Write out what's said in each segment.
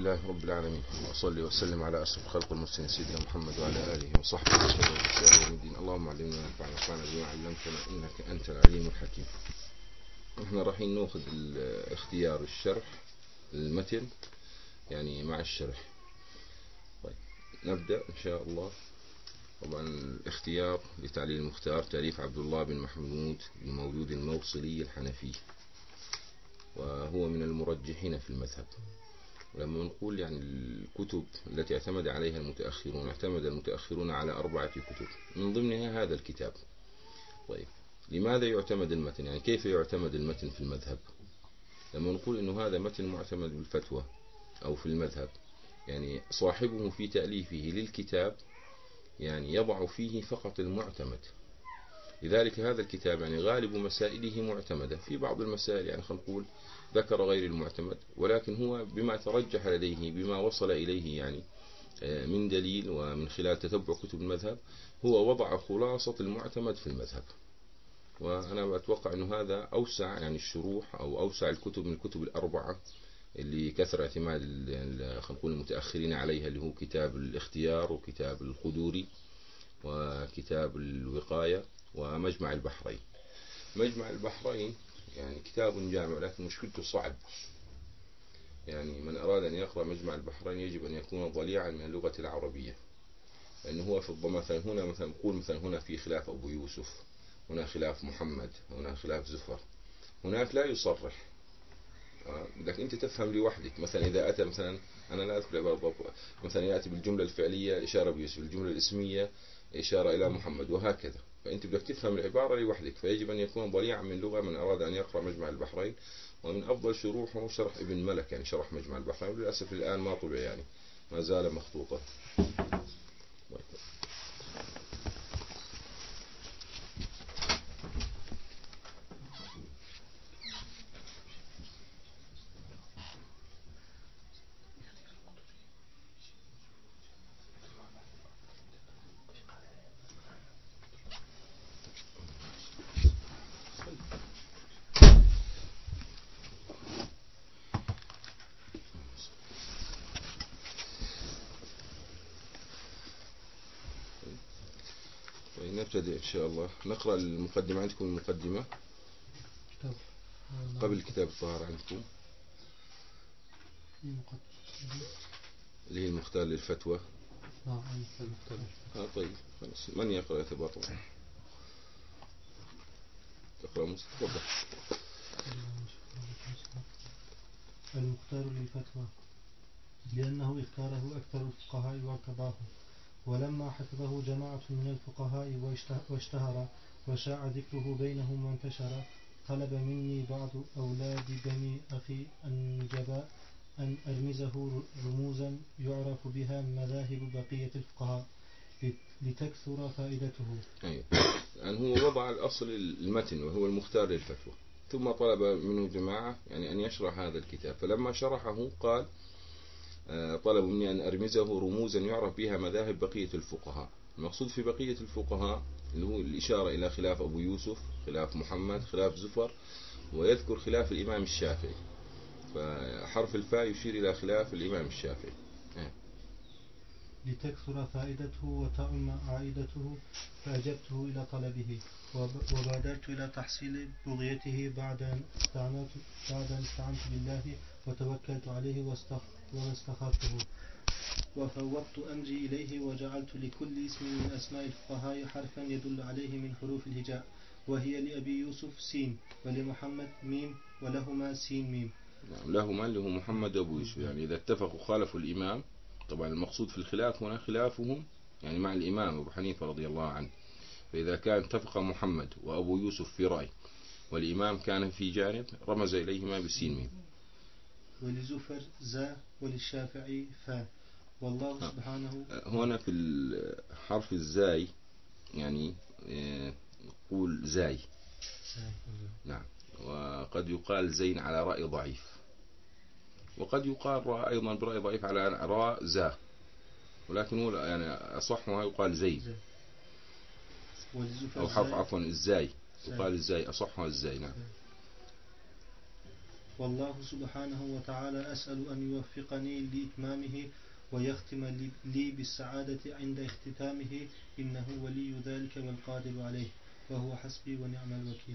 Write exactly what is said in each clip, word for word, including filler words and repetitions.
لله رب العالمين، وأصلي وسلم على أشرف خلق المرسلين سيدنا محمد وعلى آله وصحبه وسلم. اللهم علمنا وانفعنا وانفعنا بما علمتنا إنك أنت العليم الحكيم. احنا رايحين ناخذ اختيار الشرح المتن يعني مع الشرح. طيب نبدأ إن شاء الله. طبعا الاختيار لتعليل المختار تأليف عبد الله بن محمود بن مولود الموصلي الحنفي، وهو من المرجحين في المذهب. ولما نقول يعني الكتب التي اعتمد عليها المتأخرون، اعتمد المتأخرون على أربعة كتب من ضمنها هذا الكتاب. طيب لماذا يعتمد المتن؟ يعني كيف يعتمد المتن في المذهب؟ لما نقول إنه هذا متن معتمد بالفتوى أو في المذهب، يعني صاحبه في تأليفه للكتاب يعني يضع فيه فقط المعتمد. لذلك هذا الكتاب يعني غالب مسائله معتمدة. في بعض المسائل يعني خلينا نقول ذكر غير المعتمد، ولكن هو بما ترجح لديه، بما وصل إليه يعني من دليل ومن خلال تتبع كتب المذهب، هو وضع خلاصة المعتمد في المذهب. وأنا أتوقع أنه هذا أوسع يعني الشروح أو أوسع الكتب من الكتب الأربعة اللي كثر اعتماد خلينا نقول المتأخرين عليها، اللي هو كتاب الاختيار وكتاب الخدوري وكتاب الوقاية ومجمع البحرين. مجمع البحرين يعني كتاب جامع، لكن مشكلته صعب. يعني من أراد أن يقرأ مجمع البحرين يجب أن يكون ضليعا من اللغة العربية، لأنه هو في مثلا هنا مثلا نقول مثلا هنا في خلاف أبو يوسف، هنا خلاف محمد، هنا خلاف زفر، هناك لا يصرح. بدك أنت تفهم لوحدك. مثلا إذا أتى مثلا أنا لا أذكر عبارة، مثلا يأتي بالجملة الفعلية إشارة بيوسف، الجملة الاسمية إشارة إلى محمد، وهكذا. فأنت بدك تفهم العبارة لوحدك، فيجب أن يكون ضليعا من لغة من أراد أن يقرأ مجمع البحرين. ومن أفضل شروحه شرح ابن ملك، يعني شرح مجمع البحرين، وللأسف الآن ما طبع، يعني ما زال مخطوطا. نبتدئ إن شاء الله. نقرأ المقدمة. عندكم المقدمة قبل كتاب الطهارة؟ عندكم اللي هي المختار للفتوى. آه طيب خلاص، من يقرأ يتباطل؟ تقرأ مستقبل. المختار للفتوى لأنه اختاره أكثر الفقهاء وارتضاه، ولما حفظه جماعة من الفقهاء واشتهر وشاع ذكره بينهم وانتشر، طلب مني بعض أولاد بني أخي النجباء أن أرمزه رموزا يعرف بها مذاهب بقية الفقهاء لتكثر فائدته. أيوة. يعني هو وضع الأصل المتن وهو المختار للفتوى، ثم طلب منه جماعة يعني أن يشرح هذا الكتاب. فلما شرحه قال طلبوا مني أن أرمزه رموزا يعرف بها مذاهب بقية الفقهاء. المقصود في بقية الفقهاء اللي هو الإشارة إلى خلاف أبو يوسف، خلاف محمد، خلاف زفر، ويذكر خلاف الإمام الشافعي. فحرف الفاء يشير إلى خلاف الإمام الشافعي. لتكثر فائدته وتعم عائدته، فأجبته إلى طلبه وبادرت إلى تحصيل بغيته بعد أن استعنت بالله وتوكلت عليه واستخرته، وفوضت أمري إليه، وجعلت لكل اسم من أسماء الفقهاء حرفا يدل عليه من حروف الهجاء، وهي لأبي يوسف سين، ولمحمد ميم، ولهما سين ميم. نعم، لهما اللي هو محمد وأبو يوسف. يعني إذا اتفقوا خالفوا الإمام. طبعا المقصود في الخلاف هنا خلافهم يعني مع الإمام أبو حنيفة رضي الله عنه. فإذا كان اتفق محمد وأبو يوسف في رأي والإمام كان في جانب، رمز إليهما بالسين ميم. ولزفر زا، وللشافعي فا، والله سبحانه. هنا في الحرف الزاي يعني نقول زاي. نعم. وقد يقال زين على رأي ضعيف، وقد يقال راء أيضا برأي ضعيف على راء زا، ولكن هو يعني أصحها يقال زي، أو حرف عفوا الزاي يقال الزاي، أصحها الزاي. نعم. والله سبحانه وتعالى أسأل أن يوفقني لإتمامه ويختم لي بالسعادة عند اختتامه، إنه ولي ذلك والقادر عليه، وهو حسبي ونعم الوكيل.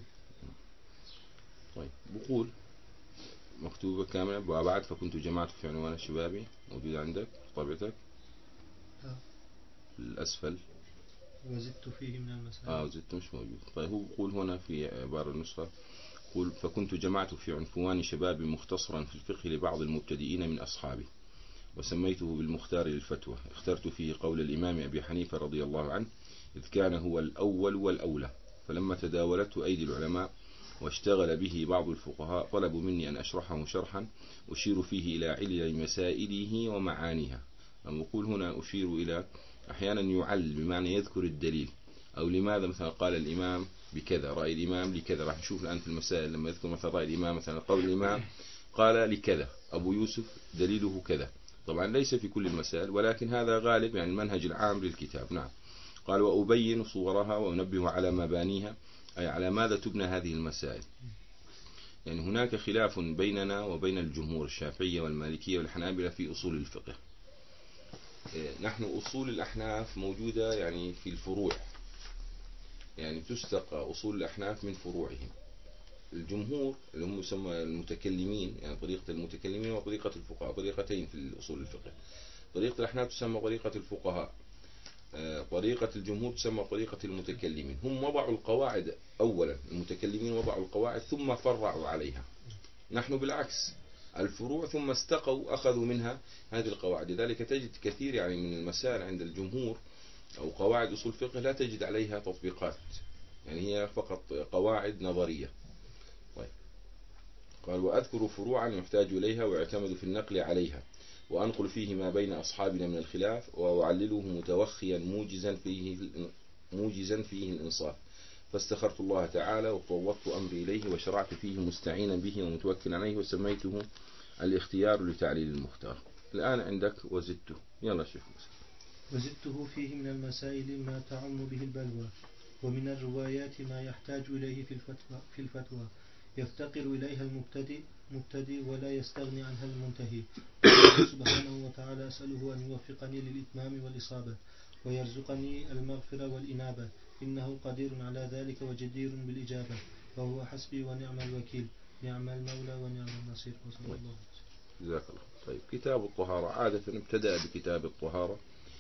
طيب بقول مكتوبة كاملة وبعد فكنت جمعت في عنوان الشبابي موجود عندك طبيعتك آه. الأسفل وزدت فيه من المسائل. آه زدت مش موجود. طيب هو بقول هنا في عبارة النسخة قل فكنت جمعت في عنفوان شبابي مختصرا في الفقه لبعض المبتدئين من أصحابي وسميته بالمختار للفتوى. اخترت فيه قول الإمام أبي حنيفة رضي الله عنه إذ كان هو الأول والأولى، فلما تداولته أيدي العلماء واشتغل به بعض الفقهاء طلبوا مني أن أشرحه شرحا أشير فيه إلى علل مسائله ومعانيها. أقول هنا أشير إلى أحيانا يعل بمعنى يذكر الدليل، أو لماذا مثلا قال الإمام بكذا، رأي الإمام لكذا. راح نشوف الآن في المسائل لما يذكر مثلا رأي الإمام، مثلا قول الإمام قال لكذا أبو يوسف دليله كذا. طبعا ليس في كل المسائل ولكن هذا غالب يعني المنهج العام للكتاب. نعم. قال وأبين صورها وأنبه على مبانيها، أي على ماذا تبنى هذه المسائل. يعني هناك خلاف بيننا وبين الجمهور الشافعية والمالكية والحنابلة في أصول الفقه. نحن أصول الأحناف موجودة يعني في الفروع، يعني تستقى أصول الأحناف من فروعهم. الجمهور اللي هم يسمى المتكلمين، يعني طريقة المتكلمين وطريقة الفقهاء، طريقتين في أصول الفقه. طريقة الأحناف تسمى طريقة الفقهاء، طريقة الجمهور تسمى طريقة المتكلمين. هم وضعوا القواعد أولا، المتكلمين وضعوا القواعد ثم فرعوا عليها. نحن بالعكس، الفروع ثم استقوا أخذوا منها هذه القواعد. لذلك تجد كثير يعني من المسائل عند الجمهور أو قواعد أصول الفقه لا تجد عليها تطبيقات، يعني هي فقط قواعد نظرية. طيب. قال وأذكر فروعا يحتاج إليها ويعتمد في النقل عليها، وأنقل فيه ما بين أصحابنا من الخلاف، وأعلله متوخيا موجزا فيه موجزا فيه الإنصاف. فاستخرت الله تعالى وفوضت أمري إليه وشرعت فيه مستعينا به ومتوكلا عليه، وسميته الاختيار لتعليل المختار. الآن عندك وزدته، يلا شيخ. وزدته فيه من المسائل ما تعم به البلوى، ومن الروايات ما يحتاج إليه في الفتوى, في الفتوى يفتقر إليها المبتدئ مبتدئ ولا يستغني عنها المنتهي. سبحانه وتعالى أسأله أن يوفقني للإتمام والإصابة ويرزقني المغفرة والإنابة، إنه قدير على ذلك وجدير بالإجابة، وهو حسبي ونعم الوكيل، نعم المولى ونعم النصير. وصلى الله. جزاك الله. طيب كتاب الطهارة عادة ابتدأ بكتاب الطهارة،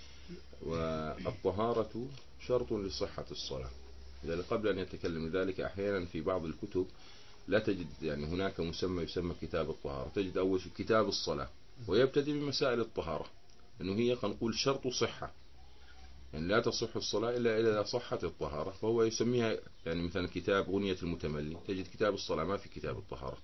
والطهارة شرط لصحة الصلاة. يعني قبل أن يتكلم ذلك أحيانا في بعض الكتب لا تجد يعني هناك مسمى يسمى كتاب الطهارة، تجد أول شيء كتاب الصلاة ويبتدي بمسائل الطهارة، لأنه هي نقول شرط صحة، يعني لا تصح الصلاة إلا إذا صحت الطهارة، فهو يسميها يعني مثلا كتاب غنية المتملي، تجد كتاب الصلاة ما في كتاب الطهارة.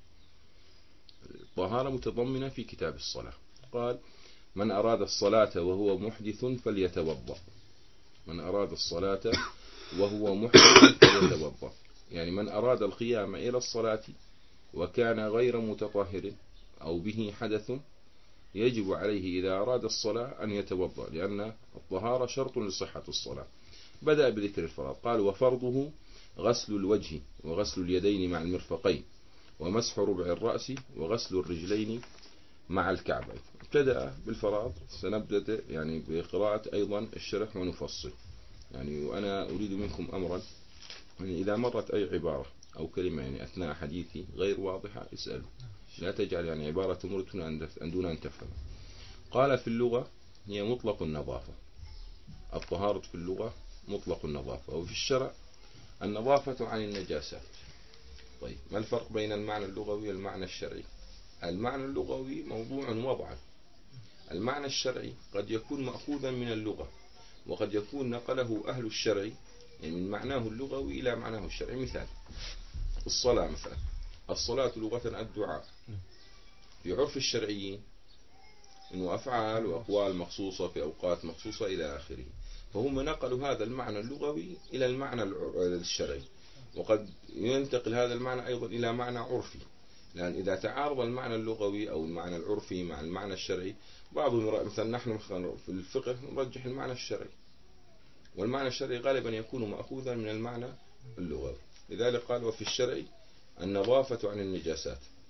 الطهارة متضمنة في كتاب الصلاة. قال من أراد الصلاة وهو محدث فليتوضأ، من أراد الصلاة وهو محدث فليتوضأ، يعني من أراد القيام إلى الصلاة وكان غير متطهر أو به حدث يجب عليه إذا أراد الصلاة أن يتوضأ، لأن الطهارة شرط لصحة الصلاة. بدأ بذكر الفرض، قال وفرضه غسل الوجه وغسل اليدين مع المرفقين ومسح ربع الرأس وغسل الرجلين مع الكعبين. ابتدأ بالفرائض، سنبدأ يعني بقراءة أيضا الشرح ونفصل. يعني وأنا أريد منكم أمرا، يعني إذا مرت أي عبارة أو كلمة يعني أثناء حديثي غير واضحة اسألوا، لا تجعل يعني عبارة تمر دون أن تفهم. قال في اللغة هي مطلق النظافة، الطهارة في اللغة مطلق النظافة، وفي الشرع النظافة عن النجاسات. طيب ما الفرق بين المعنى اللغوي والمعنى الشرعي؟ المعنى اللغوي موضوع وضعا، المعنى الشرعي قد يكون مأخوذا من اللغة وقد يكون نقله أهل الشرع يعني من معناه اللغوي إلى معناه الشرعي. مثال الصلاة مثلا، الصلاة لغة الدعاء، في عرف الشرعيين إنه أفعال وأقوال مخصوصة في أوقات مخصوصة إلى آخره، فهم نقلوا هذا المعنى اللغوي إلى المعنى الشرعي، وقد ينتقل هذا المعنى أيضا إلى معنى عرفي، لأن إذا تعارض المعنى اللغوي أو المعنى العرفي مع المعنى الشرعي بعضهم مثلا نحن في الفقه نرجح المعنى الشرعي، والمعنى الشرعي غالبا يكون مأخوذا من المعنى اللغوي. لذلك قال وفي الشرع النظافة عن النجاسات،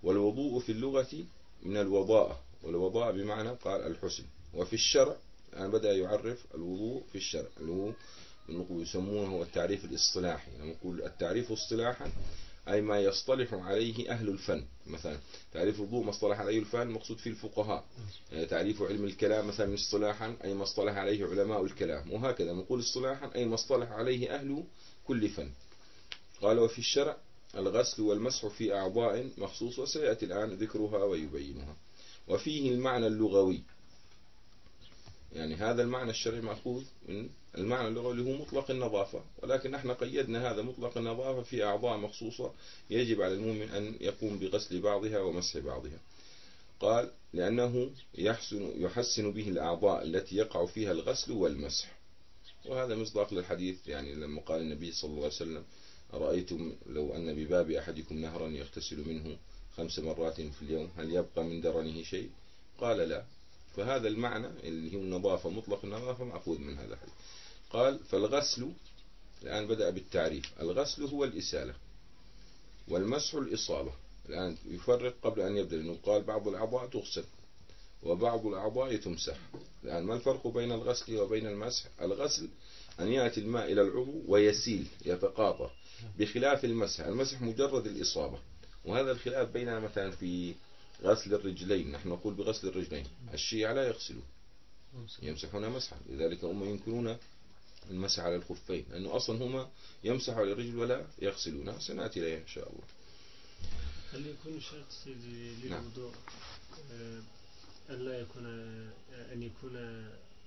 والوضوء في اللغة من الوضاءة، والوضاءة بمعنى قال الحسن. وفي الشرع الآن بدأ يعرف الوضوء في الشرع اللي هو يسمونه التعريف الاصطلاحي. لما نقول التعريف اصطلاحا أي ما يصطلح عليه أهل الفن. مثلا تعريف الوضوء ما اصطلح عليه الفن مقصود فيه الفقهاء. يعني تعريف علم الكلام مثلا اصطلاحا أي ما اصطلح عليه علماء الكلام، وهكذا نقول اصطلاحا أي ما اصطلح عليه أهل كل فن. قال وفي الشرع الغسل والمسح في أعضاء مخصوص، وسيأتي الآن ذكرها ويبينها. وفيه المعنى اللغوي، يعني هذا المعنى الشرعي مأخوذ من المعنى اللغوي اللي هو مطلق النظافة، ولكن احنا قيدنا هذا مطلق النظافة في أعضاء مخصوصة يجب على المؤمن أن يقوم بغسل بعضها ومسح بعضها. قال لأنه يحسن, يحسن به الأعضاء التي يقع فيها الغسل والمسح. وهذا مصداق للحديث، يعني لما قال النبي صلى الله عليه وسلم أرأيتم لو أن بباب أحدكم نهرا يغتسل منه خمس مرات في اليوم هل يبقى من درنه شيء؟ قال لا. فهذا المعنى اللي هو النظافة مطلق النظافة مأخوذ من هذا الحديث. قال فالغسل الآن بدأ بالتعريف. الغسل هو الإسالة، والمسح الإصابة. الآن يفرق قبل أن يبدأ، لأنه قال بعض الأعضاء تغسل وبعض الأعضاء تمسح. الآن ما الفرق بين الغسل وبين المسح؟ الغسل أن يأتي الماء إلى العضو ويسيل يتقاطر، بخلاف المسح. المسح مجرد الإصابة، وهذا الخلاف بيننا مثلا في غسل الرجلين. نحن نقول بغسل الرجلين، الشيعة لا يغسلون يمسحون مسحا، لذلك هم ينكرون المسح على الخفين، لأنه أصلا هما يمسحوا على الرجل ولا يغسلونها. سنأتي إليها إن شاء الله. هل يكون شرط للوضوء أن لا يكون أن يكون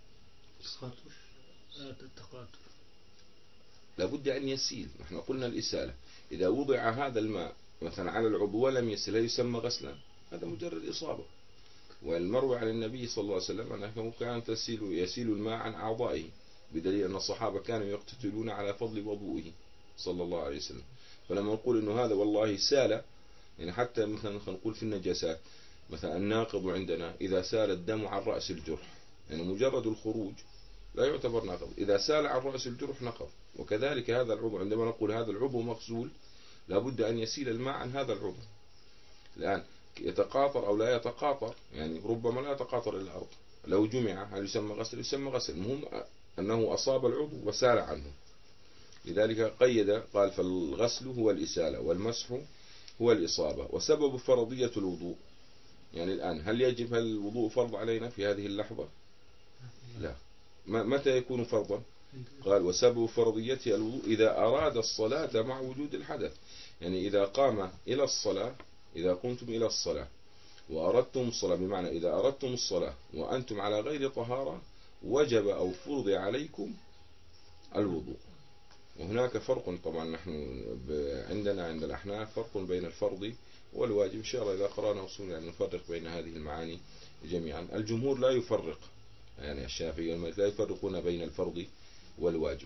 التقاطر؟ لابد أن يسيل. نحن قلنا الإسالة إذا وضع هذا الماء مثلا على العضو ولم يسيل لا يسمى غسلا، هذا مجرد إصابة. والمروي عن النبي صلى الله عليه وسلم أنه كان تسيل يسيل الماء عن أعضائه، بدليل أن الصحابة كانوا يقتتلون على فضل وضوئه صلى الله عليه وسلم. فلما نقول أنه هذا والله سال، يعني حتى مثلا نقول في النجاسات مثلا الناقض عندنا إذا سال الدم عن رأس الجرح، يعني مجرد الخروج لا يعتبر ناقض، إذا سال عن رأس الجرح نقض. وكذلك هذا العضو عندما نقول هذا العضو مغسول لابد أن يسيل الماء عن هذا العضو. الآن يتقاطر أو لا يتقاطر، يعني ربما لا يتقاطر إلى الأرض، لو جمع هل يسمى غسل؟ يسمى غسل. المهم أنه أصاب العضو وسال عنه، لذلك قيد قال فالغسل هو الإسالة والمسح هو الإصابة. وسبب فرضية الوضوء، يعني الآن هل يجب الوضوء فرض علينا في هذه اللحظة؟ لا. متى يكون فرضا؟ قال وسبب فرضيته الوضوء إذا أراد الصلاة مع وجود الحدث، يعني إذا قام إلى الصلاة، إذا قمتم إلى الصلاة وأردتم الصلاة، بمعنى إذا أردتم الصلاة وأنتم على غير طهارة وجب أو فرض عليكم الوضوء. وهناك فرق طبعا، نحن عندنا عند الأحناف فرق بين الفرض والواجب. إن شاء الله إذا قرأنا أصول يعني نفرق بين هذه المعاني جميعا. الجمهور لا يفرق، يعني الشافعي والمالك لا يفرقون بين الفرض والواجب.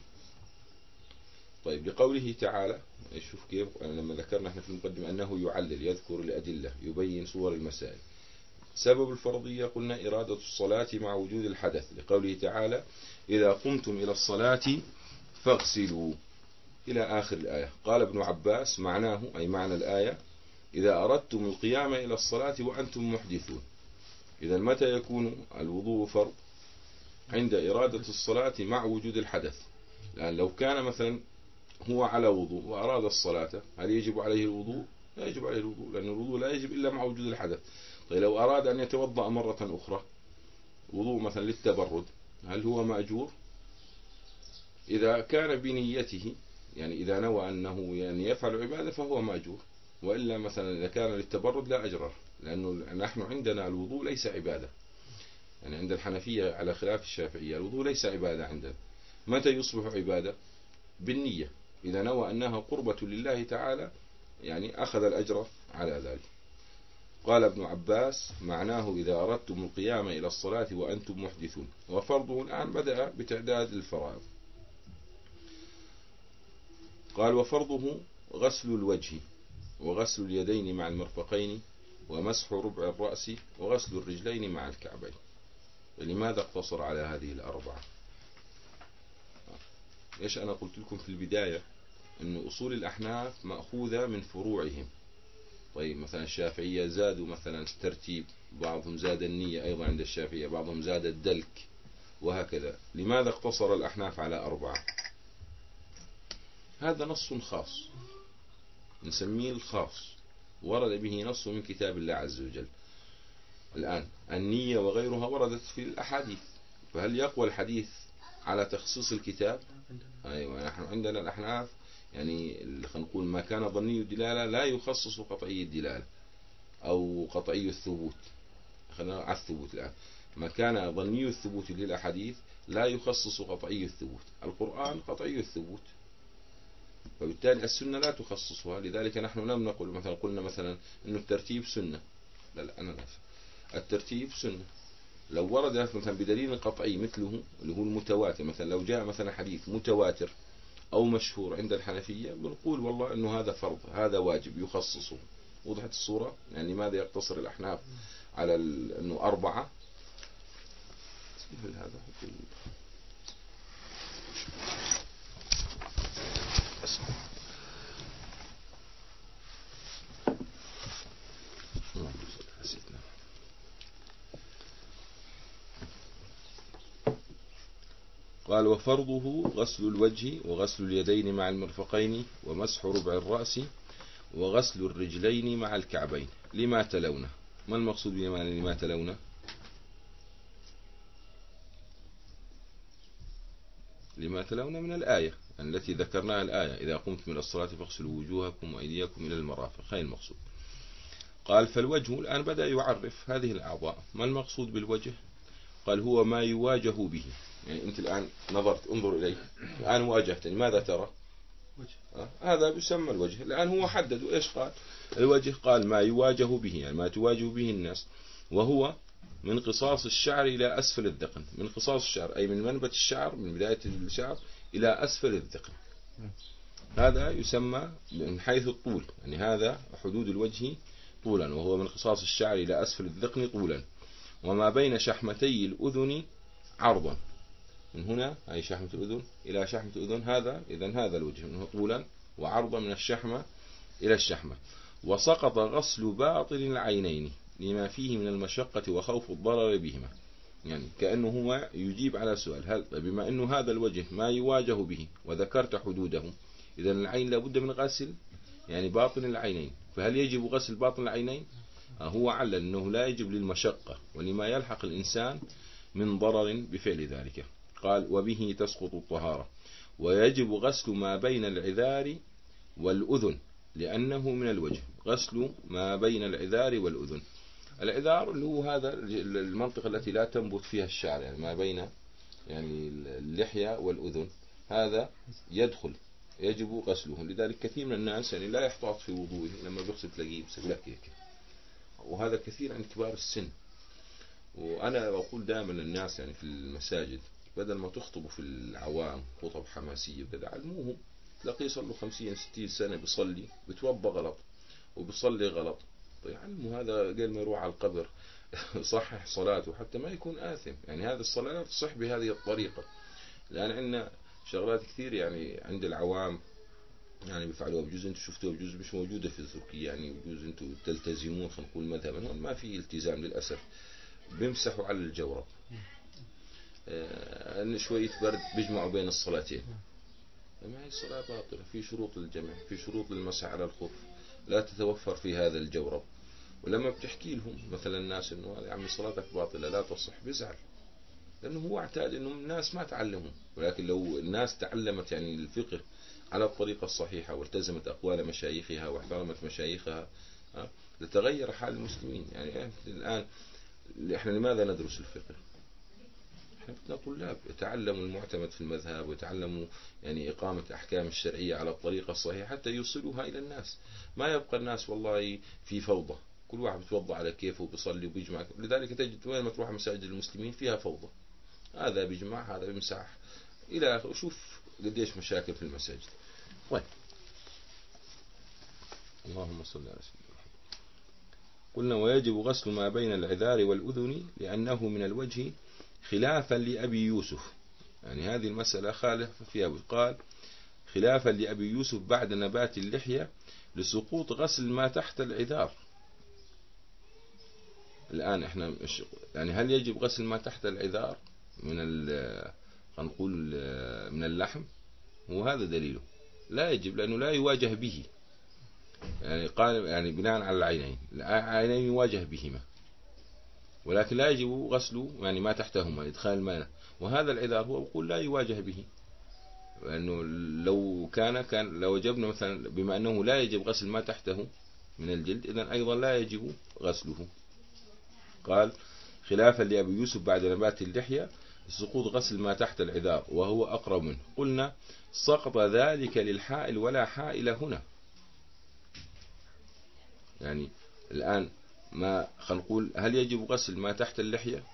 طيب لقوله تعالى، شوف كيف لما ذكرنا احنا في المقدمة أنه يعلل يذكر الأدلة يبين صور المسائل. سبب الفرضية قلنا إرادة الصلاة مع وجود الحدث، لقوله تعالى إذا قمتم إلى الصلاة فاغسلوا إلى آخر الآية. قال ابن عباس معناه أي معنى الآية إذا أردتم القيام إلى الصلاة وأنتم محدثون. إذا متى يكون الوضوء فرض؟ عند إرادة الصلاة مع وجود الحدث. لأن لو كان مثلا هو على وضوء وأراد الصلاة هل يجب عليه الوضوء؟ لا يجب عليه الوضوء، لأن الوضوء لا يجب إلا مع وجود الحدث. طيب لو أراد أن يتوضأ مرة أخرى وضوء مثلا للتبرد هل هو مأجور؟ إذا كان بنيته، يعني إذا نوى أنه يعني يفعل عبادة فهو مأجور، وإلا مثلا إذا كان للتبرد لا أجره، لأنه نحن عندنا الوضوء ليس عبادة. يعني عند الحنفية على خلاف الشافعية الوضوء ليس عبادة عندنا. متى يصبح عبادة؟ بالنية، إذا نوى أنها قربة لله تعالى يعني أخذ الأجر على ذلك. قال ابن عباس معناه إذا أردتم القيام إلى الصلاة وأنتم محدثون. وفرضه الآن بدأ بتعداد الفرائض. قال وفرضه غسل الوجه وغسل اليدين مع المرفقين ومسح ربع الرأس وغسل الرجلين مع الكعبين. لماذا اقتصر على هذه الأربعة؟ إيش أنا قلت لكم في البداية أن أصول الأحناف مأخوذة من فروعهم، طيب مثلا الشافعية زادوا مثلا الترتيب، بعضهم زاد النية أيضا عند الشافعية، بعضهم زاد الدلك، وهكذا. لماذا اقتصر الأحناف على أربعة؟ هذا نص خاص نسميه الخاص، ورد به نص من كتاب الله عز وجل. الآن النية وغيرها وردت في الأحاديث، فهل يقوى الحديث على تخصيص الكتاب؟ أيوة، نحن عندنا الأحناف يعني خلينا نقول ما كان ظني الدلالة لا يخصص قطعي الدلالة أو قطعي الثبوت. خلينا على الثبوت الآن، ما كان ظني الثبوت للأحاديث لا يخصص قطعي الثبوت. القرآن قطعي الثبوت، فبالتالي السنة لا تخصصها. لذلك نحن لم نقل مثلا قلنا مثلا إنه الترتيب سنة، لا لا أنا لا، الترتيب سنة لو ورد مثلا بدليل قطعي مثله اللي هو المتواتر. مثلا لو جاء مثلا حديث متواتر أو مشهور عند الحنفية بنقول والله إنه هذا فرض، هذا واجب يخصصه. وضحت الصورة؟ يعني لماذا يقتصر الأحناف على إنه أربعة؟ هذا قال وفرضه غسل الوجه وغسل اليدين مع المرفقين ومسح ربع الرأس وغسل الرجلين مع الكعبين لما تلونه. ما المقصود بمعنى لما تلونه؟ لما تلونه من الآية التي ذكرناها، الآية إذا قمت من الصلاة فاغسلوا وجوهكم وأيديكم إلى المرافق، هاي المقصود. قال فالوجه الآن بدأ يعرف هذه الأعضاء. ما المقصود بالوجه؟ قال هو ما يواجه به. يعني أنت الآن نظرت، انظر إليه الآن واجهتني، ماذا ترى؟ وجه. هذا يسمى الوجه. الآن هو حدد إيش قال الوجه؟ قال ما يواجه به، يعني ما تواجه به الناس، وهو من قصاص الشعر إلى أسفل الذقن. من قصاص الشعر أي من منبت الشعر، من بداية الشعر إلى أسفل الذقن. هذا يسمى من حيث الطول، يعني هذا حدود الوجه طولا، وهو من قصاص الشعر إلى أسفل الذقن طولا، وما بين شحمتي الأذن عرضا. من هنا أي شحمة الأذن إلى شحمة الأذن، هذا إذن هذا الوجه منه طولا وعرضا من الشحمة إلى الشحمة. وسقط غسل باطن العينين لما فيه من المشقة وخوف الضرر بهما. يعني كأنه هو يجيب على سؤال، هل بما أنه هذا الوجه ما يواجه به وذكرت حدوده، إذا العين لابد من غسل يعني باطن العينين، فهل يجب غسل باطن العينين؟ هو علل أنه لا يجب للمشقة ولما يلحق الإنسان من ضرر بفعل ذلك. قال وبه تسقط الطهارة. ويجب غسل ما بين العذار والأذن لأنه من الوجه. غسل ما بين العذار والأذن، العذار اللي هو هذا المنطقة التي لا تنبت فيها الشعر، يعني ما بين يعني اللحية والأذن، هذا يدخل يجب غسله. لذلك كثير من الناس يعني لا يحتاط في وضوءه، لما بيغسل تلاقيه بسوي لك هيك، وهذا كثير عند كبار السن. وأنا أقول دائما للناس يعني في المساجد بدل ما تخطبوا في العوام خطب حماسية وكذا، علموهم. تلاقيه صار له خمسين ستين سنة بيصلي بتوضى غلط وبيصلي غلط، طيب علموا هذا قبل ما يروح على القبر صحح صلاته حتى ما يكون آثم. يعني هذه الصلاة لا تصح بهذه الطريقة، لأن عندنا شغلات كثير يعني عند العوام يعني بيفعلوها، بجوز انتم شفتوها بجوز مش موجودة في تركيا، يعني بجوز انتم تلتزمون خلينا نقول مذهبا، هون ما في التزام للأسف. بيمسحوا على الجورب، ان شوية برد بيجمعوا بين الصلاتين، ما هي الصلاة باطلة. في شروط للجمع، في شروط للمسح على الخف لا تتوفر في هذا الجورب. ولما بتحكي لهم مثلا الناس انه يا عمي صلاتك باطلة لا تصح، بيزعل، لانه هو اعتاد انه الناس ما تعلموا. ولكن لو الناس تعلمت يعني الفقه على الطريقة الصحيحة والتزمت اقوال مشايخها واحترمت مشايخها لتغير حال المسلمين. يعني الان احنا لماذا ندرس الفقه؟ احنا بدنا طلاب يتعلموا المعتمد في المذهب ويتعلموا يعني إقامة أحكام الشرعية على الطريقة الصحيحة حتى يوصلوها إلى الناس. ما يبقى الناس والله في فوضى، كل واحد بيتوضع على كيفه وبيصلي وبيجمع. لذلك تجد وين ما تروح مساجد المسلمين فيها فوضى، هذا بيجمع هذا بيمسح إلى آخره. شوف قديش مشاكل في المساجد. طيب اللهم صل على سيدنا. قلنا ويجب غسل ما بين العذار والأذن لأنه من الوجه خلافا لأبي يوسف. يعني هذه المسألة خالف فيها، قال خلافا لأبي يوسف بعد نبات اللحية لسقوط غسل ما تحت العذار. الآن إحنا مش يعني هل يجب غسل ما تحت العذار من نقول من اللحم؟ وهذا دليله لا يجب، لأنه لا يواجه به، يعني قال يعني بناء على العينين، العينين يواجه بهما، ولكن لا يجب غسل يعني ما تحتهما إدخال الماء. وهذا العذار هو يقول لا يواجه به، لأنه لو كان كان لو وجبنا مثلا بما أنه لا يجب غسل ما تحته من الجلد، إذن أيضا لا يجب غسله. قال خلافا لأبي يوسف بعد نبات اللحية سقوط غسل ما تحت العذار وهو أقرب منه. قلنا سقط ذلك للحائل ولا حائل هنا. يعني الآن ما خنقول هل يجب غسل ما تحت اللحية؟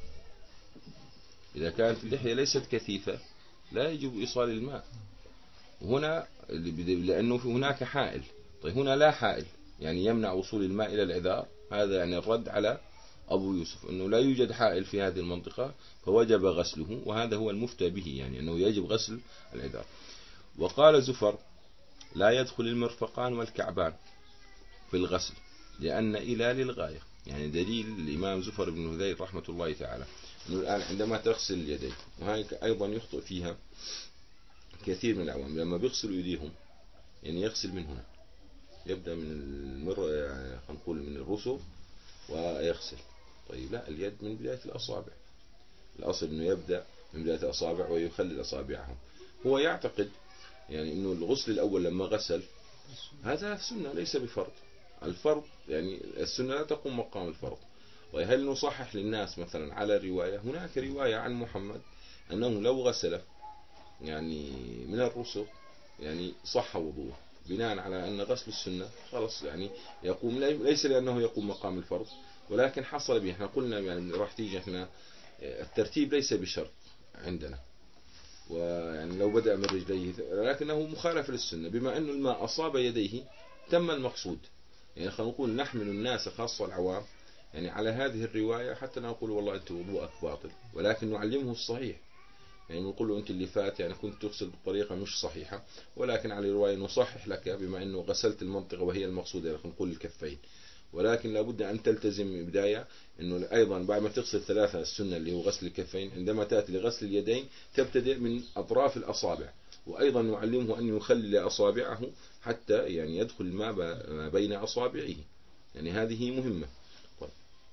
إذا كانت اللحية ليست كثيفة لا يجب إيصال الماء هنا، لأنه هناك حائل. طيب هنا لا حائل، يعني يمنع وصول الماء إلى العذار. هذا يعني الرد على أبو يوسف أنه لا يوجد حائل في هذه المنطقة فوجب غسله، وهذا هو المفتى به، يعني أنه يجب غسل العذار. وقال زفر لا يدخل المرفقان والكعبان في الغسل لأن إلى للغاية. يعني دليل الإمام زفر بن هذيل رحمة الله تعالى أنه الآن عندما تغسل اليدين، وهي أيضا يخطئ فيها كثير من العوام لما بيغسلوا يديهم، يعني يغسل من هنا، يبدأ من المر يعني نقول من الرسغ ويغسل. طيب لا، اليد من بداية الأصابع، الأصل أنه يبدأ من بداية الأصابع ويخلل أصابعهم. هو يعتقد يعني أنه الغسل الأول لما غسل هذا سنة ليس بفرض. الفرض يعني السنة لا تقوم مقام الفرض. وهل نصحح للناس مثلا على رواية؟ هناك رواية عن محمد أنه لو غسل يعني من الرسغ يعني صح وضوءه، بناء على أن غسل السنة خلص يعني يقوم، ليس لأنه يقوم مقام الفرض، ولكن حصل به. احنا قلنا يعني راح تيجي احنا الترتيب ليس بشرط عندنا، ويعني لو بدأ من رجليه لكنه مخالف للسنة، بما أن الماء أصاب يديه تم المقصود. يعني خلينا نقول نحمل الناس خاصة العوام يعني على هذه الرواية حتى نقول والله أنت وضوءك باطل، ولكن نعلمه الصحيح. يعني نقول له أنت اللي فات يعني كنت تغسل بطريقة مش صحيحة، ولكن على رواية نصحح لك بما أنه غسلت المنطقة وهي المقصودة، خلينا نقول الكفين. ولكن لابد أن تلتزم بداية أنه أيضا بعد ما تغسل ثلاثة السنة اللي هو غسل الكفين، عندما تأتي لغسل اليدين تبتدئ من أطراف الأصابع، وأيضا نعلمه أن يخلل أصابعه حتى يعني يدخل الماء ما بين أصابعه. يعني هذه مهمة. طيب.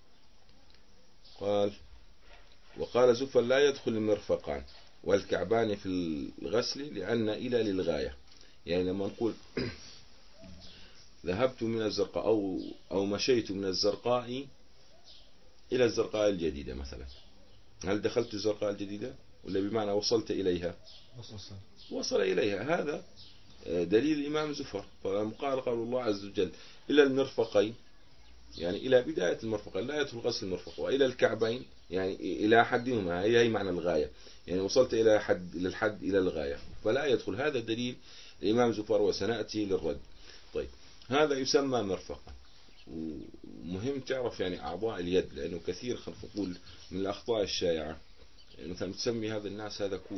قال وقال زفر لا يدخل المرفقان والكعبان في الغسل لأن إلى للغاية. يعني لما نقول ذهبت من الزرقاء أو, أو مشيت من الزرقاء إلى الزرقاء الجديدة مثلا، هل دخلت الزرقاء الجديدة ولا بمعنى وصلت إليها؟ وصل, وصل إليها. هذا دليل الإمام زفر. فلما قال قال الله عز وجل إلى المرفقين يعني إلى بداية المرفقين لا يدخل غسل المرفق، وإلى الكعبين يعني إلى حدهما، هي هي معنى الغاية، يعني وصلت إلى حد إلى الحد إلى الغاية فلا يدخل. هذا دليل الإمام زفر وسنأتي للرد. طيب هذا يسمى مرفقا. ومهم تعرف يعني أعضاء اليد، لأنه كثير خلينا نقول من الأخطاء الشائعة يعني مثلا تسمي هذا الناس هذا كوع،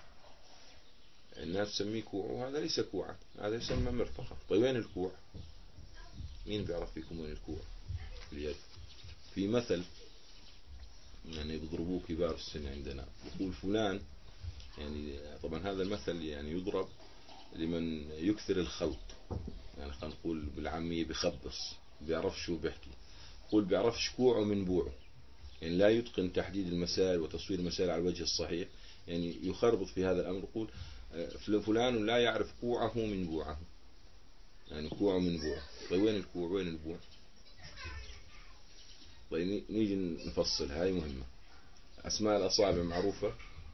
الناس تسميه كوع وهذا ليس كوعا، هذا يسمى مرفقا. طيب وين الكوع؟ مين بيعرف فيكم وين الكوع؟ اليد. في مثل يعني بيضربوه كبار السن عندنا، يقول فلان يعني طبعا هذا المثل يعني يضرب لمن يكثر الخلط، يعني خلينا نقول بالعامية بخبص بيعرف شو بيحكي. يقول بيعرفش كوعه من بوعه، يعني لا يتقن تحديد المسائل وتصوير المسائل على الوجه الصحيح، يعني يخربط في هذا الأمر. يقول فلان لا يعرف كوعه من بوعه، يعني كوعه من بوعه. طيب وين الكوع وين البوع؟ طيب نيجي نفصل، هاي مهمة. أسماء الأصابع معروفة؟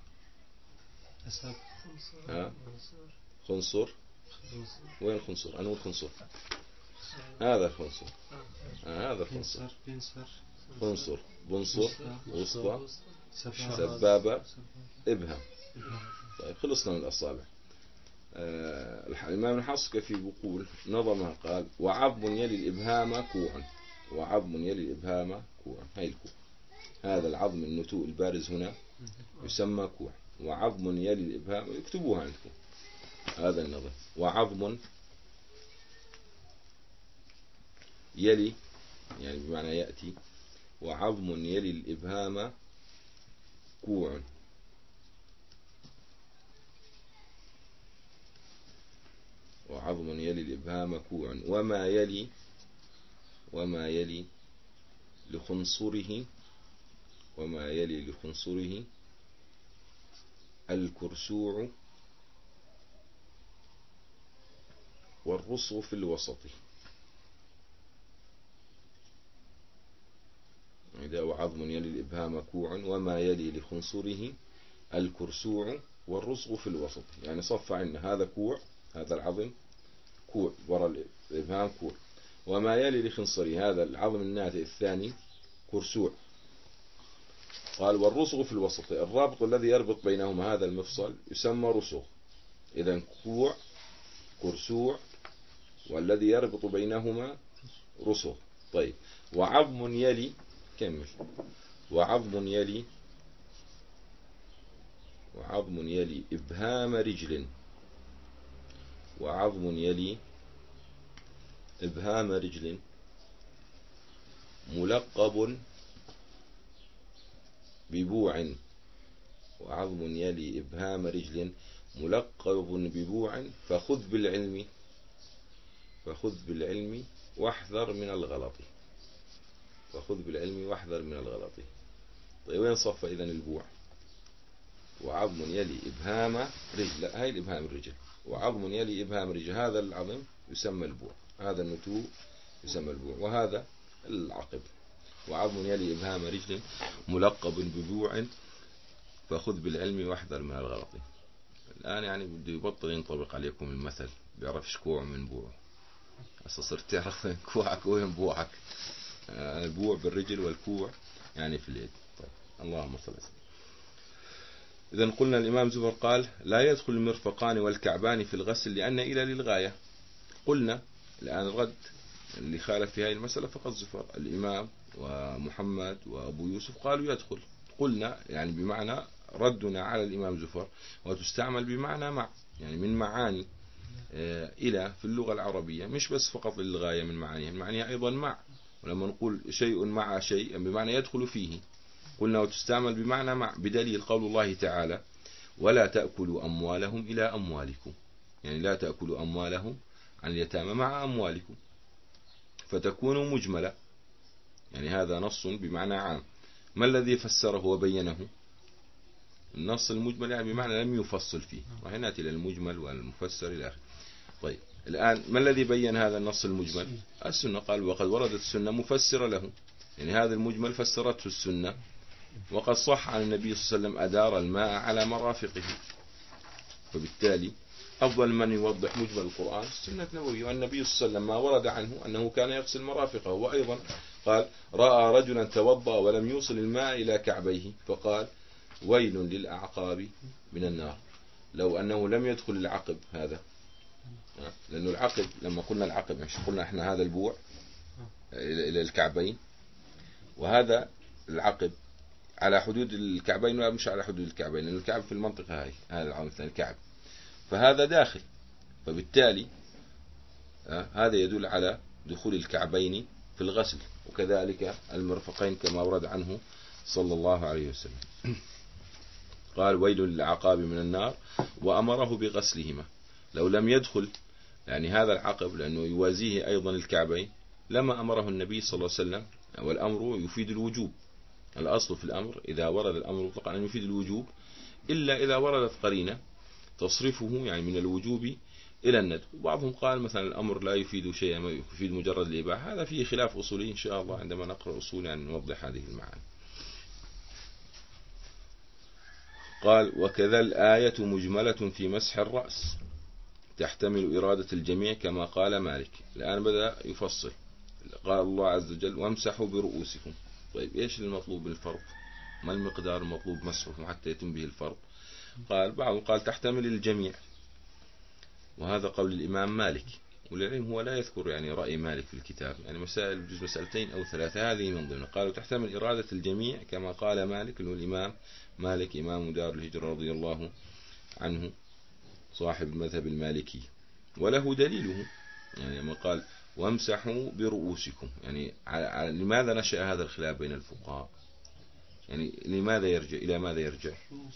ها؟ خنصر. وين الخنصر؟ أنا الخنصر هذا الخنصر، آه هذا الخنصر. خنصر بنصر وسطى سبابة إبهام. طيب خلصنا من الأصابع. آه الإمام الحصكفي بيقول نظمها قال وعظم يلي الإبهام كوعا، وعظم يلي الإبهام كوعا. هاي الكوع، هذا العظم النتوء البارز هنا يسمى كوع، وعظم يلي الإبهام يكتبوها عندكم هذا النظم. وعظم يلي يعني بمعنى يأتي، وعظم يلي الإبهام كوع. وعظم يلي الإبهام كوع. وما يلي وما يلي لخنصره وما يلي لخنصره الكرسوع والرسغ في الوسط. إذا وعظم يلي الإبهام كوع وما يلي لخنصره الكرسوع والرسغ في الوسط. يعني صف عنا هذا كوع، هذا العظم كوع وراء الإبهام كوع، وما يلي لخنصره هذا العظم الناتئ الثاني كرسوع. قال والرسغ في الوسط، الرابط الذي يربط بينهما هذا المفصل يسمى رسغ. إذا كوع كرسوع والذي يربط بينهما رسغ. طيب وعظم يلي كمل. وعظم يلي وعظم يلي إبهام رجل. وعظم يلي إبهام رجل ملقب ببوع. وعظم يلي إبهام رجل ملقب ببوع فخذ بالعلم فخذ بالعلم واحذر من الغلط. فخذ بالعلم واحذر من الغلط. طيب وين صف إذن البوع؟ وعظم يلي إبهام رجل، لا هاي الإبهام الرجل. وعظم يلي إبهام رجل، هذا العظم يسمى البوع، هذا النتوء يسمى البوع، وهذا العقب. وعظم يلي إبهام رجل ملقب ببوع فخذ بالعلم واحذر من الغلط. الآن يعني بده يبطل ينطبق عليكم المثل بيعرفش كوع من بوع، هسه صرت تعرف كوعك وين بوعك. البوع بالرجل والكوع يعني في اليد. طيب اللهم صل وسلم. إذن قلنا الإمام زفر قال لا يدخل المرفقان والكعبان في الغسل لأن إلى للغاية. قلنا الآن الرد اللي خالف في هذه المسألة فقط زفر. الإمام ومحمد وأبو يوسف قالوا يدخل. قلنا يعني بمعنى ردنا على الإمام زفر، وتستعمل بمعنى مع، يعني من معاني إلى في اللغة العربية، مش بس فقط للغاية من معانيها، معانيها أيضا مع. ولما نقول شيء مع شيء بمعنى يدخل فيه. قلنا وتستعمل بمعنى مع، بدليل قول الله تعالى ولا تأكلوا أموالهم إلى أموالكم، يعني لا تأكلوا أموالهم عن اليتامى مع أموالكم، فتكون مجملة، يعني هذا نص بمعنى عام. ما الذي فسره وبينه؟ النص المجمل، يعني بمعنى لم يفصل فيه، وهنا نأتي إلى المجمل والمفسر إلى آخره. طيب الآن ما الذي بين هذا النص المجمل؟ السنة. قال وقد وردت السنة مفسرة له، يعني هذا المجمل فسرته السنة، وقد صح عن النبي صلى الله عليه وسلم أدار الماء على مرافقه. فبالتالي أفضل من يوضح مجمل القرآن السنة النبوية، والنبي صلى الله عليه وسلم ما ورد عنه أنه كان يغسل مرافقه. وأيضا قال رأى رجلا توضأ ولم يوصل الماء إلى كعبيه فقال ويل للأعقاب من النار. لو أنه لم يدخل العقب هذا، لأنه العقب لما قلنا العقب مش قلنا احنا هذا البوع إلى الكعبين، وهذا العقب على حدود الكعبين ولا مش على حدود الكعبين، لأن الكعب في المنطقة هاي، هذا العام الثاني الكعب، فهذا داخل. فبالتالي هذا يدل على دخول الكعبين في الغسل، وكذلك المرفقين كما ورد عنه صلى الله عليه وسلم. قال ويل للعقاب من النار وأمره بغسلهما. لو لم يدخل يعني هذا العقب لأنه يوازيه أيضا الكعبين لما أمره النبي صلى الله عليه وسلم. والأمر يفيد الوجوب، الأصل في الأمر إذا ورد الأمر مطلقا أن يفيد الوجوب، إلا إذا وردت قرينة تصرفه يعني من الوجوب إلى الندب. وبعضهم قال مثلا الأمر لا يفيد شيئا، ما يفيد مجرد الإباحة. هذا فيه خلاف أصولي إن شاء الله عندما نقرأ أصول يعني نوضح هذه المعاني. قال وكذا الآية مجملة في مسح الرأس تحتمل إرادة الجميع كما قال مالك. الآن بدأ يفصل. قال الله عز وجل وامسحوا برؤوسكم. طيب إيش المطلوب بالفرض؟ ما المقدار المطلوب مسحه حتى يتم به الفرض؟ قال بعضهم قال تحتمل الجميع، وهذا قول الإمام مالك. والعلم هو لا يذكر يعني رأي مالك في الكتاب، يعني مسائل بجوز مسألتين أو ثلاثة هذه من ضمن. قالوا تحتمل إرادة الجميع كما قال مالك، أنه الإمام مالك إمام دار الهجرة رضي الله عنه صاحب المذهب المالكي، وله دليله. يعني لما قال وامسحوا برؤوسكم. يعني لماذا نشأ هذا الخلاف بين الفقهاء؟ يعني لماذا يرجع إلى ماذا يرجع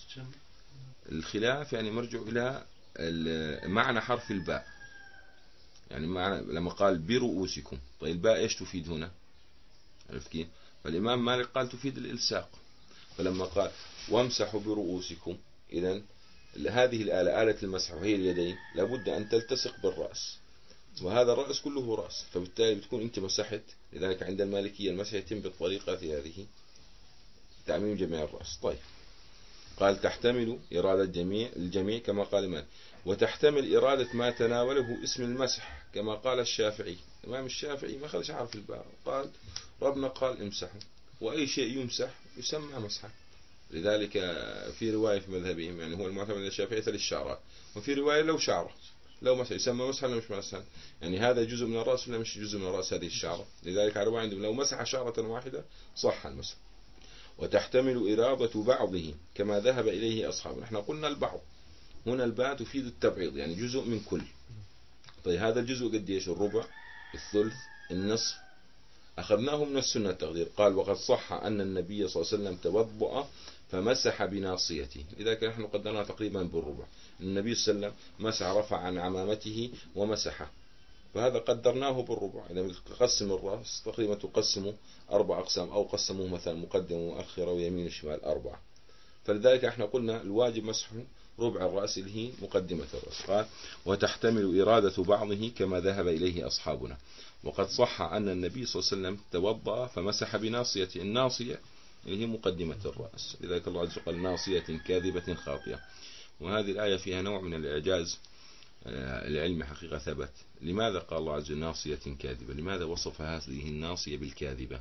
الخلاف؟ يعني مرجع إلى معنى حرف الباء. يعني معنى لما قال برؤوسكم، طيب الباء إيش تفيد هنا؟ عرفت كيف؟ فالإمام مالك قال تفيد الإلصاق. فلما قال وامسحوا برؤوسكم، إذن هذه الآلة آلة المسح وهي اليدين لابد أن تلتصق بالرأس، وهذا الرأس كله رأس، فبالتالي بتكون أنت مسحت. لذلك عند المالكية المسح يتم بالطريقة هذه، تعميم جميع الرأس. طيب قال تحتمل إرادة جميع الجميع كما قال مالك، وتحتمل إرادة ما تناوله اسم المسح كما قال الشافعي. الإمام الشافعي ما خلش حرف الباء، قال ربنا قال امسحوا، وأي شيء يمسح يسمى مسحا. لذلك في رواية في مذهبهم، يعني هو المعتمد الشافعي للشعرات، وفي رواية لو شعره لو مسح يسمى مسحا ولا مش مسحا؟ يعني هذا جزء من الرأس ولا مش جزء من الرأس هذه الشعرة؟ لذلك على رواية عندهم لو مسح شعرة واحدة صح المسح. وتحتمل إرادة بعضه كما ذهب إليه أصحابنا. احنا قلنا البعض هنا الباء تفيد التبعيض، يعني جزء من كل. طيب هذا الجزء قد ايش؟ الربع، الثلث، النصف. أخذناه من السنة التقدير. قال وقد صح أن النبي صلى الله عليه وسلم توضأ فمسح بناصيته، لذلك نحن قدرنا تقريبا بالربع. النبي صلى الله عليه وسلم مسح رفع عن عمامته ومسحه، فهذا قدرناه بالربع. إذا تقسم الرأس تقريبا تقسمه أربع أقسام، أو قسموه مثلا مقدم ومؤخر ويمين وشمال أربعة. فلذلك احنا قلنا الواجب مسحه ربع الرأس اللي هي مقدمة الرأس. قال وتحتمل إرادة بعضه كما ذهب إليه أصحابنا. وقد صح أن النبي صلى الله عليه وسلم توضأ فمسح بناصية، الناصية اللي هي مقدمة الرأس. لذلك الله عز وجل قال ناصية كاذبة خاطئة. وهذه الآية فيها نوع من الإعجاز العلم حقيقة ثبت. لماذا قال الله عز وجل ناصية كاذبة؟ لماذا وصف هذه الناصية بالكاذبة؟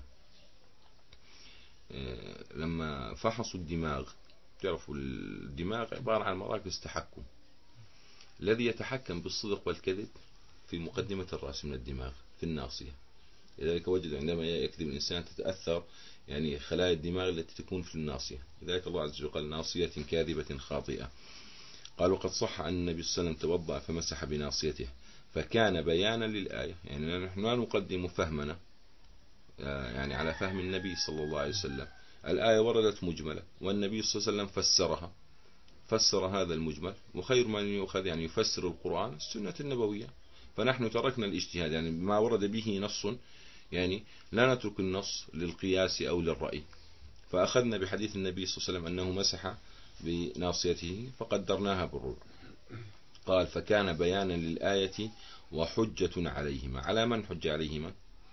لما فحصوا الدماغ، تعرفوا الدماغ عبارة عن مراكز تحكم، الذي يتحكم بالصدق والكذب في مقدمة الرأس من الدماغ في الناصية. لذلك وجد عندما يكذب الإنسان تتأثر يعني خلايا الدماغ التي تكون في الناصية. لذلك الله عز وجل قال ناصية كاذبة خاطئة. قال وقد صح أن النبي صلى الله عليه وسلم توضأ فمسح بناصيته، فكان بيانا للآية. يعني نحن لا نقدم فهمنا يعني على فهم النبي صلى الله عليه وسلم. الآية وردت مجملة والنبي صلى الله عليه وسلم فسرها، فسر هذا المجمل، وخير من يؤخذ يعني يفسر القرآن السنة النبوية. فنحن تركنا الاجتهاد، يعني ما ورد به نص يعني لا نترك النص للقياس أو للرأي، فأخذنا بحديث النبي صلى الله عليه وسلم أنه مسح بناصيته فقدرناها بالربع. قال فكان بيانا للآية وحجة عليهما. على من حج عليهما؟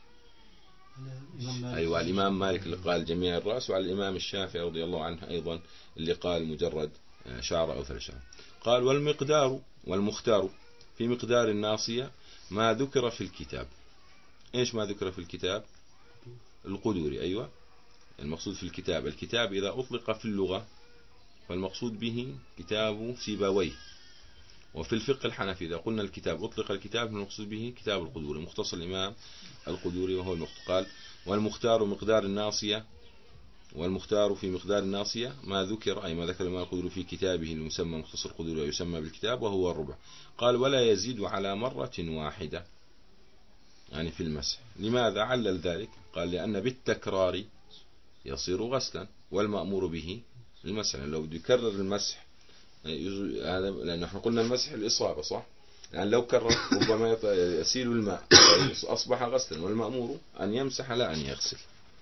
أيوة الإمام مالك اللي قال جميع الرأس، وعلى الإمام الشافعي رضي الله عنه أيضا اللي قال مجرد شعر أو ثلاث شعر. قال والمقدار والمختار في مقدار الناصية ما ذكر في الكتاب. إيش ما ذكر في الكتاب؟ القدوري. أيوة المقصود في الكتاب، الكتاب إذا أطلق في اللغة فالمقصود به كتاب سيبويه. وفي الفقه الحنفي إذا قلنا الكتاب أطلق الكتاب فالمقصود به كتاب القدوري، مختصر الإمام القدوري وهو المختار. قال والمختار مقدار الناصية، والمختار في مقدار الناصية ما ذكر، أي ما ذكر الإمام القدوري في كتابه المسمى مختصر القدوري ويسمى بالكتاب وهو الربع. قال ولا يزيد على مرة واحدة يعني في المسح. لماذا علل ذلك؟ قال لأن بالتكرار يصير غسلا والمأمور به المسح. يعني لو يكرر المسح هذا، لأن احنا قلنا المسح الإصابة صح؟ يعني لو كرر ربما يسيل الماء أصبح غسلا، والمأمور أن يمسح لا أن يغسل.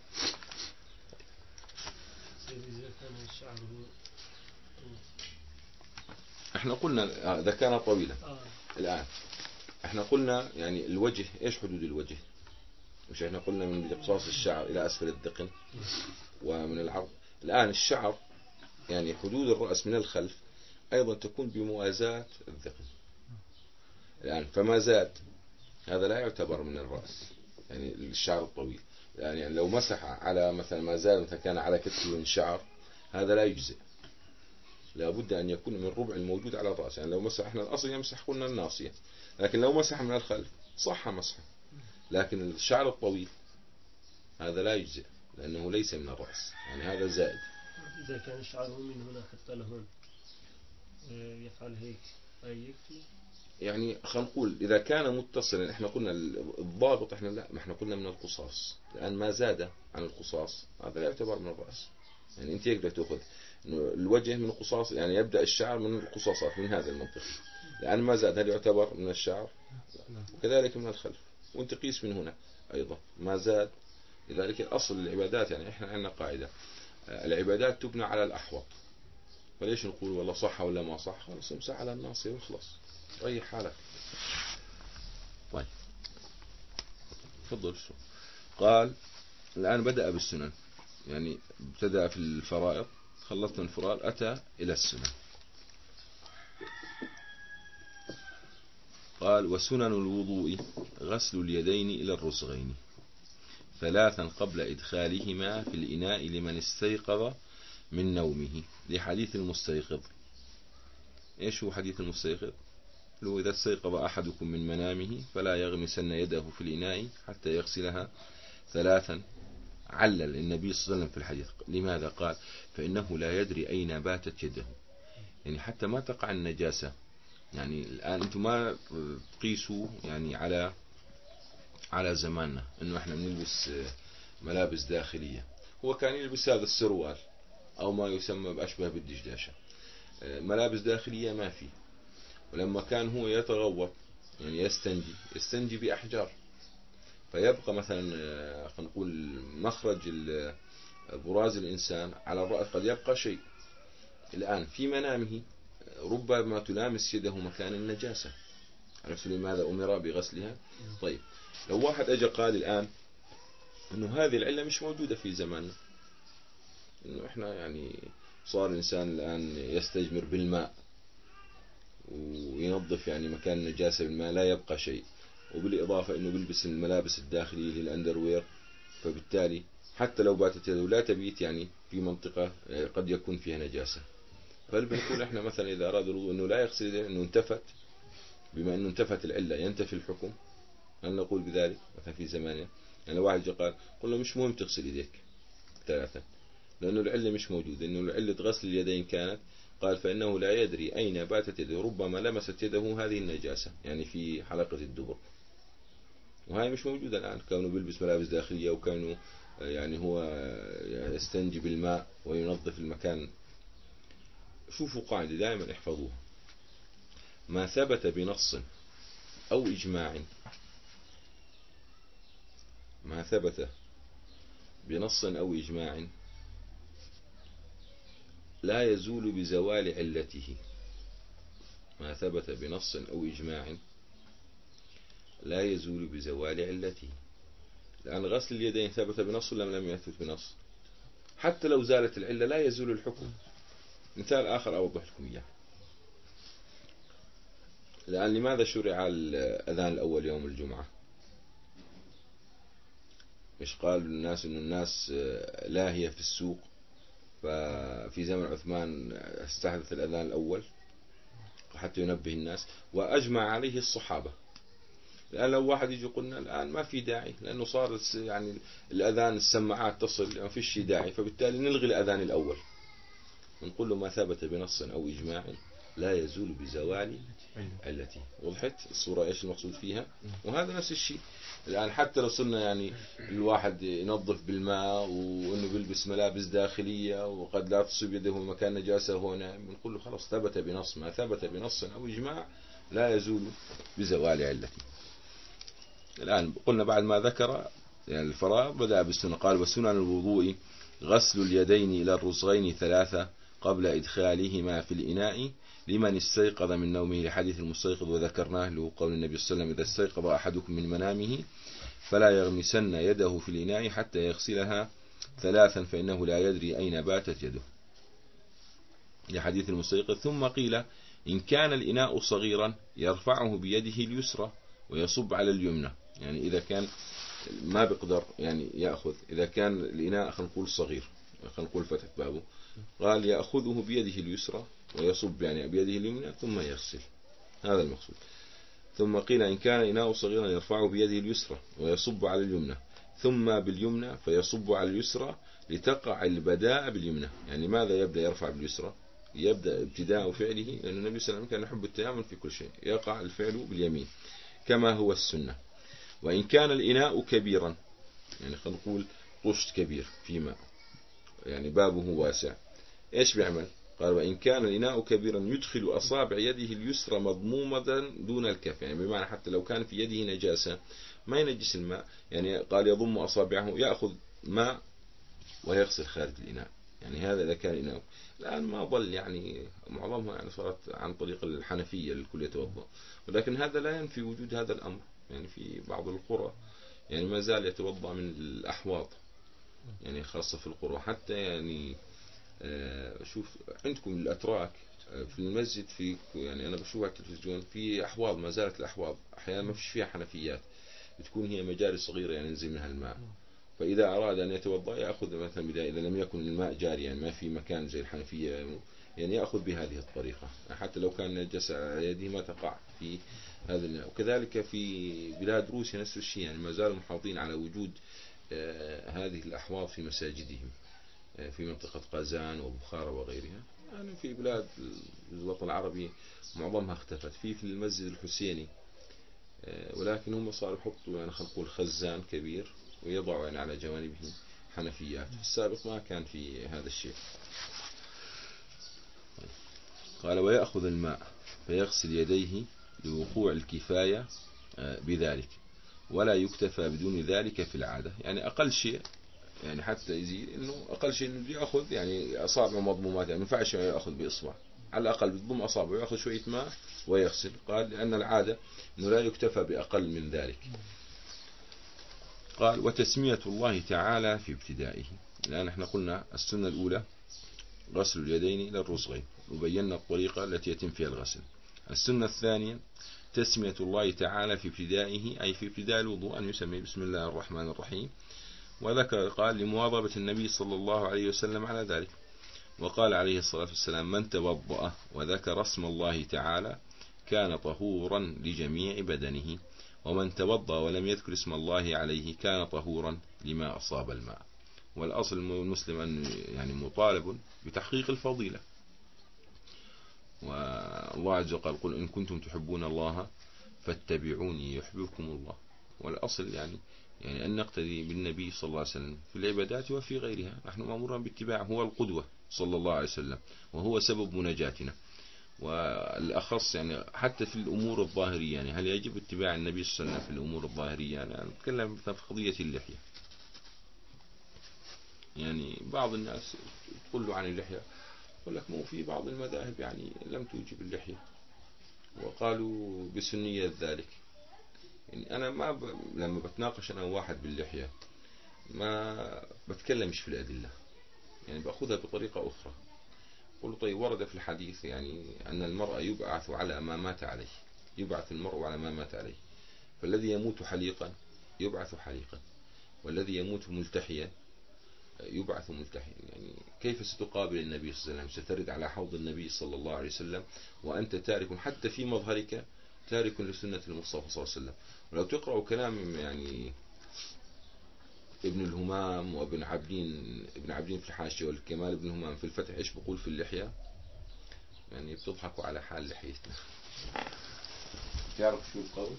احنا قلنا إذا كان طويلا. الآن احنا قلنا يعني الوجه، ايش حدود الوجه؟ مش احنا قلنا من اقصاص الشعر إلى أسفل الذقن ومن العرض. الآن الشعر يعني حدود الرأس من الخلف أيضا تكون بموازاة الذقن. الآن فما زاد هذا لا يعتبر من الرأس، يعني الشعر الطويل. يعني لو مسح على مثلا ما زال مثلا كان على كتفه من شعر هذا لا يجزئ، لابد أن يكون من ربع الموجود على الرأس. يعني لو مسح احنا الأصل يمسح قلنا الناصية، لكن لو مسح من الخلف صح مسحه، لكن الشعر الطويل هذا لا يجزئ لأنه ليس من الرأس، يعني هذا زائد. إذا كان شعره من هنا حتى لهون يفعل هيك أي يكفي يعني خلينا نقول إذا كان متصلا، إحنا قلنا الضابط، إحنا لا، ما إحنا قلنا من القصاص، لأن ما زاد عن القصاص هذا لا يعتبر من الرأس. يعني أنت يقدر تأخذ الوجه من القصاص، يعني يبدأ الشعر من القصاصات من هذا المنطق، لأن ما زاد هل يعتبر من الشعر؟ وكذلك من الخلف، وأنت قيس من هنا أيضا ما زاد. لذلك الأصل العبادات، يعني إحنا عندنا قاعدة العبادات تبنى على الأحوط، فليش نقول والله صح ولا ما صح؟ خلاص امسح على الناصية وخلاص، ريح حالك. طيب تفضل. شو قال؟ الآن بدأ بالسنن، يعني ابتدأ في الفرائض، خلصت من الفرائض أتى إلى السنن. قال: وسنن الوضوء غسل اليدين إلى الرسغين ثلاثا قبل إدخالهما في الإناء لمن استيقظ من نومه، لحديث المستيقظ. إيش هو حديث المستيقظ؟ لو إذا استيقظ أحدكم من منامه فلا يغمسن يده في الإناء حتى يغسلها ثلاثا. علل النبي صلى الله عليه وسلم في الحديث، لماذا؟ قال: فإنه لا يدري أين باتت يده، يعني حتى ما تقع النجاسة. يعني الآن أنتم ما تقيسوا يعني على على زماننا إنه إحنا بنلبس ملابس داخلية. هو كان يلبس هذا السروال أو ما يسمى بأشبه بالدشداشة، ملابس داخلية ما في. ولما كان هو يتغوط يعني يستنجي يستنجي بأحجار، فيبقى مثلا خلينا نقول مخرج براز الإنسان على الرأس قد يبقى شيء. الآن في منامه ربما تلامس يده مكان النجاسة، عرفت لماذا أمر بغسلها؟ طيب لو واحد أجى قال الآن إنه هذه العلة مش موجودة في زماننا، إنه إحنا يعني صار الإنسان الآن يستجمر بالماء وينظف يعني مكان النجاسة بالماء لا يبقى شيء، وبالإضافة إنه بيلبس الملابس الداخلية للأندروير، فبالتالي حتى لو باتت يده لا تبيت يعني في منطقة قد يكون فيها نجاسة. فبنقول إحنا مثلا إذا أراد الوضوء إنه لا يغسل يده، إنه انتفت، بما إنه انتفت العلة ينتفي الحكم. هل نقول بذلك مثلا في زماننا؟ يعني واحد قال قل له مش مهم تغسل يديك ثلاثة، لأنه العلة مش موجودة، إنه العلة غسل اليدين كانت. قال: فإنه لا يدري أين باتت يده، ربما لمست يده هذه النجاسة يعني في حلقة الدبر، وهي مش موجودة الآن، كونه بيلبس ملابس داخلية وكونه يعني هو يستنجي بالماء وينظف المكان. شوفوا قاعدة دائما احفظوها: ما ثبت بنص أو إجماع ما ثبت بنص أو إجماع لا يزول بزوال علته. ما ثبت بنص أو إجماع لا يزول بزوال علته. لأن غسل اليدين ثبت بنص ولا لم يثبت بنص؟ حتى لو زالت العلة لا يزول الحكم. مثال آخر أوضح لكم إياه. الآن لماذا شرع الأذان الأول يوم الجمعة؟ مش قال الناس إن الناس لاهية في السوق، ففي زمن عثمان استحدث الأذان الأول حتى ينبه الناس، وأجمع عليه الصحابة. الآن لو واحد يجي قلنا الآن ما في داعي، لأنه صار يعني الأذان السماعات تصل ما فيش داعي، فبالتالي نلغي الأذان الأول. نقول له ما ثبت بنص أو إجماع لا يزول بزوال علته. وضحت الصورة إيش المقصود فيها؟ وهذا نفس الشيء الآن، حتى لو صرنا يعني الواحد ينظف بالماء وإنه بيلبس ملابس داخلية وقد لا تصيب يده مكان نجاسة هو نائم، بنقول له خلاص ثبت بنص، ما ثبت بنص أو إجماع لا يزول بزوال علته. الآن قلنا بعد ما ذكر يعني الفرائض بدأ بالسنة. قال: وسنن الوضوء غسل اليدين إلى الرسغين ثلاثة قبل إدخالهما في الإناء لمن استيقظ من نومه، لحديث المستيقظ وذكرناه له قول النبي صلى الله عليه وسلم: إذا استيقظ أحدكم من منامه فلا يغمسن يده في الإناء حتى يغسلها ثلاثا فإنه لا يدري أين باتت يده، لحديث المستيقظ. ثم قيل: إن كان الإناء صغيرا يرفعه بيده اليسرى ويصب على اليمنى. يعني إذا كان ما بيقدر يعني يأخذ، إذا كان الإناء خلينا نقول صغير، خلينا نقول فتح بابه، قال يأخذه بيده اليسرى ويصب يعني بيده اليمنى ثم يغسل، هذا المقصود. ثم قيل: إن كان إناء صغيرا يرفعه بيده اليسرى ويصب على اليمنى ثم باليمنى فيصب على اليسرى لتقع البداء باليمنى. يعني ماذا يبدأ يرفع باليسرى؟ يبدأ ابتداء فعله، لأن النبي صلى الله عليه وسلم كان يحب التيامن في كل شيء، يقع الفعل باليمين كما هو السنة. وإن كان الإناء كبيرا، يعني خلينا نقول طشت كبير في ماء، يعني بابه واسع، إيش بيعمل؟ قال وإن كان الإناء كبيرا يدخل أصابع يده اليسرى مضمومة دون الكف، يعني بمعنى حتى لو كان في يده نجاسة ما ينجس الماء، يعني قال يضم أصابعه يأخذ ماء ويغسل خارج الإناء. يعني هذا إذا كان إناء. الآن ما ظل يعني معظمها يعني صارت عن طريق الحنفية للكل يتوضأ، ولكن هذا لا ينفي وجود هذا الأمر. يعني في بعض القرى يعني ما زال يتوضأ من الأحواض، يعني خاصة في القرى. حتى يعني شوف عندكم الأتراك في المسجد، في يعني أنا بشوفها على التلفزيون في أحواض، ما زالت الأحواض أحيانا ما فيش فيها حنفيات، بتكون هي مجاري صغيرة يعني ينزل منها الماء. فإذا أراد أن يتوضأ يأخذ مثلا بداية إذا لم يكن الماء جاري، يعني ما في مكان زي الحنفية، يعني يأخذ بهذه الطريقة، حتى لو كان نجس على يده ما تقع في هذا الماء. وكذلك في بلاد روسيا نفس الشيء، يعني ما زالوا محافظين على وجود هذه الأحواض في مساجدهم، في منطقة قازان وبخارى وغيرها. يعني في بلاد الوطن العربي معظمها اختفت. في في المسجد الحسيني، ولكن هم صاروا يحطوا يعني خلينا نقول خزان كبير ويضعوا يعني على جوانبه حنفيات. في السابق ما كان في هذا الشيء. قال ويأخذ الماء فيغسل يديه لوقوع الكفاية بذلك، ولا يكتفى بدون ذلك في العادة. يعني أقل شيء يعني حتى يزيد إنه أقل شيء إنه يأخذ يعني أصابع مضمومات، يعني ما ينفعش يأخذ بإصبع، على الأقل بيضم أصابعه ويأخذ شوية ماء ويغسل. قال لأن العادة إنه لا يكتفى بأقل من ذلك. قال وتسمية الله تعالى في ابتدائه. الآن احنا قلنا السنة الأولى غسل اليدين إلى الرسغين، وبينا الطريقة التي يتم فيها الغسل. السنة الثانية تسمية الله تعالى في ابتدائه، أي في ابتداء الوضوء أن يسمي بسم الله الرحمن الرحيم. وذكر قال لمواظبة النبي صلى الله عليه وسلم على ذلك. وقال عليه الصلاة والسلام من توضأ وذكر اسم الله تعالى كان طهورا لجميع بدنه، ومن توضأ ولم يذكر اسم الله عليه كان طهورا لما أصاب الماء. والأصل المسلم أن يعني مطالب بتحقيق الفضيلة. والله عز وجل قل إن كنتم تحبون الله فاتبعوني يحببكم الله. والأصل يعني يعني أن نقتدي بالنبي صلى الله عليه وسلم في العبادات وفي غيرها. نحن مأمورون باتباعه، هو القدوة صلى الله عليه وسلم، وهو سبب مناجاتنا. والأخص يعني حتى في الأمور الظاهرية، يعني هل يجب اتباع النبي صلى الله عليه وسلم في الأمور الظاهرية؟ يعني أنا أتكلم في قضية اللحية. يعني بعض الناس تقول له عن اللحية يقول لك مو في بعض المذاهب يعني لم توجب اللحية وقالوا بسنية ذلك. يعني أنا ما ب... لما بتناقش أنا واحد باللحية ما بتكلمش في الأدلة، يعني بأخذها بطريقة أخرى. قل طيب ورد في الحديث يعني أن المرء يبعث على ما مات عليه، يبعث المرء على ما مات عليه، فالذي يموت حليقا يبعث حليقا، والذي يموت ملتحيا يبعث ملتحيا. يعني كيف ستقابل النبي صلى الله عليه وسلم؟ سترد على حوض النبي صلى الله عليه وسلم وأنت تارك حتى في مظهرك تارك لسنة المصطفى صلى الله عليه وسلم. ولو تقرأوا كلام يعني ابن الهمام وابن عبدين ابن عبدين في الحاشية والكمال ابن الهمام في الفتح ايش بقول في اللحية، يعني بتضحكوا على حال لحيتنا. تعرف شو القول؟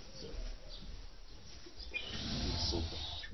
الصوت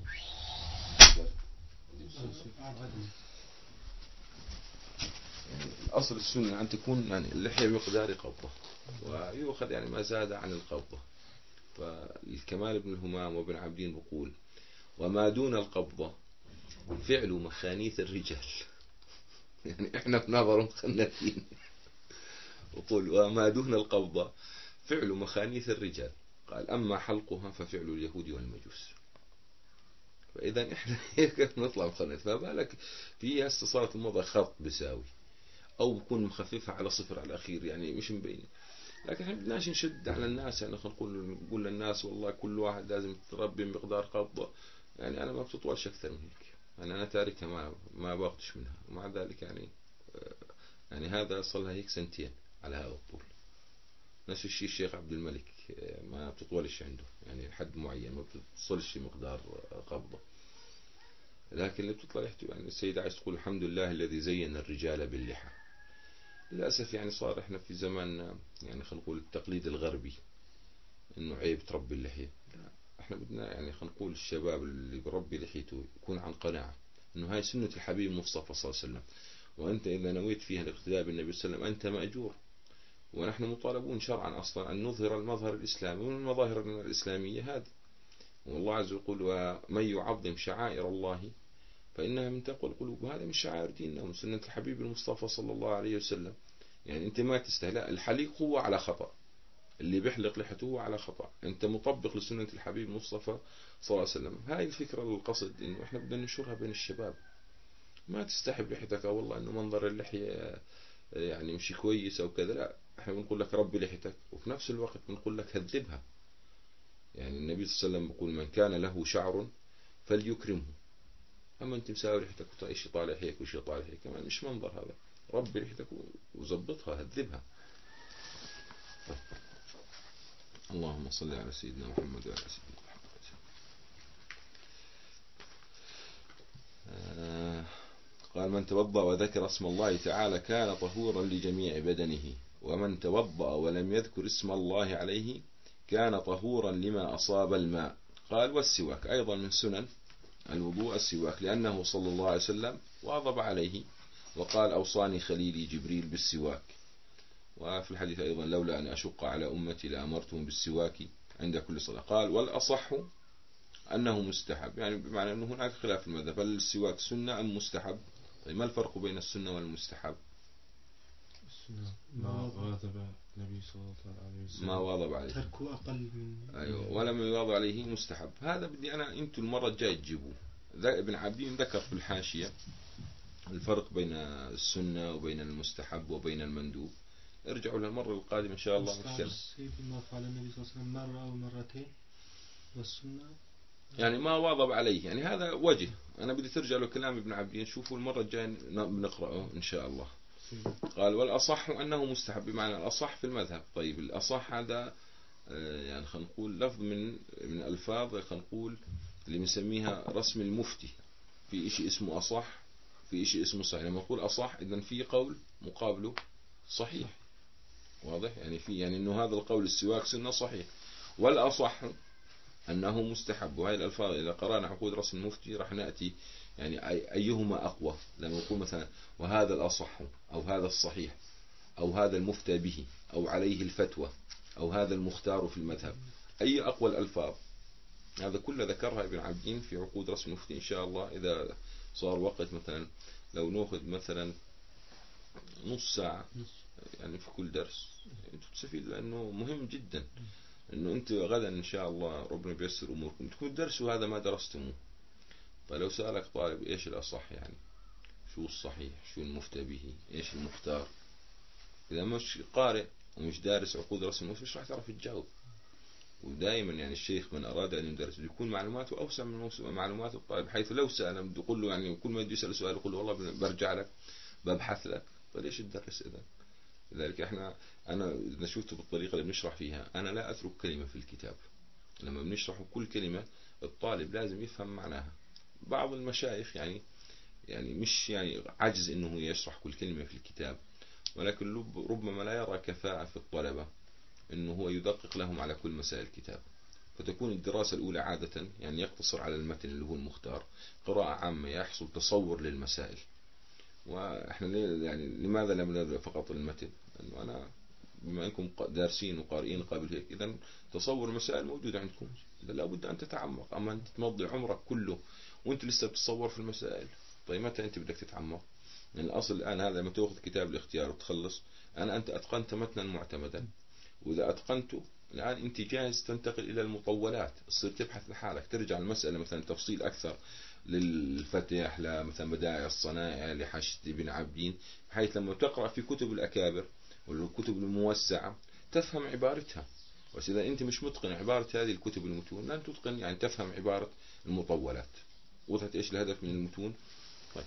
يعني الأصل السنة أن تكون يعني اللحية بمقدار قبضة، ويؤخذ يعني ما زاد عن القبضة. فالكمال ابن الهمام وابن عبدين بقول وما دون القبضة فعل مخانيث الرجال. يعني احنا بنظرهم خناثين. وقول وما دون القبضة فعل مخانيث الرجال. قال أما حلقها ففعل اليهود والمجوس. فإذا احنا هيك نطلع مخنث، فما بالك في هسه صارت الموضة خط بساوي أو بكون مخففها على صفر على الأخير، يعني مش مبين. لكن احنا بدناش نشد على الناس، يعني خلينا نقول نقول للناس والله كل واحد لازم تربي بمقدار قبضة. يعني أنا ما بتطولش أكثر من هيك، يعني أنا تاركها ما ما باخدش منها، ومع ذلك يعني يعني هذا صلها هيك سنتين على هذا الطول. نفس الشيء الشيخ عبد الملك ما بتطولش عنده، يعني حد معين ما بتصلش مقدار قبضة. لكن اللي بتطلع يحتوي يعني السيدة عايز تقول الحمد لله الذي زين الرجال باللحى. للأسف يعني صار إحنا في زمان يعني خلينا نقول التقليد الغربي إنه عيب تربي اللحية. لا، إحنا بدنا يعني خلينا نقول الشباب اللي بربي لحيته يكون عن قناعة إنه هاي سنة الحبيب المصطفى صلى الله عليه وسلم، وأنت إذا نويت فيها الاقتداء بالنبي صلى الله عليه وسلم أنت مأجور. ونحن مطالبون شرعا أصلا أن نظهر المظهر الإسلامي، ومن المظاهر الإسلامية هذه. والله عز وجل يقول ومن يعظم شعائر الله فإنها من تقوى القلوب، وهذا من شعائر ديننا ومن سنة الحبيب المصطفى صلى الله عليه وسلم. يعني أنت ما تستهل، الحليق هو على خطأ، اللي بيحلق لحيته هو على خطأ، أنت مطبق لسنة الحبيب المصطفى صلى الله عليه وسلم. هاي الفكرة القصد إنه إحنا بدنا ننشرها بين الشباب. ما تستحب لحيتك أو والله إنه منظر اللحية يعني مش كويس أو كذا، لا، إحنا بنقول لك ربي لحيتك، وفي نفس الوقت بنقول لك هذبها. يعني النبي صلى الله عليه وسلم يقول من كان له شعر فليكرمه. أما أنت مساوي لحيتك وإيش طالع لحيك وإيش طالع لحيك كمان مش منظر هذا. ربي لحيتك وزبطها هذبها. اللهم صل على سيدنا محمد وعلى سيدنا محمد. آه قال من توضأ وذكر اسم الله تعالى كان طهورا لجميع بدنه، ومن توضأ ولم يذكر اسم الله عليه كان طهورا لما أصاب الماء. قال والسواك أيضا من سنن الوضوء السواك، لأنه صلى الله عليه وسلم واظب عليه وقال أوصاني خليلي جبريل بالسواك. وفي الحديث أيضا لولا أن أشق على أمتي لأمرتهم بالسواك عند كل صلاة. قال والأصح أنه مستحب، يعني بمعنى أنه هناك خلاف في المذهب، هل السواك سنة أم مستحب؟ طيب ما الفرق بين السنة والمستحب؟ السنة ما واظب النبي صلى الله عليه وسلم، ما واظب عليه تركه أقل من أيوة، ولم يواظب عليه مستحب. هذا بدي أنا أنتم المرة الجاية تجيبوه. ابن عابدين ذكر في الحاشية الفرق بين السنة وبين المستحب وبين المندوب. ارجعوا للمرة القادمة إن شاء الله نتكلم. ما فعل النبي صلى الله عليه وسلم مرة أو مرتين، والسنة يعني ما واظب عليه، يعني هذا وجه. أنا بدي ترجع له كلام ابن عابدين، شوفوا المرة الجاية بنقرأه إن شاء الله. قال والأصح أنه مستحب، بمعنى الأصح في المذهب. طيب الأصح هذا يعني خلينا نقول لفظ من من ألفاظ خلينا نقول اللي بنسميها رسم المفتي. في إشي اسمه أصح، في إشي اسمه صحيح. لما نقول أصح إذن في قول مقابله صحيح، واضح؟ يعني في يعني إنه هذا القول السواك سنة صحيح. والأصح أنه مستحب. وهي الألفاظ إذا قرأنا عقود رسم المفتي راح نأتي يعني أيهما أقوى. لما نقول مثلا وهذا الأصح أو هذا الصحيح أو هذا المفتى به أو عليه الفتوى أو هذا المختار في المذهب، أي أقوى الألفاظ؟ هذا كله ذكرها ابن عابدين في عقود رسم المفتي. إن شاء الله إذا صار وقت مثلا لو نأخذ مثلا نص ساعة يعني في كل درس أنت تستفيد، لأنه مهم جدا أنه أنت غدا إن شاء الله ربنا بيسر أموركم تكون درسوا هذا ما درستموه. فلو سألك طالب إيش الأصح، يعني شو الصحيح، شو المفتى به، إيش المختار، إذا مش قارئ ومش دارس عقود رسم المفتي مش راح تعرف تجاوب. ودائما يعني الشيخ من أراد أن يدرس يكون معلوماته أوسع من معلومات الطالب، حيث لو سأل بده يقول له يعني كل ما يجي يسأل سؤال يقول له والله برجع لك ببحث لك، فليش تدرس إذا؟ لذلك احنا أنا إذا شفته بالطريقة اللي بنشرح فيها أنا لا أترك كلمة في الكتاب. لما بنشرح كل كلمة الطالب لازم يفهم معناها. بعض المشايخ يعني يعني مش يعني عجز إنه يشرح كل كلمة في الكتاب، ولكن ربما لا يرى كفاءة في الطلبة إنه هو يدقق لهم على كل مسائل الكتاب. فتكون الدراسة الأولى عادة يعني يقتصر على المتن اللي هو المختار، قراءة عامة يحصل تصور للمسائل. وإحنا يعني لماذا لم ندرس فقط المتن؟ لأنه أنا بما أنكم دارسين وقارئين قبل هيك، إذا تصور المسائل موجود عندكم، إذا لابد أن تتعمق. أما أنت تمضي عمرك كله وأنت لسه بتصور في المسائل، طيب متى أنت بدك تتعمق؟ يعني الأصل الآن هذا لما تأخذ كتاب الاختيار وتخلص، أنا أنت أتقنت متنا معتمدا، وإذا أتقنته الآن أنت جاهز تنتقل إلى المطولات، تصير تبحث لحالك، ترجع المسألة مثلا تفصيل أكثر للفتح لمثلا بدائع الصنائع لحشد ابن عابدين، بحيث لما تقرأ في كتب الأكابر والكتب الموسعة تفهم عبارتها. بس إذا أنت مش متقن عبارة هذه الكتب المتون لن تتقن يعني تفهم عبارة المطولات. وضحت إيش الهدف من المتون؟ طيب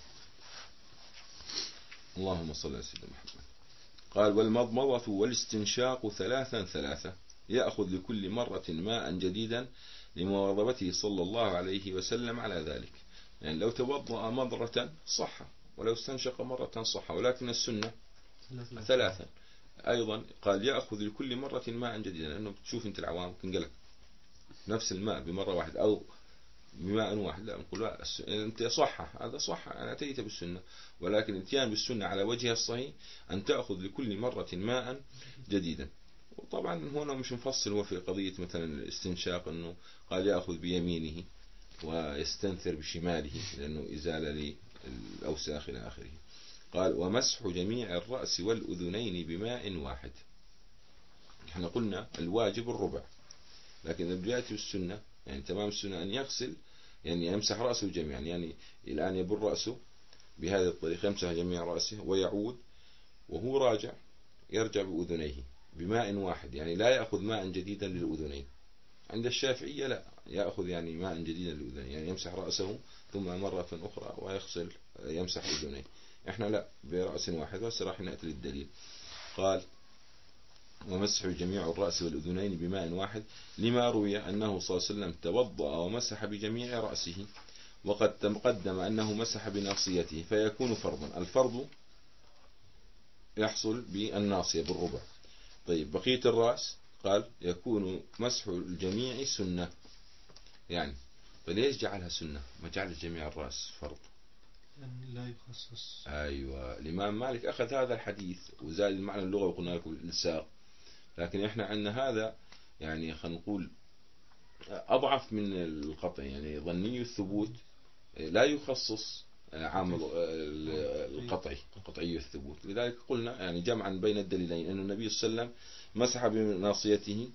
اللهم صل على سيدنا محمد. قال والمضمضة والاستنشاق ثلاثا ثلاثة، يأخذ لكل مرة ماء جديدا لمواظبته صلى الله عليه وسلم على ذلك. يعني لو توضأ مرة صح، ولو استنشق مرة صح، ولكن السنة ثلاثا. أيضا قال يأخذ لكل مرة ماء جديدا، لأنه بتشوف أنت العوام تنقلك نفس الماء بمرة واحدة أو بماء واحد، لا نقول لا أنت صح، هذا صح، أنا أتيت بالسنة، ولكن الاتيان بالسنة على وجهها الصحيح أن تأخذ لكل مرة ماء جديدا. وطبعا هنا مش مفصل هو في قضية مثلا الاستنشاق، أنه قال يأخذ بيمينه ويستنثر بشماله لأنه إزالة للأوساخ إلى آخره. قال ومسح جميع الرأس والأذنين بماء واحد. احنا قلنا الواجب الربع، لكن البداية السنة يعني تمام السنة أن يغسل يعني يمسح رأسه جميعا، يعني الآن يبر رأسه بهذه الطريقة، يمسح جميع رأسه ويعود وهو راجع يرجع بأذنيه بماء واحد، يعني لا يأخذ ماء جديدا للأذنين. عند الشافعية لا، يأخذ يعني ماء جديدا للأذنين، يعني يمسح رأسه ثم مرة أخرى ويغسل يمسح أذنيه. احنا لا، برأس واحد. وسراح نأتي للدليل. قال ومسح جميع الرأس والأذنين بماء واحد لما روي أنه صلى الله عليه وسلم توضأ ومسح بجميع رأسه، وقد تقدم أنه مسح بناصيته فيكون فرضا. الفرض يحصل بالناصية بالربع. طيب بقية الرأس قال يكون مسح الجميع سنة، يعني فليش جعلها سنة ما جعل جميع الرأس فرض؟ يعني لا يخصص. أيوة، الإمام مالك أخذ هذا الحديث وزاد المعنى اللغة وقلنا لكم الإلساق، لكن إحنا عندنا هذا يعني خلينا نقول أضعف من القطع، يعني ظني الثبوت لا يخصص عامل القطعي قطعي الثبوت. لذلك قلنا يعني جمعا بين الدليلين أن النبي صلى الله عليه وسلم مسح بناصيته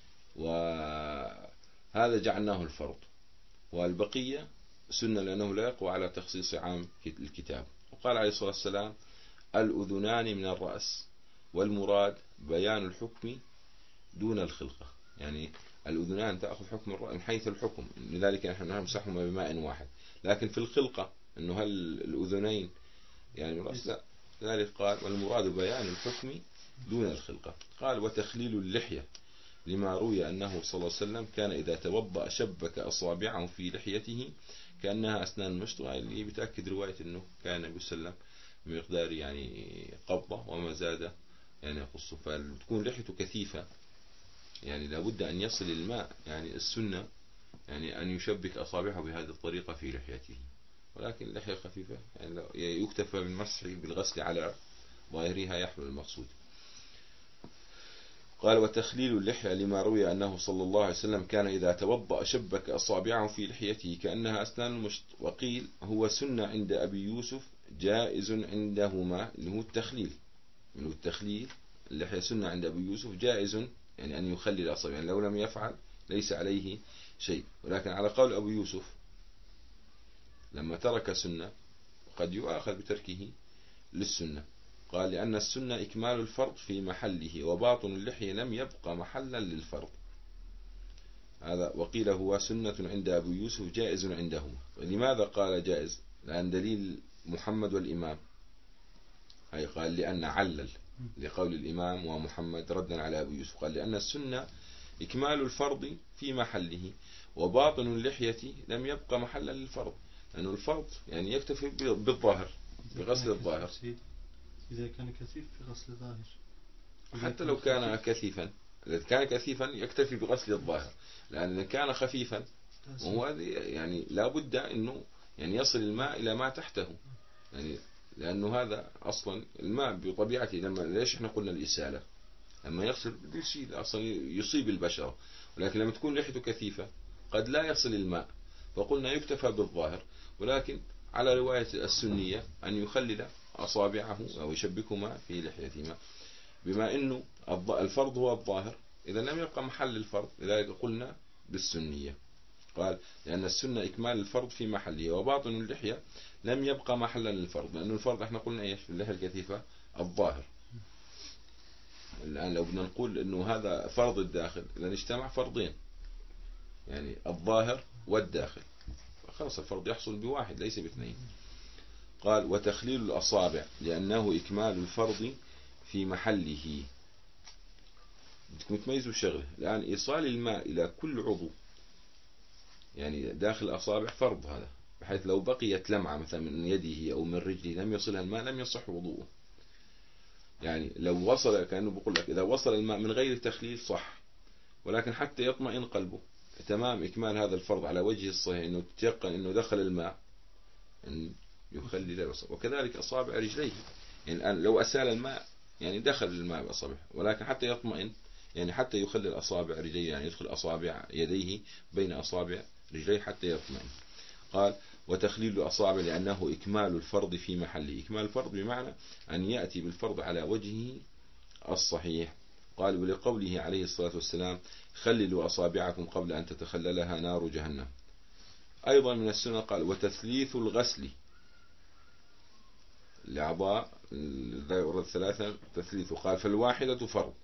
وهذا جعلناه الفرض، والبقية سنة لأنه لا يقوى على تخصيص عام الكتاب. وقال عليه الصلاة والسلام الأذنان من الرأس، والمراد بيان الحكم دون الخلقة، يعني الأذنان تأخذ حكم الرأس من حيث الحكم، لذلك نحن نمسحهما بماء واحد، لكن في الخلقة أنه هل الأذنين يعني الرأس لا، لذلك قال والمراد بيان الحكم دون الخلقة. قال وتخليل اللحية لما روي أنه صلى الله عليه وسلم كان إذا توضأ شبك أصابعه في لحيته كأنها أسنان المشط، اللي بتأكد رواية أنه كان النبي صلى الله عليه وسلم بمقدار يعني قبضة وما زاد يعني يقص، فتكون لحيته كثيفة، يعني لابد أن يصل الماء، يعني السنة يعني أن يشبك أصابعه بهذه الطريقة في لحيته، ولكن اللحية خفيفة يعني يكتفى بالمسح بالغسل على ظاهرها يحمل المقصود. قال وتخليل اللحية لما روي أنه صلى الله عليه وسلم كان إذا توضأ شبك أصابعه في لحيته كأنها أسنان المشط. وقيل هو سنة عند أبي يوسف جائز عندهما، اللي هو التخليل، من التخليل اللحية سنة عند أبي يوسف جائز، يعني أن يخلل أصابعه، يعني لو لم يفعل ليس عليه شيء. ولكن على قول أبو يوسف لما ترك سنة قد يؤاخذ بتركه للسنة. قال لأن السنة إكمال الفرض في محله، وباطن اللحية لم يبقى محلا للفرض. هذا وقيل هو سنة عند أبو يوسف جائز عندهما. لماذا قال جائز؟ لأن دليل محمد والإمام، أي قال لأن علل لقول الإمام ومحمد ردا على أبو يوسف، قال لأن السنة إكمال الفرض في محله، وباطن اللحية لم يبقى محلا للفرض، لأن يعني الفرض يعني يكتفي بالظاهر بغسل الظاهر. إذا كان كثيف في غسل الظاهر، حتى لو كان كثيفا، إذا كان كثيفا يكتفي بغسل الظاهر، لأن إذا كان خفيفا وهو يعني لا بد إنه يعني يصل الماء إلى ما تحته، يعني لأنه هذا أصلا الماء بطبيعته لما ليش إحنا قلنا الإسالة لما يغسل يصيب أصلا يصيب البشرة، ولكن لما تكون لحيته كثيفة قد لا يصل الماء، فقلنا يكتفى بالظاهر. ولكن على رواية السنية أن يخلل أصابعه أو يشبكهما في لحيتهما، بما أنه الفرض هو الظاهر إذا لم يبقى محل الفرض، لذلك قلنا بالسنية. قال لأن السنة إكمال الفرض في محله، وباطن اللحية لم يبقى محلا للفرض، لأن الفرض احنا قلنا إيش في اللحية الكثيفة الظاهر. الآن لو بدنا نقول أنه هذا فرض الداخل إذا اجتمع فرضين، يعني الظاهر والداخل، خلاص الفرض يحصل بواحد ليس باثنين. قال وتخليل الأصابع لأنه إكمال الفرض في محله. بدكم تميزوا شغله، الآن إيصال الماء إلى كل عضو يعني داخل الأصابع فرض، هذا بحيث لو بقيت لمعة مثلا من يده أو من رجله لم يصلها الماء لم يصح وضوءه. يعني لو وصل، كأنه بقول لك إذا وصل الماء من غير تخليل صح، ولكن حتى يطمئن قلبه تمام إكمال هذا الفرض على وجه الصحيح، إنه تيقن إنه دخل الماء إن يخلل الأصابع. وكذلك أصابع رجليه، يعني الآن لو أسال الماء يعني دخل الماء بأصابعه، ولكن حتى يطمئن يعني حتى يخلل أصابع رجليه، يعني يدخل أصابع يديه بين أصابع رجليه حتى يطمئن. قال وتخليل الأصابع لأنه إكمال الفرض في محله. إكمال الفرض بمعنى أن يأتي بالفرض على وجهه الصحيح. قال ولقوله عليه الصلاة والسلام خللوا أصابعكم قبل أن تتخللها نار جهنم. أيضا من السنة قال وتثليث الغسل الأعضاء الثلاثة تثليث. قال فالواحدة فرض،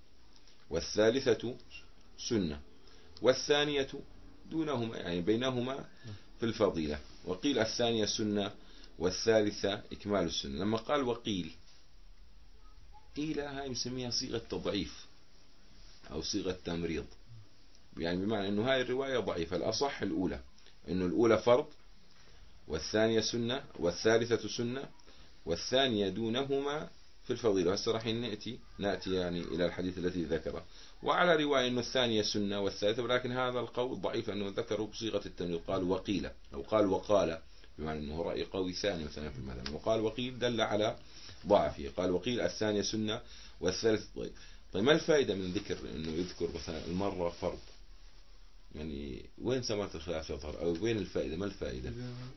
والثالثة سنة، والثانية دونهما يعني بينهما في الفضيلة. وقيل الثانية سنة والثالثة إكمال السنة. لما قال وقيل، قيل هاي مسميها صيغة تضعيف أو صيغة تمريض، يعني بمعنى أنه هاي الرواية ضعيفة. الأصح الأولى، أنه الأولى فرض والثانية سنة والثالثة سنة والثانية دونهما في الفضيلة. هسه راح نأتي نأتي يعني إلى الحديث الذي ذكره. وعلى رواية أنه الثانية سنة والثالثة، ولكن هذا القول ضعيف أنه ذكره بصيغة التمريض. قال وقيل أو قال وقال، بمعنى أنه رأي قوي ثاني مثلا في المذهب. وقال وقيل دل على ضعفه. قال وقيل الثانية سنة والثالث طيب. طيب ما الفائدة من ذكر أنه يذكر مثلا المرة فرض؟ يعني وين ثمرة الخلاف يظهر، أو وين الفائدة؟ ما الفائدة؟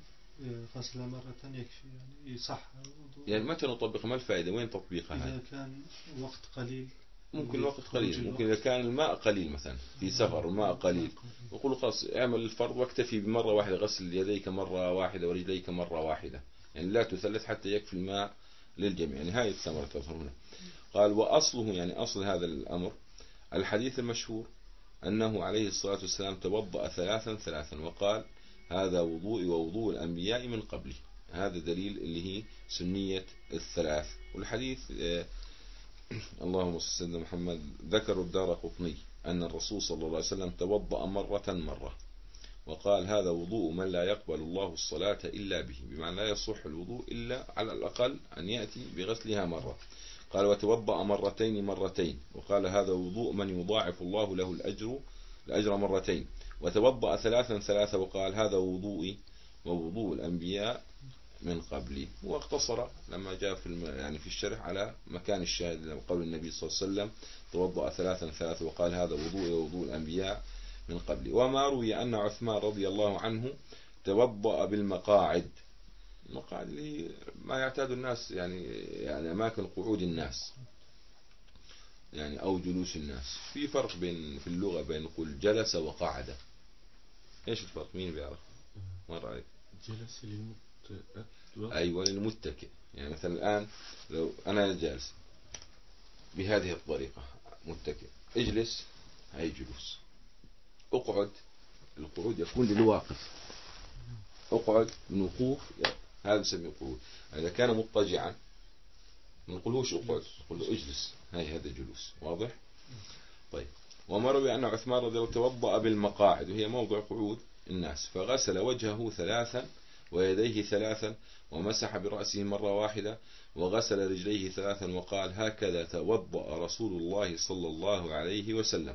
غسل مرة يكفي يعني صح. يعني متى نطبق؟ ما الفائدة؟ وين تطبيقها؟ إذا كان وقت قليل ممكن وقت قليل، ممكن إذا كان الماء قليل مثلا في سفر الماء قليل، يقول خلاص اعمل الفرض واكتفي بمرة واحدة، غسل يديك مرة واحدة ورجليك مرة واحدة، يعني لا تثلث حتى يكفي الماء للجميع. يعني هاي الثمرة تظهر هنا. قال وأصله يعني أصل هذا الأمر الحديث المشهور أنه عليه الصلاة والسلام توضأ ثلاثا ثلاثا وقال هذا وضوء ووضوء الأنبياء من قبلي. هذا دليل اللي هي سنية الثلاث. والحديث آه اللهم صل على محمد ذكر الدارقطني أن الرسول صلى الله عليه وسلم توضأ مرة مرة وقال هذا وضوء من لا يقبل الله الصلاة إلا به، بمعنى لا يصح الوضوء إلا على الأقل أن يأتي بغسلها مرة. قال وتوضأ مرتين مرتين وقال هذا وضوء من يضاعف الله له الأجر الأجر مرتين. وتوضأ ثلاثا ثلاثة وقال هذا وضوئي ووضوء الأنبياء من قبلي. واقتصر لما جاء في الم... يعني في الشرح على مكان الشاهد قول النبي صلى الله عليه وسلم توضأ ثلاثا ثلاثة وقال هذا وضوء ووضوء الأنبياء من قبلي. وما روي أن عثمان رضي الله عنه توضأ بالمقاعد. المقاعد اللي ما يعتاد الناس، يعني يعني أماكن قعود الناس يعني أو جلوس الناس. في فرق بين في اللغة بين نقول جلس وقعد. إيش الفرق؟ مين بيعرف؟ ما رأيك؟ جلس للمت أيوة للمتكئ. يعني مثلا الآن لو أنا جالس بهذه الطريقة متكئ، اجلس هاي جلوس، اقعد القعود يكون للواقف، اقعد من وقوف هذا نسميه قعود. إذا كان مضطجعا ما نقولوش اقعد، نقول له اجلس، هاي هذا جلوس. واضح؟ طيب. وما روي أن عثمان رضي الله عنه توضأ بالمقاعد وهي موضع قعود الناس فغسل وجهه ثلاثا ويديه ثلاثا ومسح برأسه مرة واحدة وغسل رجليه ثلاثا وقال هكذا توضأ رسول الله صلى الله عليه وسلم.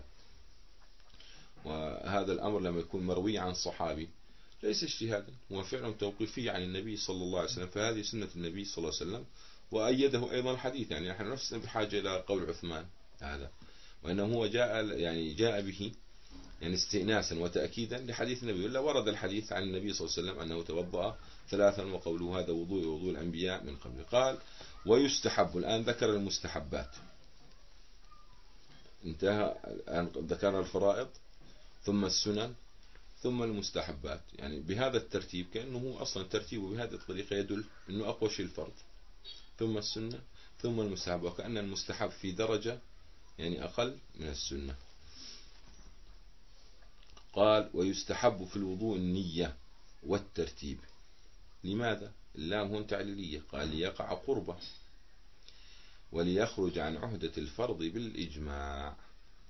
وهذا الأمر لما يكون مروي عن صحابي ليس اجتهادا، هو فعل توقيفي عن النبي صلى الله عليه وسلم، فهذه سنة النبي صلى الله عليه وسلم. وأيده أيضا الحديث، يعني نحن نفسنا بحاجة إلى قول عثمان هذا، وأنه هو جاء يعني جاء به يعني استئناسا وتأكيدا لحديث النبي. إلا ورد الحديث عن النبي صلى الله عليه وسلم أنه توضأ ثلاثا وقوله هذا وضوء وضوء الأنبياء من قبل. قال ويستحب. الآن ذكر المستحبات، انتهى الآن ذكر الفرائض ثم السنن ثم المستحبات، يعني بهذا الترتيب، كأنه أصلا ترتيبه بهذه الطريقة يدل أنه أقوى شيء الفرض ثم السنة ثم المستحب، وكأن المستحب في درجة يعني أقل من السنة. قال ويستحب في الوضوء النية والترتيب. لماذا؟ اللام هون تعليلية. قال ليقع قربة وليخرج عن عهدة الفرض بالإجماع.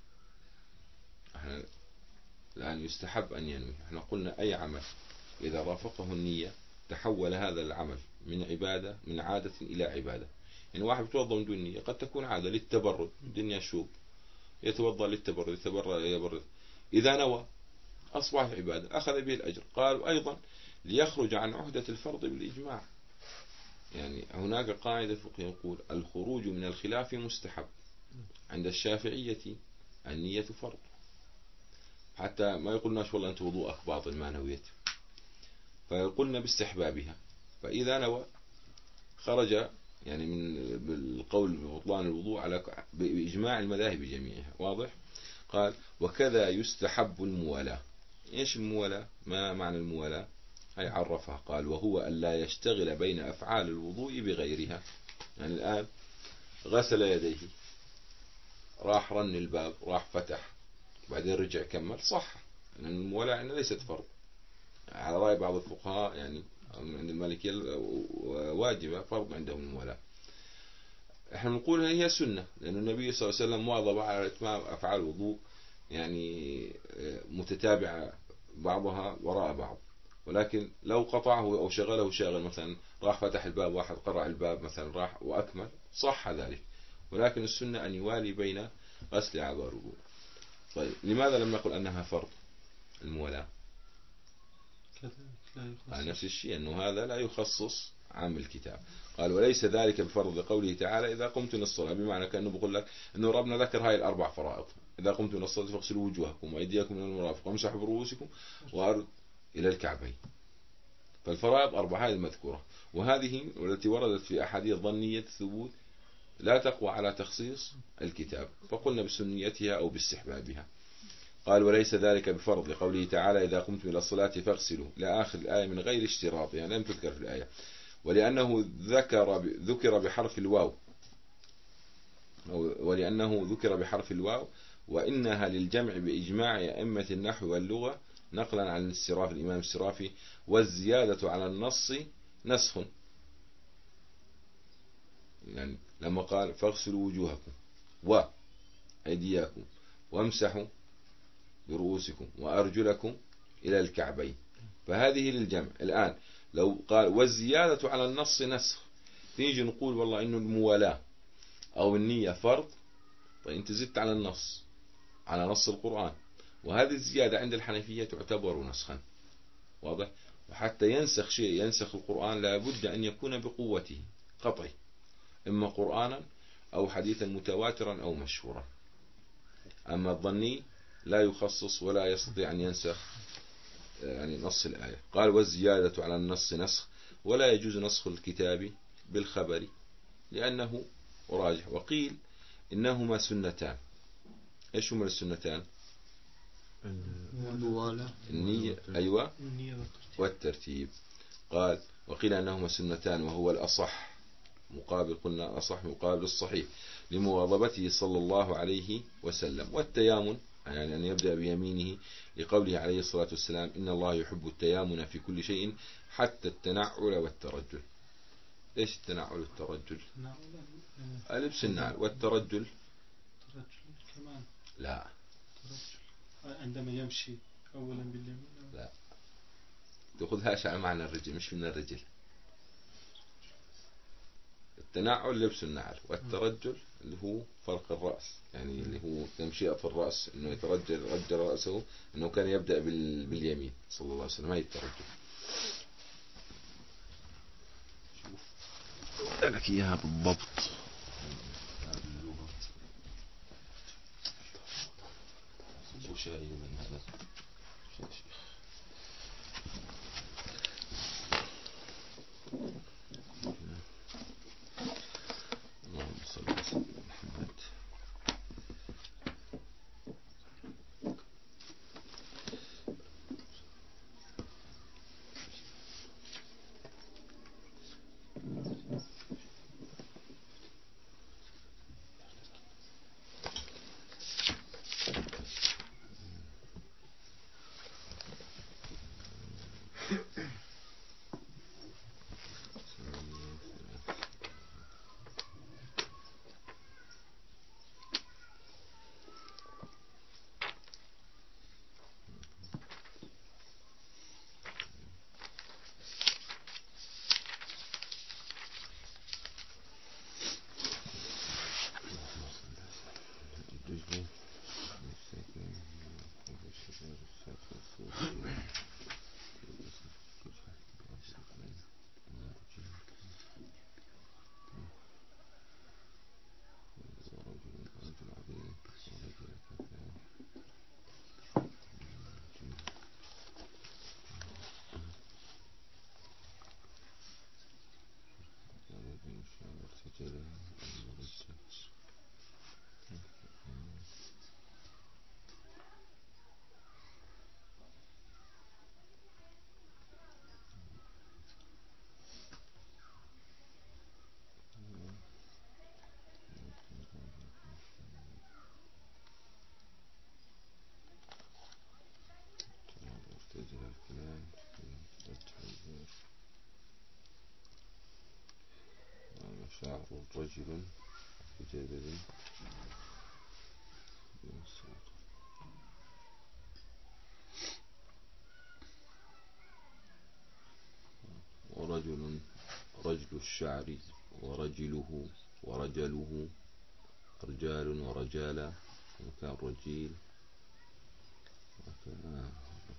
احنا الآن يستحب أن ينوي. احنا قلنا أي عمل إذا رافقه النية تحول هذا العمل من عبادة من عادة إلى عبادة. يعني واحد بيتوضأ من دون نية قد تكون عادة للتبرد، الدنيا شوب يتوضأ للتبرد يتبرد يبرد، إذا نوى أصبحت عبادة أخذ به الأجر. قال أيضا ليخرج عن عهدة الفرض بالإجماع، يعني هناك قاعدة فقهية يقول الخروج من الخلاف مستحب، عند الشافعية النية فرض، حتى ما يقولناش والله أنت وضوءك باطل ما نويت، فيقولنا باستحبابها. فإذا نوى خرج يعني من بالقول ببطلان الوضوء على بإجماع المذاهب جميعها. واضح؟ قال وكذا يستحب الموالاة. إيش الموالاة؟ ما معنى الموالاة؟ هي عرفها قال وهو أن لا يشتغل بين أفعال الوضوء بغيرها. يعني الآن غسل يديه، راح رن الباب، راح فتح، بعدين رجع كمل، صح، يعني الموالاة يعني ليست فرض على رأي بعض الفقهاء، يعني عند المالكية واجبة، فرض عندهم الموالاة. احنا نقول هي سنة، لأن النبي صلى الله عليه وسلم واظب على إتمام أفعال الوضوء يعني متتابعة بعضها وراء بعض، ولكن لو قطعه أو شغله شاغل، مثلا راح فتح الباب واحد قرع الباب مثلا راح وأكمل، صح ذلك، ولكن السنة أن يوالي بين غسل أعضاء الوضوء. طيب لماذا لم نقل أنها فرض الموالاة؟ قال نفس الشيء، أنه هذا لا يخصص عام الكتاب. قال وليس ذلك بفرض لقوله تعالى إذا قمتم للصلاة، بمعنى كأنه بقول لك أنه ربنا ذكر هاي الأربع فرائض، إذا قمتم للصلاة فاغسلوا وجوهكم وأيديكم من المرافق وامسحوا برؤوسكم وأرجلكم إلى الكعبين. فالفرائض أربعة هذه المذكورة، وهذه والتي وردت في أحاديث ظنية الثبوت لا تقوى على تخصيص الكتاب، فقلنا بسنيتها أو باستحبابها. قال وليس ذلك بفرض لقوله تعالى إذا قمتم إلى الصلاة فاغسلوا إلى آخر الآية من غير اشتراط، يعني لم تذكر في الآية، ولأنه ذكر ذكر بحرف الواو ولأنه ذكر بحرف الواو وإنها للجمع بإجماع أئمة النحو واللغة نقلا عن السراف الإمام السرافي، والزيادة على النص نسخ، يعني لما قال فاغسلوا وجوهكم وأيديكم وامسحوا برؤوسكم وأرجلكم إلى الكعبين، فهذه للجمع. الآن لو قال والزيادة على النص نسخ، تيجي نقول والله إنه الموالاة أو النية فرض، طيب أنت زدت على النص على نص القرآن، وهذه الزيادة عند الحنفية تعتبر نسخا. واضح؟ وحتى ينسخ شيء ينسخ القرآن لا بد أن يكون بقوته قطعي، إما قرآنا أو حديثا متواترا أو مشهورا. أما الظني لا يخصص ولا يستطيع أن ينسخ يعني نص الآية. قال والزيادة على النص نسخ، ولا يجوز نسخ الكتاب بالخبر لأنه راجح. وقيل إنهما سنتان. إيش هما السنتان؟ النية أيوة والترتيب. قال وقيل أنهما سنتان وهو الأصح، مقابل قلنا أصح مقابل الصحيح لمواظبته صلى الله عليه وسلم. والتيامن يعني أن يبدأ بيمينه لقوله عليه الصلاة والسلام إن الله يحب التيامن في كل شيء حتى التنعل والترجل. إيش التنعل والترجل؟ لبس النعل. والترجل لا عندما يمشي أولا باليمين لا تأخذهاش على معنى الرجل، مش من الرجل. التنعل لبس النعل، والترجل اللي هو فرق الرأس، يعني اللي هو تمشيئة في الرأس، انه يترجل رجل رأسه، انه كان يبدأ باليمين صلى الله عليه وسلم. هاي الترجل. شوف لك اياها بالضبط. شاي من هذا شيخ. اللهم صل على سيدنا محمد. رجل بجبل ورجل رجل الشعر ورجله ورجله رجال ورجالا وكان رجيل وكان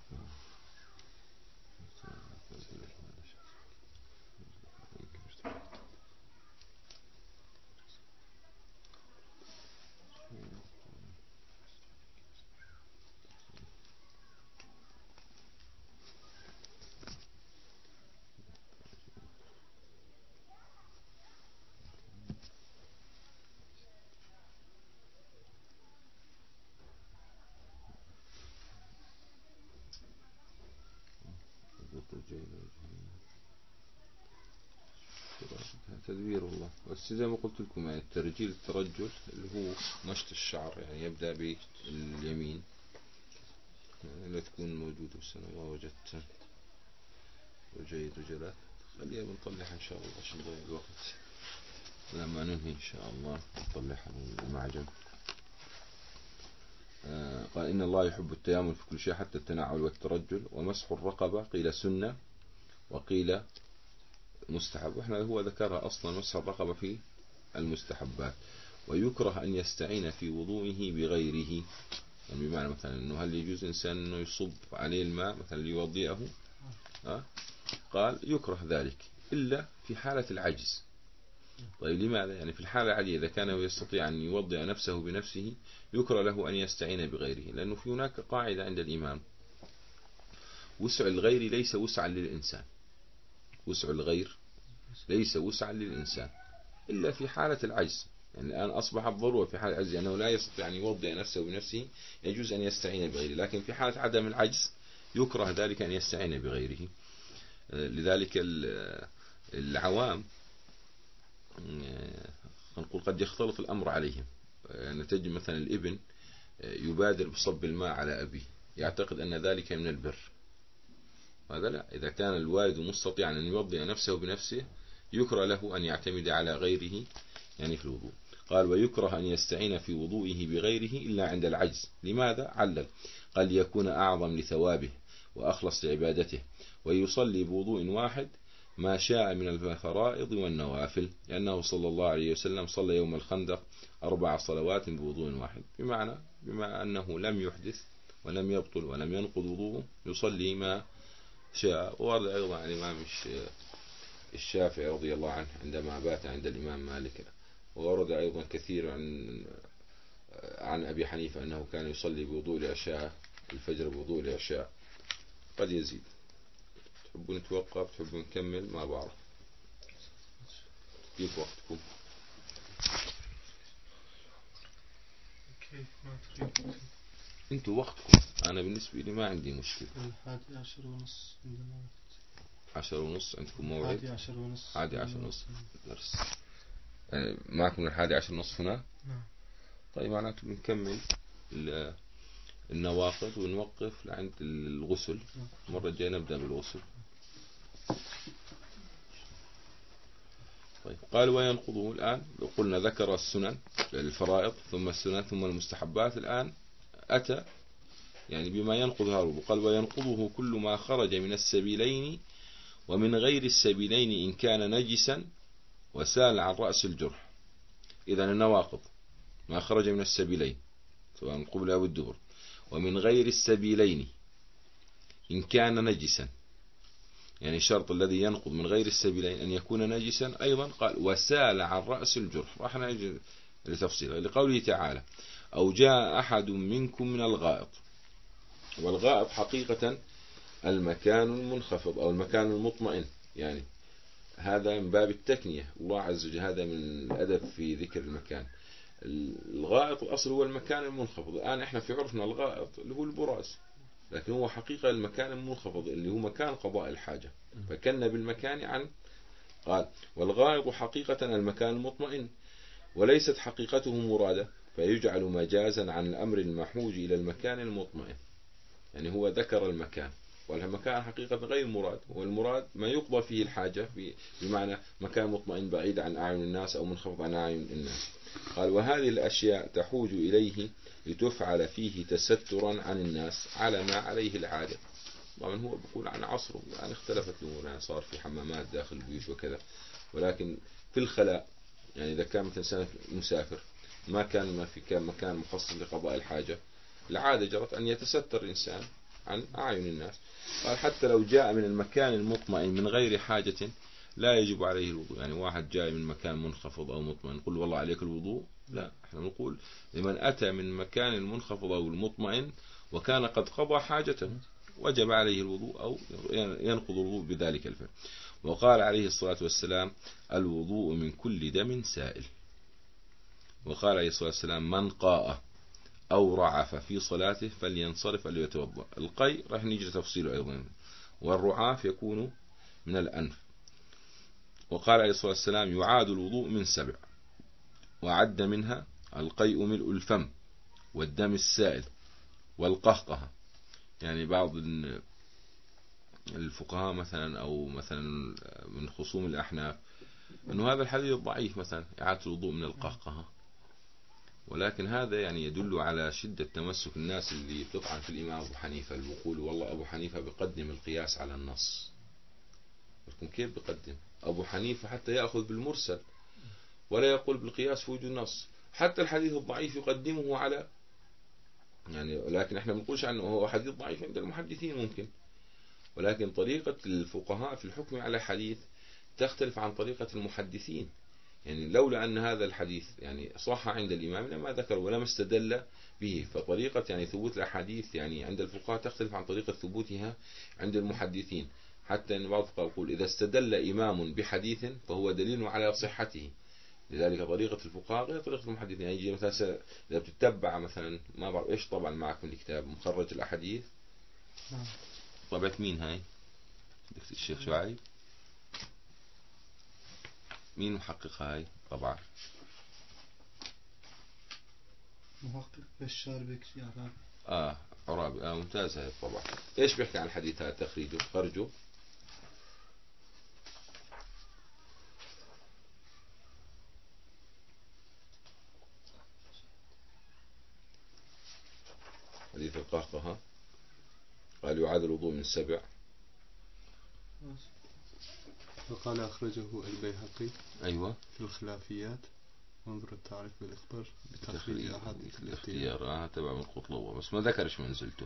تدبير الله. بس زي ما قلت لكم يعني الترجيل الترجل اللي هو مشط الشعر، يعني يبدأ باليمين لا تكون موجودة السنة ووجدت وجيد وجلات. خلينا بنطلعها إن شاء الله عشان نضيع الوقت لما ننهي إن شاء الله نطلعها المعجم. آه قال إن الله يحب التيامن في كل شيء حتى التنعل والترجل. ومسح الرقبة قيل سنة وقيل مستحب، وإحنا هو ذكرها أصلا مسح الرقبة في المستحبات. ويكره أن يستعين في وضوئه بغيره، يعني بمعنى مثلا أنه هل يجوز إنسان أنه يصب عليه الماء مثلا ليوضئه؟ أه؟ قال يكره ذلك إلا في حالة العجز. طيب لماذا؟ يعني في الحالة العادية إذا كان يستطيع أن يوضئ نفسه بنفسه يكره له أن يستعين بغيره، لأنه في هناك قاعدة عند الإمام: وسع الغير ليس وسعا للإنسان. وسع الغير ليس وسعا للإنسان إلا في حالة العجز. يعني الآن أصبحت ضرورة في حالة العجز أنه لا يستطيع أن يوضئ نفسه بنفسه، يجوز أن يستعين بغيره. لكن في حالة عدم العجز يكره ذلك أن يستعين بغيره. لذلك العوام نقول قد يختلط الأمر عليهم. يعني تجد مثلا الابن يبادر بصب الماء على أبيه يعتقد أن ذلك من البر. هذا لا، إذا كان الوالد مستطيعا أن يوضئ نفسه بنفسه يكره له أن يعتمد على غيره يعني في الوضوء. قال ويكره أن يستعين في وضوئه بغيره إلا عند العجز. لماذا؟ علل: قال يكون أعظم لثوابه وأخلص لعبادته، ويصلي بوضوء واحد ما شاء من الفرائض والنوافل، لأنه صلى الله عليه وسلم صلى يوم الخندق أربع صلوات بوضوء واحد. بمعنى بما أنه لم يحدث ولم يبطل ولم ينقض وضوءه يصلي ما شاء. وورد أيضا عن الإمام الشافعي رضي الله عنه عندما بات عند الإمام مالك. وورد أيضا كثير عن عن أبي حنيفة أنه كان يصلي بوضوء العشاء، الفجر بوضوء العشاء. قد يزيد. تحبون نتوقف؟ تحبون نكمل؟ ما بعرف كيف وقتكم. كيف ما تريد انتوا وقتكم. أنا بالنسبة لي ما عندي مشكلة. الحادي عشر ونص عندنا وقت. عشر ونص عندكم موعد؟ الحادي عشر ونص. الحادي عشر ونص درس. يعني معكم الحادي عشر ونص هنا؟ نعم. طيب معناته بنكمل النواقض ونوقف لعند الغسل. المرة الجاية نبدأ بالغسل. طيب قال وينقضه. الآن قلنا ذكر السنن الفرائض ثم السنن ثم المستحبات. الآن أتى يعني بما ينقض هذا. قال وينقضه كل ما خرج من السبيلين ومن غير السبيلين إن كان نجسا وسال عن رأس الجرح. إذن النواقض ما خرج من السبيلين سواء قبل أو الدبر، ومن غير السبيلين إن كان نجسا. يعني الشرط الذي ينقض من غير السبيلين أن يكون نجسا. أيضا قال وسال عن رأس الجرح. راح نجي لتفصيل لقوله تعالى أو جاء أحد منكم من الغائط. والغائط حقيقة المكان المنخفض أو المكان المطمئن، يعني هذا من باب التكنية. الله عز وجل هذا من الأدب في ذكر المكان. الغائط الأصل هو المكان المنخفض. الآن إحنا في عرفنا الغائط اللي هو البراز، لكن هو حقيقة المكان المنخفض اللي هو مكان قضاء الحاجة. فكنا بالمكان عن قال والغائط حقيقة المكان المطمئن وليست حقيقته مرادة، فيجعل مجازا عن الأمر المحوج إلى المكان المطمئن. يعني هو ذكر المكان والمكان حقيقة غير مراد، والمراد ما يقضى فيه الحاجة، بمعنى مكان مطمئن بعيد عن أعين الناس أو منخفض عن أعين الناس. قال وهذه الأشياء تحوج إليه لتفعل فيه تسترا عن الناس على ما عليه العادة. طبعا هو بيقول عن عصره يعني اختلفت الأمور، يعني صار في حمامات داخل البيوت وكذا، ولكن في الخلاء يعني إذا كان مثلا إنسان مسافر ما كان ما في كان مكان مخصص لقضاء الحاجة، العادة جرت أن يتستر الإنسان عن أعين الناس. قال حتى لو جاء من المكان المطمئن من غير حاجة لا يجب عليه الوضوء. يعني واحد جاي من مكان منخفض أو مطمئن نقول والله عليك الوضوء؟ لا، احنا نقول لمن أتى من مكان المنخفض أو المطمئن وكان قد قضى حاجته وجب عليه الوضوء أو ينقض الوضوء بذلك الفعل. وقال عليه الصلاة والسلام الوضوء من كل دم سائل. وقال عليه الصلاة والسلام من قاء أو رعف في صلاته فلينصرف فليتوضأ. القي راح نيجي تفصيله أيضا، والرعاف يكون من الأنف. وقال عليه الصلاة والسلام يعاد الوضوء من سبع، وعد منها القيء ملء الفم والدم السائل والقهقه. يعني بعض الفقهاء مثلا أو مثلا من خصوم الأحناف أنه هذا الحديث ضعيف، مثلا إعادة الوضوء من القهقه، ولكن هذا يعني يدل على شدة تمسك الناس اللي بتطعن في الإمام أبو حنيفة، اللي بيقول والله أبو حنيفة بيقدم القياس على النص. لكن كيف بيقدم؟ أبو حنيفة حتى يأخذ بالمرسل ولا يقول بالقياس في وجود النص، حتى الحديث الضعيف يقدمه على يعني، لكن احنا ما بنقولش عنه هو حديث ضعيف عند المحدثين ممكن، ولكن طريقة الفقهاء في الحكم على حديث تختلف عن طريقة المحدثين. يعني لولا أن هذا الحديث يعني صح عند الإمام لما ذكر ولما استدل به، فطريقة يعني ثبوت الأحاديث يعني عند الفقهاء تختلف عن طريقة ثبوتها عند المحدثين. حتى أن بعض الفقهاء يقول إذا استدل إمام بحديث فهو دليل على صحته، لذلك طريقة الفقهاء غير طريقة المحدثين. يعني يجي مثلا إذا بتتبع مثلا ما بعرف إيش طبعا معك من الكتاب مخرج الأحاديث، طبعة مين هاي؟ الشيخ شعيب؟ مين محقق هاي طبعا؟ محقق بشار بكري عرابي. آه عرابي، آه ممتاز هاي الطبعة. إيش بيحكي عن الحديث هذا تخريجه خرجه؟ حديث القهقه قال يعاد الوضوء من سبع. وقال أخرجه البيهقي أيوة في الخلافيات، وانظر التعريف بالإخبار بتخريج أحاديث الاختيار. آه تبع من قطلوة بس ما ذكرش منزلته.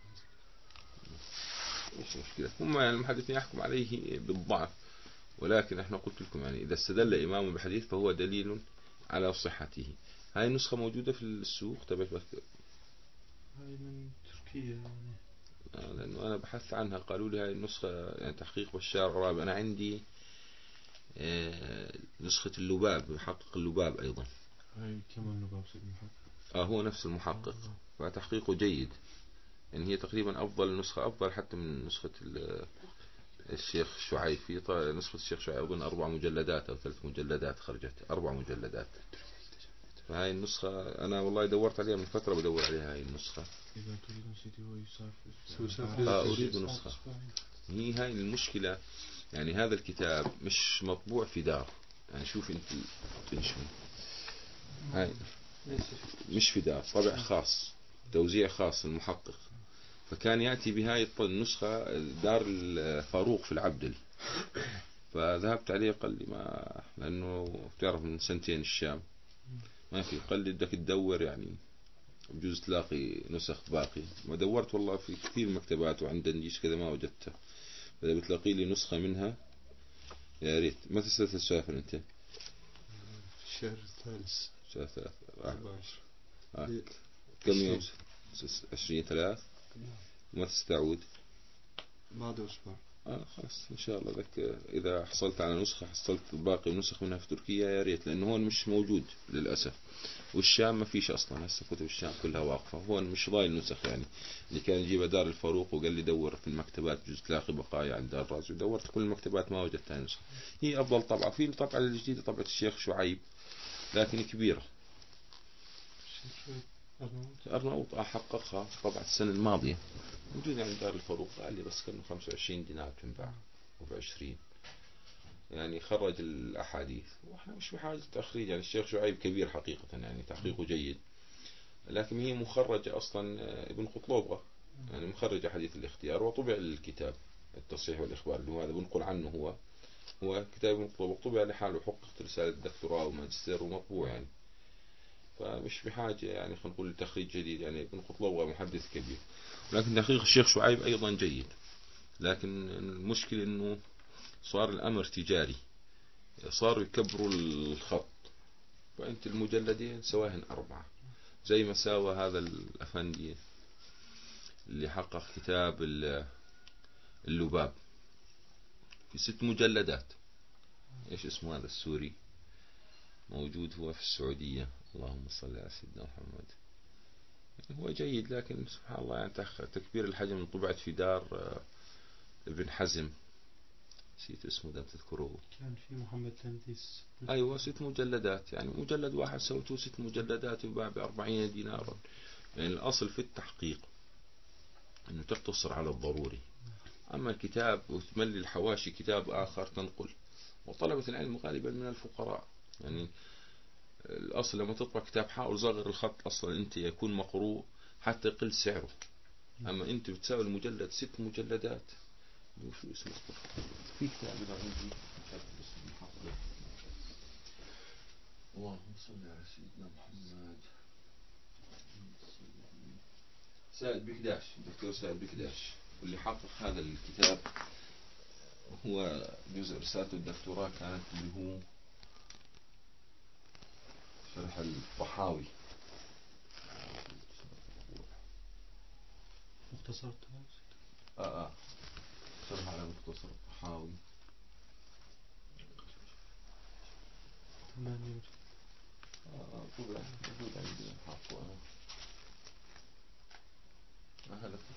مش مشكلة، هم يعني المحدثين يحكم عليه بالضعف، ولكن احنا قلت لكم يعني إذا استدل إمام بحديث فهو دليل على صحته. هاي النسخة موجودة في السوق تبعت بك؟ هاي من تركيا يعني. آه لأنه أنا بحثت عنها قالوا لي هاي النسخة يعني تحقيق بشار غرابي. أنا عندي آه نسخة اللباب، محقق اللباب أيضا. هاي كمان اللباب سيد المحقق. آه هو نفس المحقق، فتحقيقه جيد. يعني هي تقريبا أفضل نسخة، أفضل حتى من نسخة الشيخ شعيب. في نسخة الشيخ شعيب أظن أربع مجلدات أو ثلاث مجلدات خرجت، أربع مجلدات. فهاي النسخة أنا والله دورت عليها من فترة، بدور عليها هاي النسخة. إذا تريد سيدي هو يسافر. آه أريد نسخة. هي هاي المشكلة، يعني هذا الكتاب مش مطبوع في دار، يعني شوف أنت تنشم هاي مش في دار، طبع خاص توزيع خاص المحقق، فكان يأتي بهاي النسخة دار الفاروق في العبدل، فذهبت عليه قال لي ما، لأنه بتعرف من سنتين الشام ما في، قال لي بدك تدور يعني بجوز تلاقي نسخ باقي. ما دورت والله في كثير مكتبات وعند الجيش كذا ما وجدتها، إذا بتلاقي لي نسخة منها يا ريت. متى ستسافر أنت؟ الشهر الثالث شهر ثلاث أربعة عشر. آه. كم يوم؟ عشرين ثلاث. متى ستعود؟ بعد أسبوع. آه خلاص إن شاء الله ذاك إذا حصلت على نسخة، حصلت باقي نسخ منها في تركيا يا ريت، لأنه هون مش موجود للأسف، والشام ما فيش أصلا، هسه كتب الشام كلها واقفة، هون مش ضايل نسخ. يعني اللي كان يجيبها دار الفاروق وقال لي دور في المكتبات جزء تلاقي بقايا عند دار الرازي، ودورت كل المكتبات ما وجدتها نسخة. هي أفضل طبعة في الطبعة الجديدة طبعة الشيخ شعيب لكن كبيرة. أرناؤوط حققها طبعا السنة الماضية، موجودة عند دار الفاروق، قال لي بس كانوا خمسة وعشرين دينار تنباع أو بعشرين، يعني خرج الأحاديث وإحنا مش بحاجة تخريج. يعني الشيخ شعيب كبير حقيقة، يعني تحقيقه جيد، لكن هي مخرجة أصلا ابن قطلوبة، يعني مخرج حديث الاختيار، وطبع الكتاب التصحيح والإخبار اللي هو هذا بنقل عنه، هو هو كتاب ابن قطلوبة طبع لحاله، حققت رسالة دكتوراه وماجستير ومطبوع يعني، فمش بحاجة يعني خلينا نقول تخريج جديد. يعني ابن قطلوبة محدث كبير، لكن تحقيق الشيخ شعيب أيضا جيد، لكن المشكلة إنه صار الأمر تجاري، صاروا يكبروا الخط، فأنت المجلدين سواهن أربعة، زي ما ساوى هذا الأفندي اللي حقق كتاب اللباب في ست مجلدات، إيش اسمه هذا السوري، موجود هو في السعودية، اللهم صل على سيدنا محمد. هو جيد، لكن سبحان الله يعني تكبير الحجم طبعت في دار ابن حزم، نسيت اسمه ده تذكروه، كان في محمد تنديس. أيوة ست مجلدات، يعني مجلد واحد سوته ست مجلدات يباع بأربعين دينارا. يعني الأصل في التحقيق أنه تقتصر على الضروري، أما الكتاب وتملي الحواشي كتاب آخر تنقل، وطلبة العلم غالبا من الفقراء. يعني الأصل لما تطبع كتاب حاول صغر الخط أصلا أنت يكون مقروء حتى يقل سعره، أما أنت بتساوي المجلد ست مجلدات. شو اسمه في كتاب عندي اللهم صل على سيدنا محمد، سائد بكداش، الدكتور سائد بكداش، واللي حقق هذا الكتاب هو جزء رسالته الدكتوراه كانت اللي هو شرح الطحاوي، مختصر الطحاوي. اه اه شرح على مختصر الطحاوي. ثمانية اه طبعا موجود عندي حاطه انا. ما هذا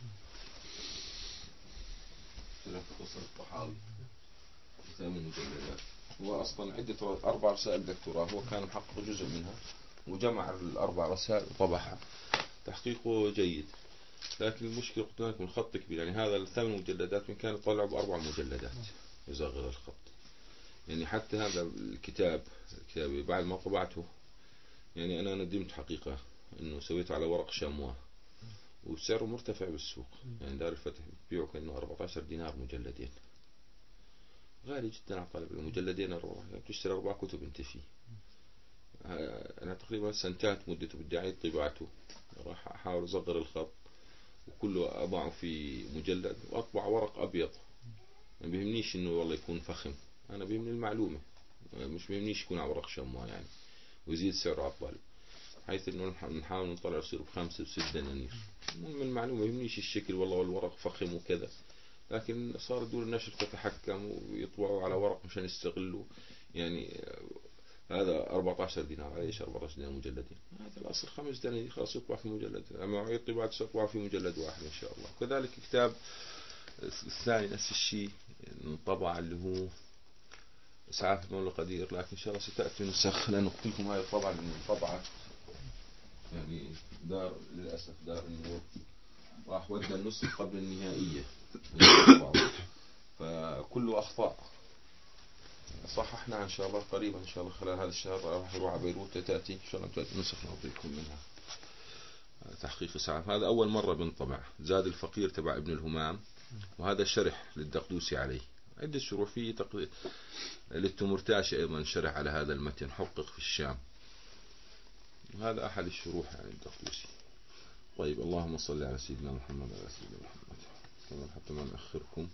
شرح مختصر الطحاوي ثمان مجلدات، هو أصلا عدة أربع رسائل دكتوراه، هو كان محقق جزء منها وجمع الأربع رسائل وطبعها، تحقيقه جيد، لكن المشكلة قلت لكم الخط كبير. يعني هذا الثمان مجلدات من كان يطلع بأربع مجلدات يصغر الخط. يعني حتى هذا الكتاب الكتاب بعد ما طبعته، يعني أنا ندمت حقيقة إنه سويته على ورق شامواه، وسعره مرتفع بالسوق، يعني دار الفتح بيبيعه كأنه أربعة عشر دينار مجلدين، غالي جدا على طالب المجلدين أربعة، بتشتري أربع كتب أنت فيه. أنا تقريبا سنتات مدته بدي أعيد طباعته، راح أحاول أصغر الخط وكله أضعه في مجلد وأطبع ورق أبيض. ما بيهمنيش إنه والله يكون فخم، أنا بيهمني المعلومة، مش بيهمنيش يكون على ورق شموع يعني، ويزيد سعره على الطالب، حيث إنه نحاول نطلع يصير بخمسة وستة دنانير. المهم المعلومة، ما بيهمنيش الشكل والله والورق فخم وكذا، لكن صار دور النشر تتحكم ويطبعوا على ورق مشان يستغلوا. يعني هذا أربعة عشر دينار، ايش أربعة عشر دينار مجلدين؟ هذا الأصل خمس دنانير، خلاص يطبع في مجلد، أما عيد طباعة سيطبع في مجلد واحد إن شاء الله. كذلك كتاب الثاني نفس الشيء، طبع اللي هو إسعاف المولى القدير، لكن إن شاء الله ستأتي نسخ، لأن قلت لكم هاي الطبعة من طبعة يعني دار للأسف دار النور راح ودى النسخ قبل النهائية فكله أخطاء، صححنا إن شاء الله قريبا إن شاء الله خلال هذا الشهر راح نروح على بيروت تأتي إن شاء الله تأتي نسخ نعطيكم منها. تحقيق إسعاف هذا أول مرة بنطبع. زاد الفقير تبع ابن الهمام، وهذا شرح للدقدوسي عليه، عدة شروح فيه تقريبا. للتمرتاشي أيضا شرح على هذا المتن، حقق في الشام، وهذا أحد الشروح يعني الدقدوسي. طيب اللهم صل على سيدنا محمد وعلى سيدنا محمد كما حتى ما نأخركم.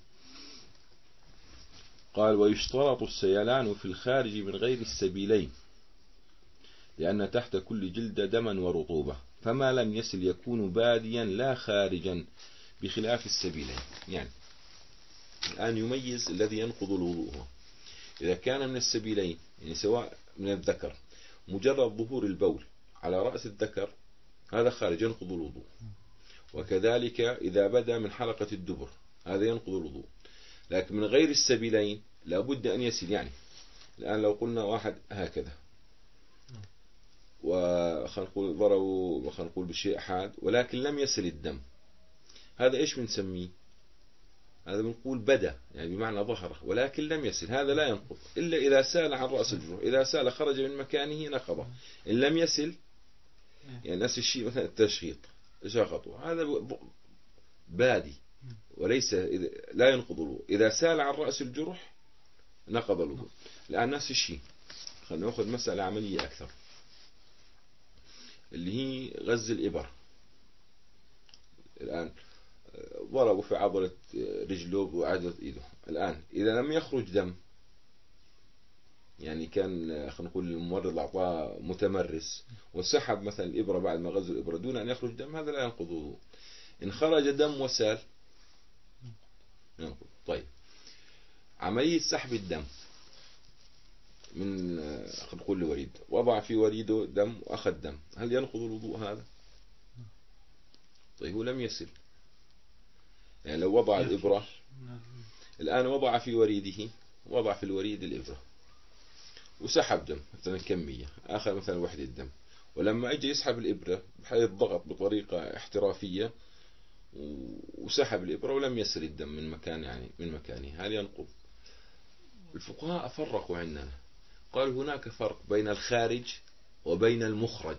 قال ويشترط السيلان في الخارج من غير السبيلين، لأن تحت كل جلد دما ورطوبة، فما لم يسل يكون باديا لا خارجا بخلاف السبيلين. يعني الآن يميز الذي ينقض الوضوء، إذا كان من السبيلين يعني سواء من الذكر مجرد ظهور البول على رأس الذكر هذا خارج ينقض الوضوء، وكذلك إذا بدأ من حلقة الدبر هذا ينقض الوضوء، لكن من غير السبيلين لابد أن يسيل. يعني الآن لو قلنا واحد هكذا خلينا نقول ضربوا خلينا نقول بشيء حاد ولكن لم يسل الدم، هذا إيش بنسميه؟ هذا بنقول بدأ يعني بمعنى ظهر ولكن لم يسل، هذا لا ينقض إلا إذا سال عن رأس الجروح. إذا سال خرج من مكانه نقضه، إن لم يسل يعني نفس الشيء مثلا التشخيط شخطه هذا بادي وليس لا ينقض الوضوء. إذا سال عن رأس الجرح نقض الوضوء. الآن نفس الشيء خلينا نأخذ مسألة عملية أكثر اللي هي غز الإبر. الآن ضربوا في عضلة رجله وعضلة إيده، الآن إذا لم يخرج دم يعني كان خلينا نقول الممرض أعطاه متمرس وسحب مثلا الإبرة بعد ما غزوا الإبرة دون أن يخرج دم، هذا لا ينقض الوضوء. إن خرج دم وسال ينقض. طيب عملية سحب الدم من خلينا نقول الوريد، وضع في وريده دم وأخذ دم، هل ينقض الوضوء هذا؟ طيب هو لم يسل، يعني لو وضع الإبرة الآن وضع في وريده، وضع في الوريد الإبرة وسحب دم مثلا كمية، أخذ مثلا وحدة دم، ولما أجي يسحب الإبرة بحيث ضغط بطريقة احترافية وسحب الإبرة ولم يسل الدم من مكان يعني من مكانه، هل ينقض؟ الفقهاء فرقوا عندنا، قالوا هناك فرق بين الخارج وبين المخرج.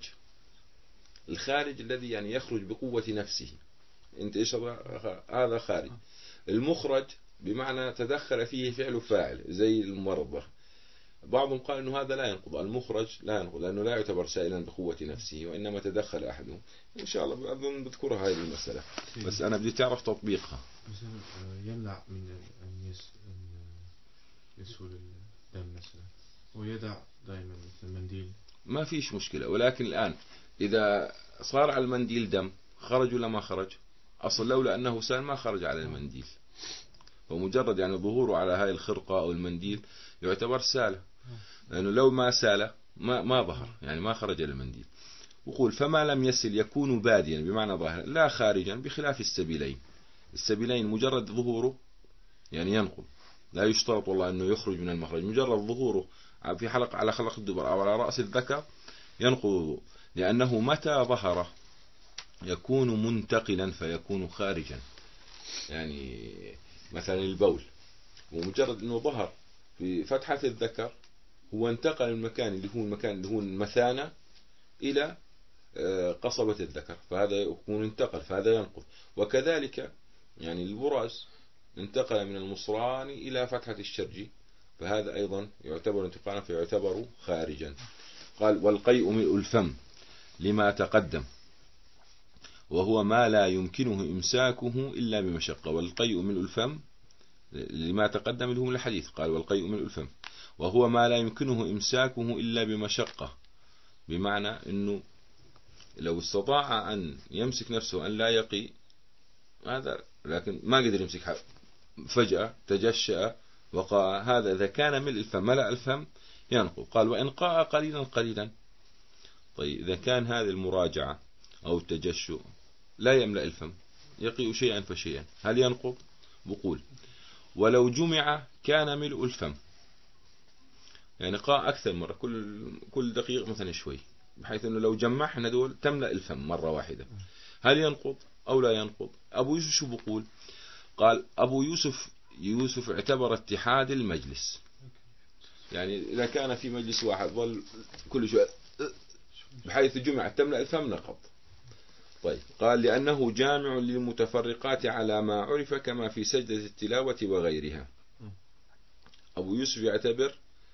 الخارج الذي يعني يخرج بقوة نفسه، انت ايش هذا خارج. المخرج بمعنى تدخل فيه فعل فاعل زي المرضى. بعضهم قال انه هذا لا ينقض، المخرج لا ينقض لانه لا يعتبر سائلا بقوة نفسه وانما تدخل احدهم. ان شاء الله اظن بذكرها هذه المسألة، بس انا بدي تعرف تطبيقها. مثلا يمنع من ان يسول الدم مثلا ويدع دائما مثل المنديل، ما فيش مشكلة. ولكن الآن إذا صار على المنديل دم خرج ولا ما خرج؟ أصلا لولا أنه سال ما خرج على المنديل، ومجرد يعني ظهوره على هاي الخرقة أو المنديل يعتبر سالة، لأنه لو ما سال ما ما ظهر يعني ما خرج على المنديل. وقول فما لم يسل يكون باديا بمعنى ظاهر لا خارجا، بخلاف السبيلين. السبيلين مجرد ظهوره يعني ينقض، لا يشترط والله أنه يخرج من المخرج، مجرد ظهوره في حلق على خلق الدبر أو على رأس الذكر ينقض، لأنه متى ظهر يكون منتقلا فيكون خارجا. يعني مثلا البول ومجرد أنه ظهر في فتحة الذكر هو انتقل من المكان اللي هو المكان اللي هو المثانة إلى قصبة الذكر، فهذا يكون انتقل فهذا ينقض. وكذلك يعني البراز انتقل من المصران إلى فتحة الشرج فهذا أيضا يعتبر انتقالا فيعتبر خارجا. قال والقيء ملء الفم لما تقدم وهو ما لا يمكنه إمساكه إلا بمشقة. والقيء ملء الفم لما تقدم لهم الحديث، قال والقيء ملء الفم وهو ما لا يمكنه إمساكه إلا بمشقة، بمعنى أنه لو استطاع أن يمسك نفسه أن لا يقي هذا، لكن ما قدر يمسك فجأة تجشأ وقاء، هذا إذا كان ملء الفم ملأ الفم ينقض. قال وإن قاء قليلا قليلا. طيب إذا كان هذه المراجعة أو التجشؤ لا يملأ الفم يقيء شيئا فشيئا هل ينقض؟ بقول ولو جمع كان ملء الفم، يعني قاء أكثر مرة كل كل دقيقة مثلا شوي، بحيث أنه لو جمعنا دول تملأ الفم مرة واحدة، هل ينقض أو لا ينقض؟ أبو يوسف شو بقول؟ قال أبو يوسف يوسف اعتبر اتحاد المجلس، يعني إذا كان في مجلس واحد ظل كل شوي بحيث جمع تملأ الفم نقض. طيب قال لأنه جامع للمتفرقات على ما عرف كما في سجدة التلاوة وغيرها. أبو يوسف يعتبر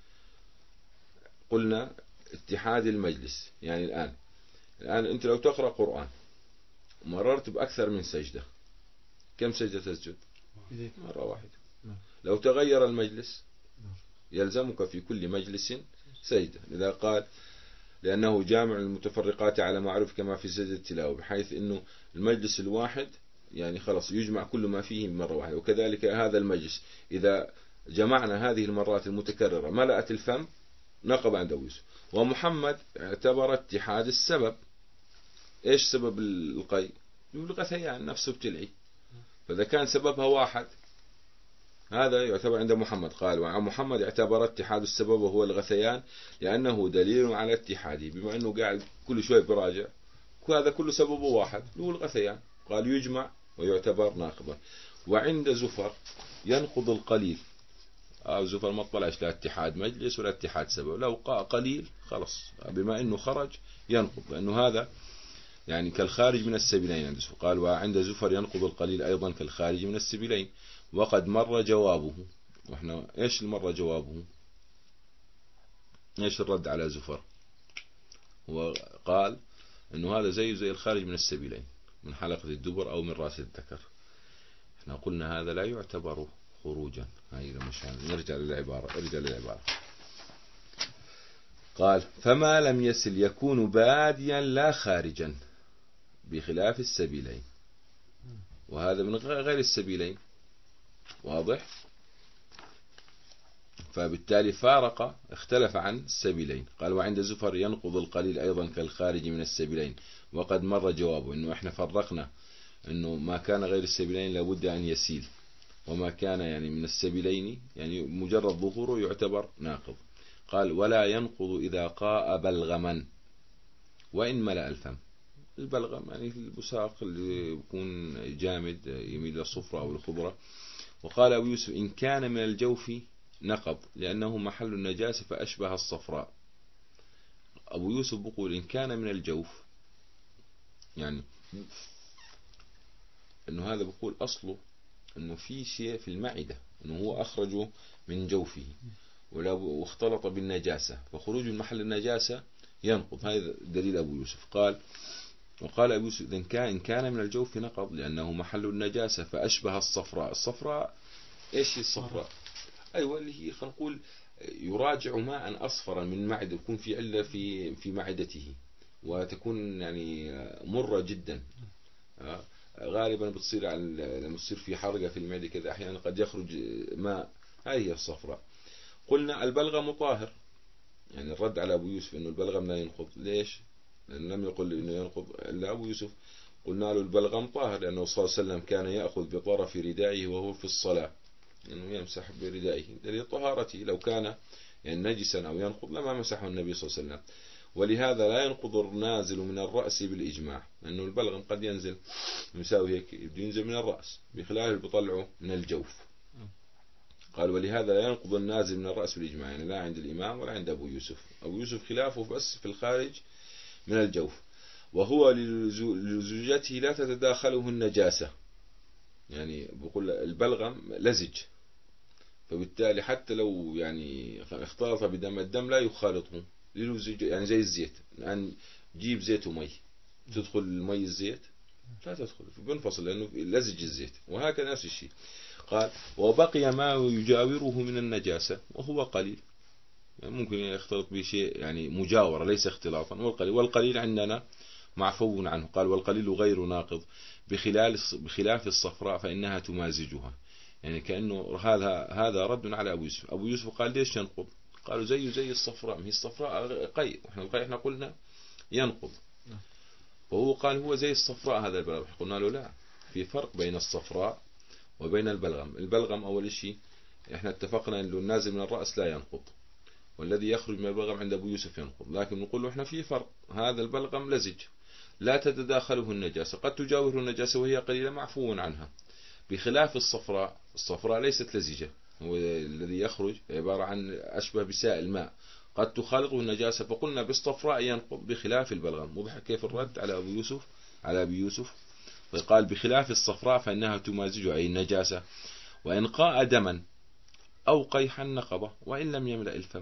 قلنا اتحاد المجلس، يعني الآن الآن أنت لو تقرأ قرآن مررت بأكثر من سجدة كم سجدة تسجد؟ مرة واحدة. لو تغير المجلس يلزمك في كل مجلس سجدة، لذا قال لأنه جامع المتفرقات على ما عرف كما في سجدة التلاوة، بحيث أنه المجلس الواحد يعني خلاص يجمع كل ما فيه مرة واحدة. وكذلك هذا المجلس إذا جمعنا هذه المرات المتكررة ملأت الفم نقض عند يوسف. ومحمد اعتبر اتحاد السبب. إيش سبب القي؟ يقول غثيان نفسه بتلعي، فإذا كان سببها واحد هذا يعتبر عند محمد. قال وعن محمد اعتبر اتحاد السبب وهو الغثيان لأنه دليل على اتحاده، بما أنه قاعد كل شوي براجع وهذا كله سببه واحد هو الغثيان. قال يجمع ويعتبر ناقضا. وعند زفر ينقض القليل. آه زفر ما طلعش لا اتحاد مجلس ولا اتحاد سبب، لو قليل خلص بما أنه خرج ينقض، لأنه هذا يعني كالخارج من السبيلين عند زفر. قال وعند زفر ينقض القليل أيضا كالخارج من السبيلين. وقد مر جوابه. واحنا ايش المر جوابه؟ ايش الرد على زفر؟ هو قال انه هذا زيه زي الخارج من السبيلين، من حلقة الدبر او من راس الذكر. احنا قلنا هذا لا يعتبر خروجا. هاي مشان نرجع للعبارة. ارجع للعبارة. قال فما لم يسل يكون باديا لا خارجا بخلاف السبيلين، وهذا من غير السبيلين. واضح؟ فبالتالي فارق اختلف عن السبيلين. قال وعند زفر ينقض القليل أيضا كالخارج من السبيلين. وقد مر جوابه إنه إحنا فرقنا إنه ما كان غير السبيلين لابد أن يسيل، وما كان يعني من السبيلين يعني مجرد ظهوره يعتبر ناقض. قال ولا ينقض إذا قاء بلغما وإن ملأ الفم. البلغم يعني البساق اللي يكون جامد يميل للصفرة أو الخضرة. وقال أبو يوسف إن كان من الجوف نقض لأنه محل النجاسة فأشبه الصفراء. أبو يوسف بقول إن كان من الجوف يعني أنه هذا بقول أصله أنه في شيء في المعدة، أنه هو أخرجه من جوفه واختلط بالنجاسة، فخروج من محل النجاسة ينقض. هذا دليل أبو يوسف. قال وقال أبو يوسف إن كان, إن كان من الجوف نقض لأنه محل النجاسة فأشبه الصفراء. الصفراء إيش الصفراء؟ أيوة اللي هي خلينا نقول يراجع ماء أصفرا من معدة، يكون في علة في في معدته وتكون يعني مرة جدا. غالبا بتصير على لما تصير في حرقة في المعدة كذا أحيانا قد يخرج ماء، هذه الصفراء. قلنا البلغم طاهر، يعني الرد على أبو يوسف إنه البلغم لا ينقض. ليش؟ لأن لم يقل إنه ينقض إلا أبو يوسف. قلنا له البلغم طاهر لأنه صلى الله عليه وسلم كان يأخذ بطرف ردائه وهو في الصلاة، إنه يعني يمسح بردائه دليل طهارته. لو كان يعني نجسا أو ينقض لما مسحه النبي صلى الله عليه وسلم. ولهذا لا ينقض النازل من الرأس بالإجماع، لأنه البلغم قد ينزل مساوي هيك ينزل من الرأس بخلاف اللي بيطلعه من الجوف. قال ولهذا لا ينقض النازل من الرأس بالإجماع، يعني لا عند الإمام ولا عند أبو يوسف. أبو يوسف خلافه بس في الخارج من الجوف. وهو لزوجته لا تتداخله النجاسة، يعني بقول البلغم لزج، فبالتالي حتى لو يعني اختلط بدم الدم لا يخالطه يعني زي الزيت. يعني جيب زيت ومي تدخل المي الزيت لا تدخل، بينفصل لأنه لزج الزيت. وهكذا نفس الشيء. قال وبقي ما يجاوره من النجاسة وهو قليل، يعني ممكن يختلط بشيء يعني مجاورة ليس اختلاطا. والقليل والقليل عندنا معفو عنه. قال والقليل غير ناقض بخلاف الصفراء فإنها تمازجها، يعني كأنه هذا هذا رد على أبو يوسف. أبو يوسف قال ليش ينقض؟ قالوا زيه زي الصفراء، ما هي الصفراء قي وإحنا القي إحنا قلنا ينقض، وهو قال هو زي الصفراء هذا البلغم. قلنا له لا، في فرق بين الصفراء وبين البلغم. البلغم أول شيء إحنا اتفقنا أنه النازل من الرأس لا ينقض، والذي يخرج من البلغم عند أبو يوسف ينقض. لكن نقول له إحنا في فرق، هذا البلغم لزج لا تتداخله النجاسة، قد تجاوره النجاسة وهي قليلة معفو عنها، بخلاف الصفراء. الصفراء ليست لزجة، هو الذي يخرج عبارة عن أشبه بسائل الماء قد تخالطه النجاسة. فقلنا بالصفراء ينقض بخلاف البلغم. وضح كيف الرد على أبو يوسف على أبي يوسف؟ فقال بخلاف الصفراء فإنها تمازج أي النجاسة. وإن قاء دما أو قيحا نقضه وإن لم يملأ الفم،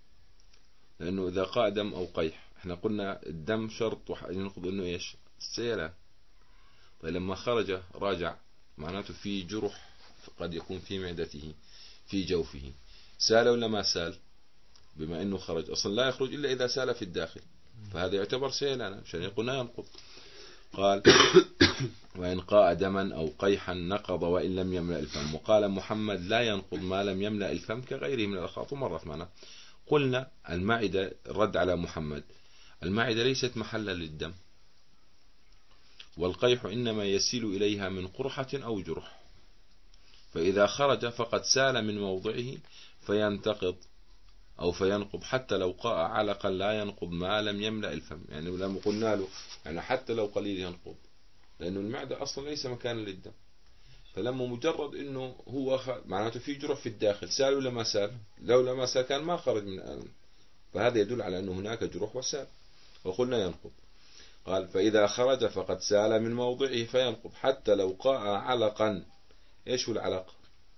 لأنه إذا قاء دم أو قيح إحنا قلنا الدم شرط ينقض إنه إيش؟ السيلان. طيب لما خرج راجع معناته في جرح قد يكون في معدته في جوفه، سال ولا ما سال؟ بما إنه خرج أصلا لا يخرج إلا إذا سال في الداخل، فهذا يعتبر سيلانا عشان يقول لا ينقض. قال وإن قاء دما أو قيحا نقض وإن لم يملأ الفم. وقال محمد لا ينقض ما لم يملأ الفم كغيره من الأخلاط. ومرت معنا قلنا المعدة، الرد على محمد، المعدة ليست محلا للدم، والقيح إنما يسيل إليها من قرحة أو جرح، فإذا خرج فقد سال من موضعه فينتقض أو فينقض حتى لو قاء علقا لا ينقض ما لم يملأ الفم. يعني لما قلنا له يعني حتى لو قليل ينقض، لأنه المعدة أصلا ليس مكانا للدم. فلما مجرد إنه هو خ... معناته في جرح في الداخل، سال ولا ما سال؟ لو لما سال كان ما خرج من الآن، فهذا يدل على أنه هناك جروح وسال، وقلنا ينقض. قال فإذا خرج فقد سال من موضعه فينقض حتى لو قاء علقا. إيش هو العلق؟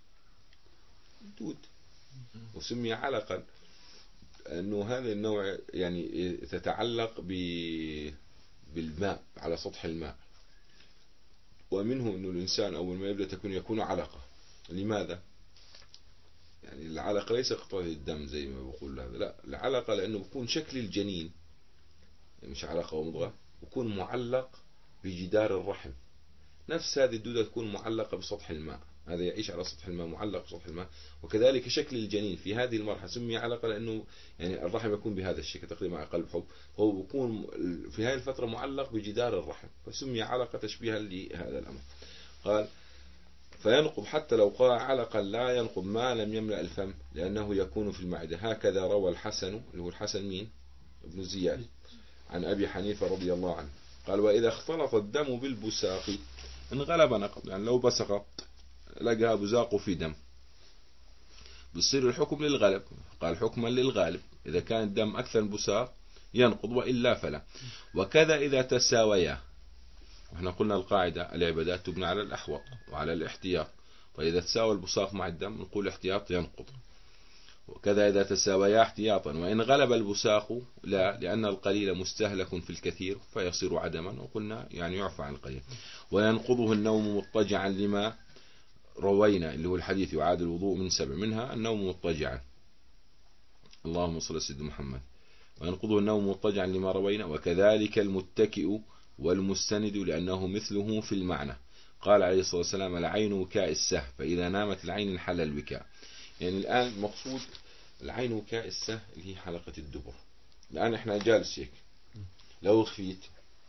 دود، وسمي علقا أنه هذا النوع يعني تتعلق ب... بالماء على سطح الماء، ومنه أنه الإنسان أول ما يبدأ تكون يكون علقة. لماذا؟ يعني العلقة ليس قطرة الدم زي ما بقول هذا، لا، العلقة لأنه بيكون شكل الجنين، يعني مش علقة ومضغة، بيكون معلق بجدار الرحم. نفس هذه الدودة تكون معلقة بسطح الماء، هذا يعيش على سطح الماء معلق بسطح الماء. وكذلك شكل الجنين في هذه المرحلة سمي علقة لأنه يعني الرحم يكون بهذا الشكل تقريبا مع قلب حب، هو بيكون في هذه الفترة معلق بجدار الرحم، فسمي علقة تشبيها لهذا الأمر. قال فينقض حتى لو قاء علقا لا ينقض ما لم يملأ الفم لأنه يكون في المعدة. هكذا روى الحسن، اللي هو الحسن مين؟ ابن زياد، عن أبي حنيفة رضي الله عنه قال وإذا اختلط الدم بالبساق انغلب نقض. يعني لو بسق لقى بزاقه في دم بيصير الحكم للغالب، قال حكما للغالب، إذا كان الدم أكثر بساق ينقض وإلا فلا. وكذا إذا تساويا، وإحنا قلنا القاعدة العبادات تبنى على الأحوط وعلى الاحتياط، فإذا تساوى البساق مع الدم نقول احتياط ينقض. وكذا إذا تساويا احتياطا، وإن غلب البساق لا، لأن القليل مستهلك في الكثير فيصير عدما، وقلنا يعني يعفى عن القليل. وينقضه النوم مضطجعا لما روينا، اللي هو الحديث يعاد الوضوء من سبع، منها النوم مضطجعا، اللهم صل على سيدنا محمد. وينقضه النوم مضطجعا لما روينا. وكذلك المتكئ والمستند لأنه مثله في المعنى. قال عليه الصلاة والسلام العين وكاء السه، فإذا نامت العين انحل الوكاء. يعني الآن المقصود العين وكاء السه اللي هي حلقة الدبر. الآن احنا جالس هيك، لو خفيت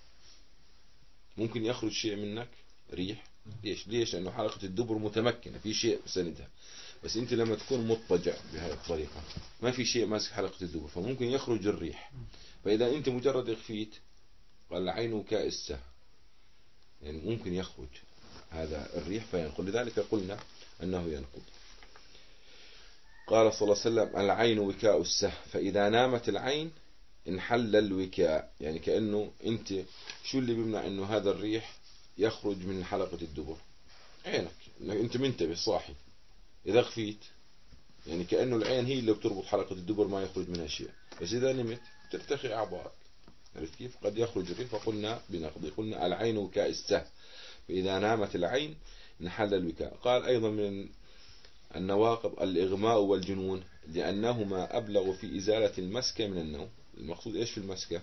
ممكن يخرج شيء منك ريح. ليش؟ ليش؟ لأنه حلقة الدبر متمكنة، في شيء سندها. بس انت لما تكون مضطجع بهذه الطريقة ما في شيء ماسك حلقة الدبر، فممكن يخرج الريح. فإذا انت مجرد خفيت قال العين وكاء السه، يعني ممكن يخرج هذا الريح فينقض، لذلك قلنا أنه ينقض. قال صلى الله عليه وسلم العين وكاء السه، فإذا نامت العين انحل الوكاء. يعني كأنه انت شو اللي بيمنع انه هذا الريح يخرج من حلقة الدبر؟ عينك، انت منتبه صاحي. إذا خفيت يعني كأنه العين هي اللي بتربط حلقة الدبر ما يخرج منها شيء، بس إذا نمت ترتخي أعضائك. عرفت كيف؟ قد يخرج الريح، فقلنا بنقضي. قلنا العين وكاء السه، فإذا نامت العين انحل الوكاء. قال أيضا من النواقض الإغماء والجنون، لأنهما أبلغ في إزالة المسكة من النوم. المقصود إيش في المسكة؟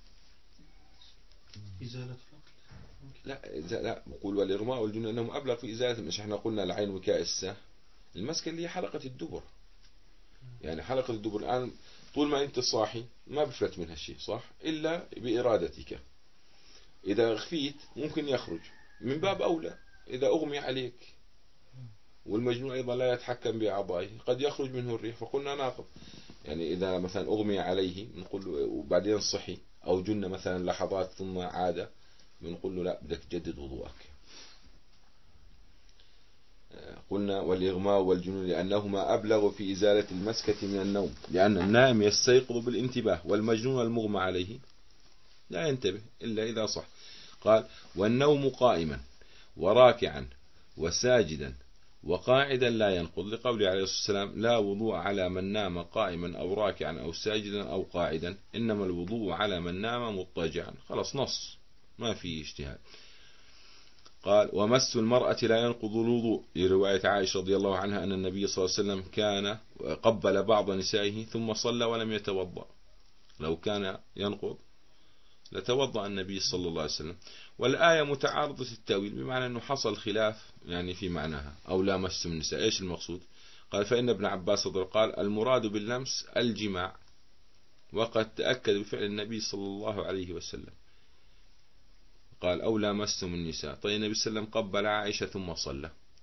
إزالة لا لا بقول والإغماء والجنون أنهم أبلغ في إزالة. مش إحنا قلنا العين وكاء السه، المسكة اللي هي حلقة الدبر. يعني حلقة الدبر الآن طول ما أنت صاحي ما بفلت منها شيء، صح؟ إلا بإرادتك. إذا خفيت ممكن يخرج، من باب أولى إذا أغمي عليك. والمجنون أيضا لا يتحكم بأعضائه، قد يخرج منه الريح، فقلنا ناقض. يعني إذا مثلا أغمي عليه بنقول وبعدين صحي، أو جن مثلا لحظات ثم عاد، بنقول له لا بدك تجدد وضوءك. قلنا والإغماء والجنون لأنهما أبلغ في إزالة المسكة من النوم، لأن النائم يستيقظ بالانتباه، والمجنون المغمى عليه لا ينتبه إلا إذا صح. قال والنوم قائما وراكعا وساجدا وقاعدا لا ينقض، لقوله عليه الصلاة والسلام لا وضوء على من نام قائما أو راكعا أو ساجدا أو قاعدا، إنما الوضوء على من نام مضطجعا. خلاص نص ما في اجتهاد. قال ومس المرأة لا ينقض الوضوء، لرواية عائشة رضي الله عنها أن النبي صلى الله عليه وسلم كان قبل بعض نسائه ثم صلى ولم يتوضأ. لو كان ينقض لتوضأ النبي صلى الله عليه وسلم. والآية متعارضة التأويل، بمعنى أنه حصل خلاف يعني في معناها، أو لا مسم النساء. إيش المقصود؟ قال فإن ابن عباس رضي الله قال المراد باللمس الجماع، وقد تأكد بفعل النبي صلى الله عليه وسلم. قال أو لامستم النساء. طيب النبي صلى الله عليه وسلم قبل عائشة ثم صلى،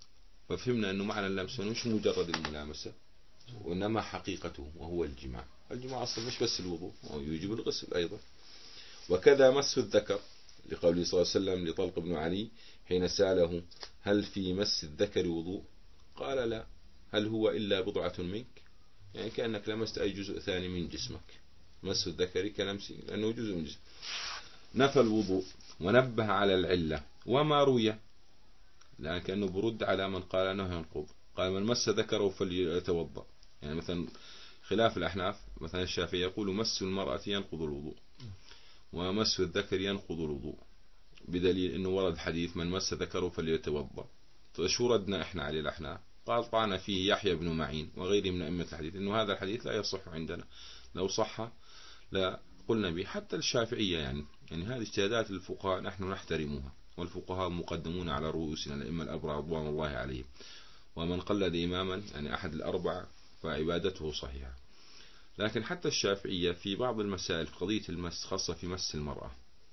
ففهمنا أنه معنى اللمس مش مجرد الملامسة وإنما حقيقته وهو الجماع. الجماع أصلا مش بس الوضوء، ويجب الغسل أيضا. وكذا مس الذكر لقوله صلى الله عليه وسلم لطلق بن علي حين سأله هل في مس الذكر وضوء؟ قال لا، هل هو إلا بضعة منك؟ يعني كأنك لمست أي جزء ثاني من جسمك. مس الذكر كلمس لأنه جزء من جسم. نفى الوضوء ونبه على العلة وما روي، لأن كأنه برد على من قال أنه ينقض. قال من مس ذكره فليتوضأ. يعني مثلا خلاف الأحناف، مثلا الشافعي يقول مس المرأة ينقض الوضوء ومس الذكر ينقض الوضوء، بدليل أنه ورد حديث من مس ذكره فليتوضأ. شو ردنا إحنا عليه الأحناف؟ قال طعن فيه يحيى بن معين وغيره من أئمة الحديث أنه هذا الحديث لا يصح عندنا، لو صح لا قلنا به. حتى الشافعية يعني يعني هذه اجتهادات الفقهاء نحن نحترمها، والفقهاء مقدمون على رؤوسنا الأئمة الأبرع رضوان الله عليهم، ومن قلد إماما يعني أحد الأربع فعبادته صحيحة. لكن حتى الشافعية في بعض المسائل في قضية المس، خاصة في مس المرأة،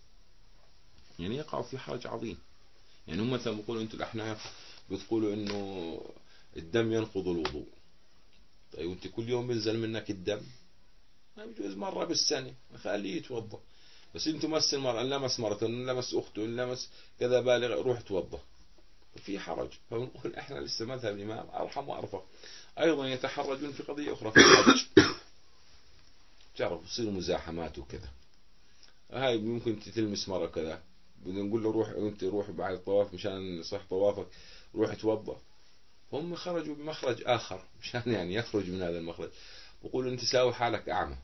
يعني يقع في حرج عظيم. يعني هم مثلا بيقولوا أنتم الأحناف بتقولوا إنه الدم ينقض الوضوء، طيب وأنت كل يوم بينزل منك الدم، ما بيجوز مرة بالسنة خليه يتوضأ. بس أنتم مس المرأة، لمس مرته، لمس أخته، لمس كذا بالغ، روح توضأ، في حرج. فبنقول إحنا لسه مذهب الإمام أرحم وأرفق. أيضا يتحرجون في قضية أخرى في الحج، تعرف يصير مزاحمات وكذا، هاي ممكن تلمس مرة كذا، بدنا نقول له روح أنت روح بعد الطواف مشان صح طوافك روح توضأ. هم خرجوا بمخرج آخر مشان يعني يخرج من هذا المخرج، بقول أنت ساوي حالك أعمى،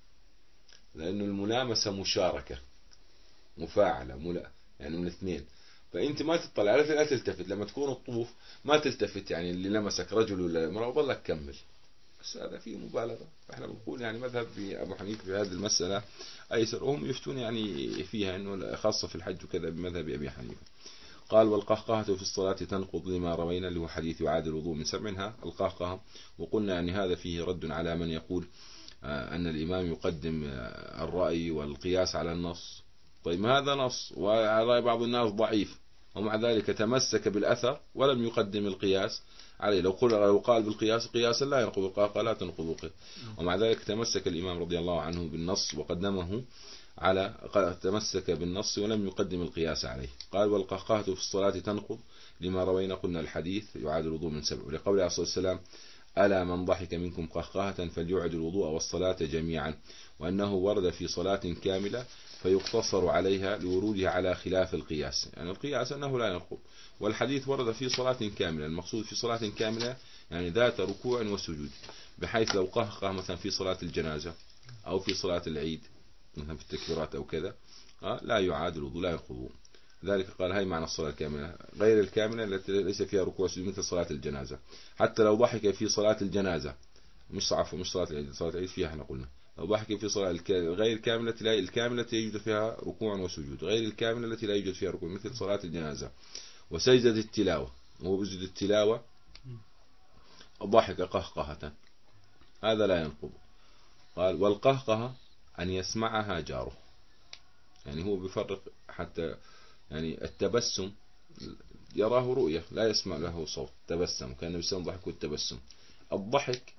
لأنه الملامسة مشاركة مفاعلة ملا يعني من اثنين، فأنت ما تطلع لا تلتفت لما تكون الطوف، ما تلتفت يعني اللي لمسك رجل ولا امرأة وظلك كمل. بس هذا فيه مبالغة. فإحنا بنقول يعني مذهب في أبو حنيفة في هذه المسألة أيسر، وهم يفتون يعني فيها إنه خاصة في الحج وكذا بمذهب أبي حنيفة. قال والقهقهة في الصلاة تنقض لما روينا اللي هو حديث يعاد الوضوء من سبعها القهقهة. وقلنا يعني هذا فيه رد على من يقول أن الإمام يقدم الرأي والقياس على النص. طيب هذا نص ورأي بعض الناس ضعيف، ومع ذلك تمسك بالأثر ولم يقدم القياس عليه. لو قال لو قال بالقياس قياسا لا ينقض القهقهة لا تنقض، ومع ذلك تمسك الإمام رضي الله عنه بالنص وقدمه على تمسك بالنص ولم يقدم القياس عليه. قال والقهقهة في الصلاة تنقض لما روينا قلنا الحديث يعاد الوضوء من سبع، ولقول عليه الصلاة والسلام ألا من ضحك منكم قهقهة فليعد الوضوء والصلاة جميعا، وأنه ورد في صلاة كاملة فيقتصر عليها لورودها على خلاف القياس. يعني القياس أنه لا ينقض، والحديث ورد في صلاة كاملة، المقصود في صلاة كاملة يعني ذات ركوع وسجود، بحيث لو قهقه مثلا في صلاة الجنازة أو في صلاة العيد مثلا في التكبيرات أو كذا لا يعاد الوضوء لا ينقض. ذلك قال هاي معنى الصلاة الكاملة، غير الكاملة التي ليس فيها ركوع وسجود مثل صلاة الجنازة. حتى لو ضحك في صلاة الجنازة مش صعف مش صلاة العيد، صلاة العيد فيها احنا قلنا لو ضحك في صلاة غير الكاملة لا الكاملة التي يوجد فيها ركوع وسجود، غير الكاملة التي لا يوجد فيها ركوع مثل صلاة الجنازة وسجدة التلاوة، وهو بسجد التلاوة ضحك قهقهة هذا لا ينقض. قال والقهقهة أن يسمعها جاره، يعني هو بيفرق حتى يعني التبسم يراه رؤية لا يسمع له صوت، تبسم كان يسمى ضحك والتبسم. الضحك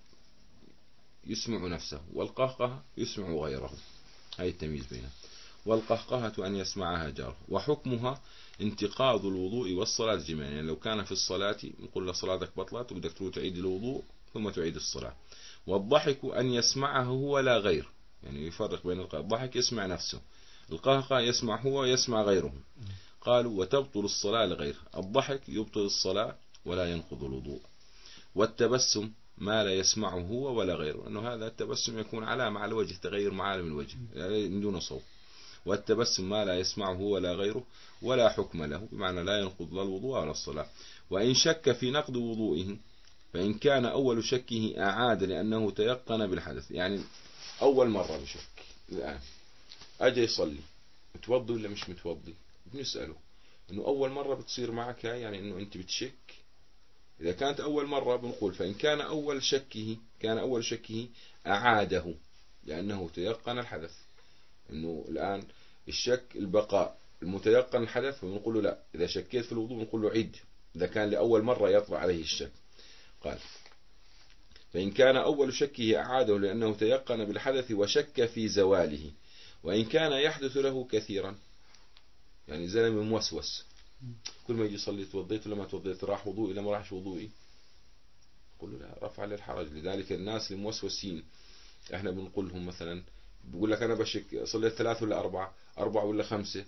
يسمع نفسه والقهقهة يسمع غيره، هاي التمييز بينها. والقهقهة أن يسمعها جاره، وحكمها انتقاض الوضوء والصلاة جميعا. يعني لو كان في الصلاة نقول له صلاتك بطلت وبدك تروح تعيد الوضوء ثم تعيد الصلاة. والضحك أن يسمعه هو لا غير، يعني يفرق بين الضحك يسمع نفسه، القهقه يسمع هو يسمع غيره. قالوا وتبطل الصلاة لغير، الضحك يبطل الصلاة ولا ينقض الوضوء. والتبسم ما لا يسمعه هو ولا غيره، أنه هذا التبسم يكون علامة على الوجه، تغير معالم الوجه من دون صوت. والتبسم ما لا يسمعه هو ولا غيره ولا حكم له، بمعنى لا ينقض لا الوضوء ولا الصلاة. وإن شك في نقض وضوئه فإن كان أول شكه أعاد لأنه تيقن بالحدث. يعني أول مرة بشك الآن أجي يصلي متوضي ولا مش متوضي، بنسأله إنه أول مرة بتصير معك يعني إنه أنت بتشك. إذا كانت أول مرة بنقول فإن كان أول شكه كان أول شكه أعاده لأنه تيقن الحدث، إنه الآن الشك البقاء المتيقن الحدث، فبنقول له لا، إذا شكيت في الوضوء بنقول له عيد إذا كان لأول مرة يطرأ عليه الشك. قال فإن كان أول شكه أعاده لأنه تيقن بالحدث وشك في زواله، وإن كان يحدث له كثيرا، يعني زلمة موسوس كل ما يجي يصلي توضيت ولا ما توضيت، راح وضوئي ولا ما راحش وضوئي، قل له لا، رفع للحرج. لذلك الناس الموسوسين احنا بنقول لهم مثلا، بقول لك أنا بشك صليت ثلاث ولا أربعة، أربعة ولا خمسة،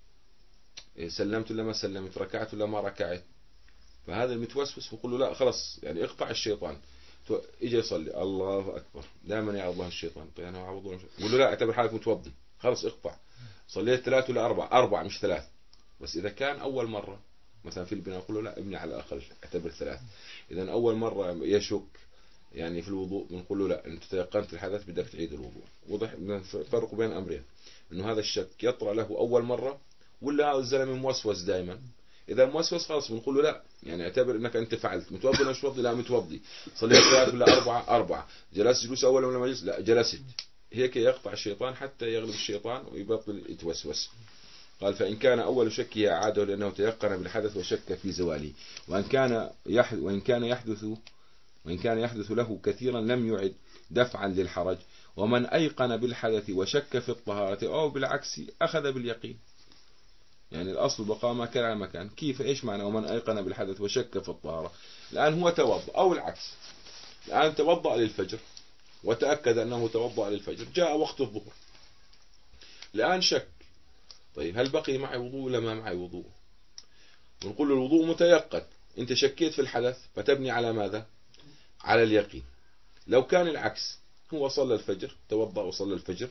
سلمت ولا ما سلمت، ركعت ولا ما ركعت. فهذا المتوسوس بقول له لا خلاص، يعني اقطع الشيطان. اجى يصلي الله أكبر، دائما يا الله الشيطان، طيب أنا أعوض. قول له لا، اعتبر حالك متوضي، خلاص اقطع. صليت ثلاث ولا أربعة، أربعة مش ثلاث. بس إذا كان أول مرة مثلا في البناء أقول له لا، ابني على الأقل اعتبر ثلاث. إذا أول مرة يشك يعني في الوضوء بنقول له لا، أنت تيقنت الحدث بدك تعيد الوضوء. وضح فرق بين أمرين، إنه هذا الشك يطرأ له أول مرة ولا الزلمة موسوس دائما. إذا موسوس خلاص بنقول له لا، يعني اعتبر إنك أنت فعلت. متوضي ولا مش متوضي؟ لا متوضي. صليت ثلاث ولا أربعة؟ أربعة. جلست جلوس أول ولا ما جلست؟ لا جلست. هيك يقطع الشيطان حتى يغلب الشيطان ويبطل يتوسوس. قال فإن كان أول شكه أعاده لأنه تيقن بالحدث وشك في زواله، وإن كان يحدث وإن كان يحدث وإن كان يحدث له كثيرا لم يعد دفعا للحرج. ومن أيقن بالحدث وشك في الطهارة أو بالعكس أخذ باليقين. يعني الأصل بقاء ما كان على مكان. كيف؟ إيش معنى ومن أيقن بالحدث وشك في الطهارة؟ الآن هو توضأ، أو العكس، الآن توضأ للفجر وتأكد أنه توضأ للفجر، جاء وقت الظهر، الآن شك، طيب هل بقي معي وضوء ولا ما معي وضوء؟ ونقول له الوضوء متيقن، أنت شكيت في الحدث فتبني على ماذا؟ على اليقين. لو كان العكس، هو صلى الفجر، توضأ وصلى الفجر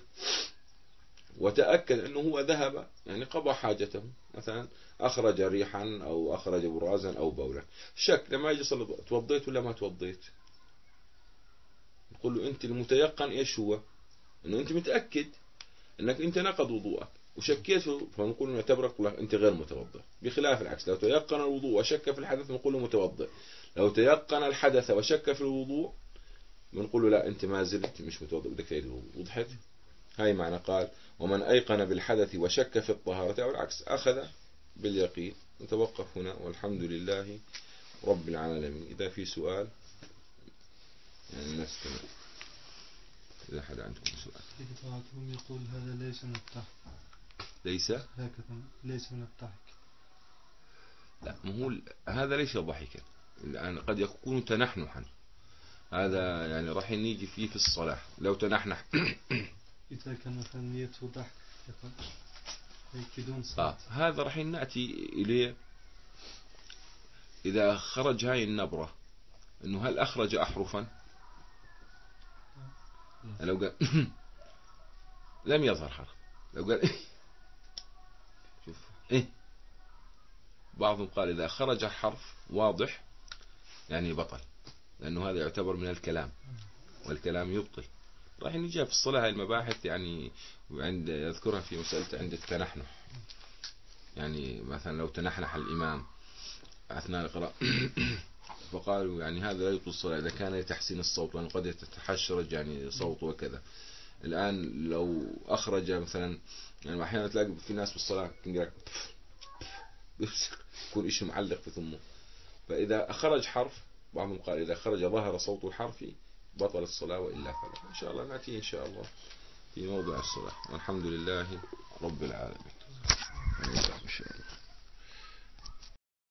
وتأكد أنه هو ذهب يعني قضى حاجته، مثلا أخرج ريحا أو أخرج برازا أو بولا، شك لما يجي صلى توضيت ولا ما توضيت؟ نقول له أنت المتيقن إيش هو؟ أنه أنت متأكد أنك أنت نقض وضوءك وشكيت، فنقول نعتبرك أنت غير متوضئ. بخلاف العكس، لو تيقن الوضوء وشك في الحدث نقول له متوضئ. لو تيقن الحدث وشك في الوضوء بنقول له لا، أنت ما زلت مش متوضئ، بدك تعيد الوضوء. وضحت؟ هاي معنى قال ومن أيقن بالحدث وشك في الطهارة أو العكس أخذ باليقين. نتوقف هنا والحمد لله رب العالمين. إذا في سؤال يعني نستمع، إذا حد عندكم سؤال. بعضهم يقول هذا ليس من الضحك. ليس هكذا ليس من الضحك. لا، مهو هذا ليس ضحكا، الآن قد يكون تنحنحا. هذا يعني راح نيجي فيه في الصلاة. لو تنحنح إذا كان مثلا نيته ضحك بدون صلاة، آه. هذا راح نأتي إليه إذا خرج هاي النبرة، إنه هل أخرج أحرفا؟ لو قال لم يظهر حرف، لو قال شوف إيه، بعضهم قال إذا خرج حرف واضح يعني بطل، لأنه هذا يعتبر من الكلام والكلام يبطل. راح نجي في الصلاة هاي المباحث يعني عند يذكرها في مسألة عند التنحنح. يعني مثلا لو تنحنح الإمام أثناء القراءة فقالوا يعني هذا لا يبطل الصلاة إذا كان لتحسين الصوت، لأنه قد يتحشرج يعني صوت وكذا. الآن لو أخرج مثلا، يعني أحيانا تلاقي في ناس بالصلاة يكون إشي معلق في ثمه، فإذا خرج حرف، بعضهم قال إذا خرج ظهر صوت الحرف بطل الصلاة وإلا فلا. إن شاء الله نأتي إن شاء الله في موضع الصلاة. والحمد لله رب العالمين. إن شاء الله.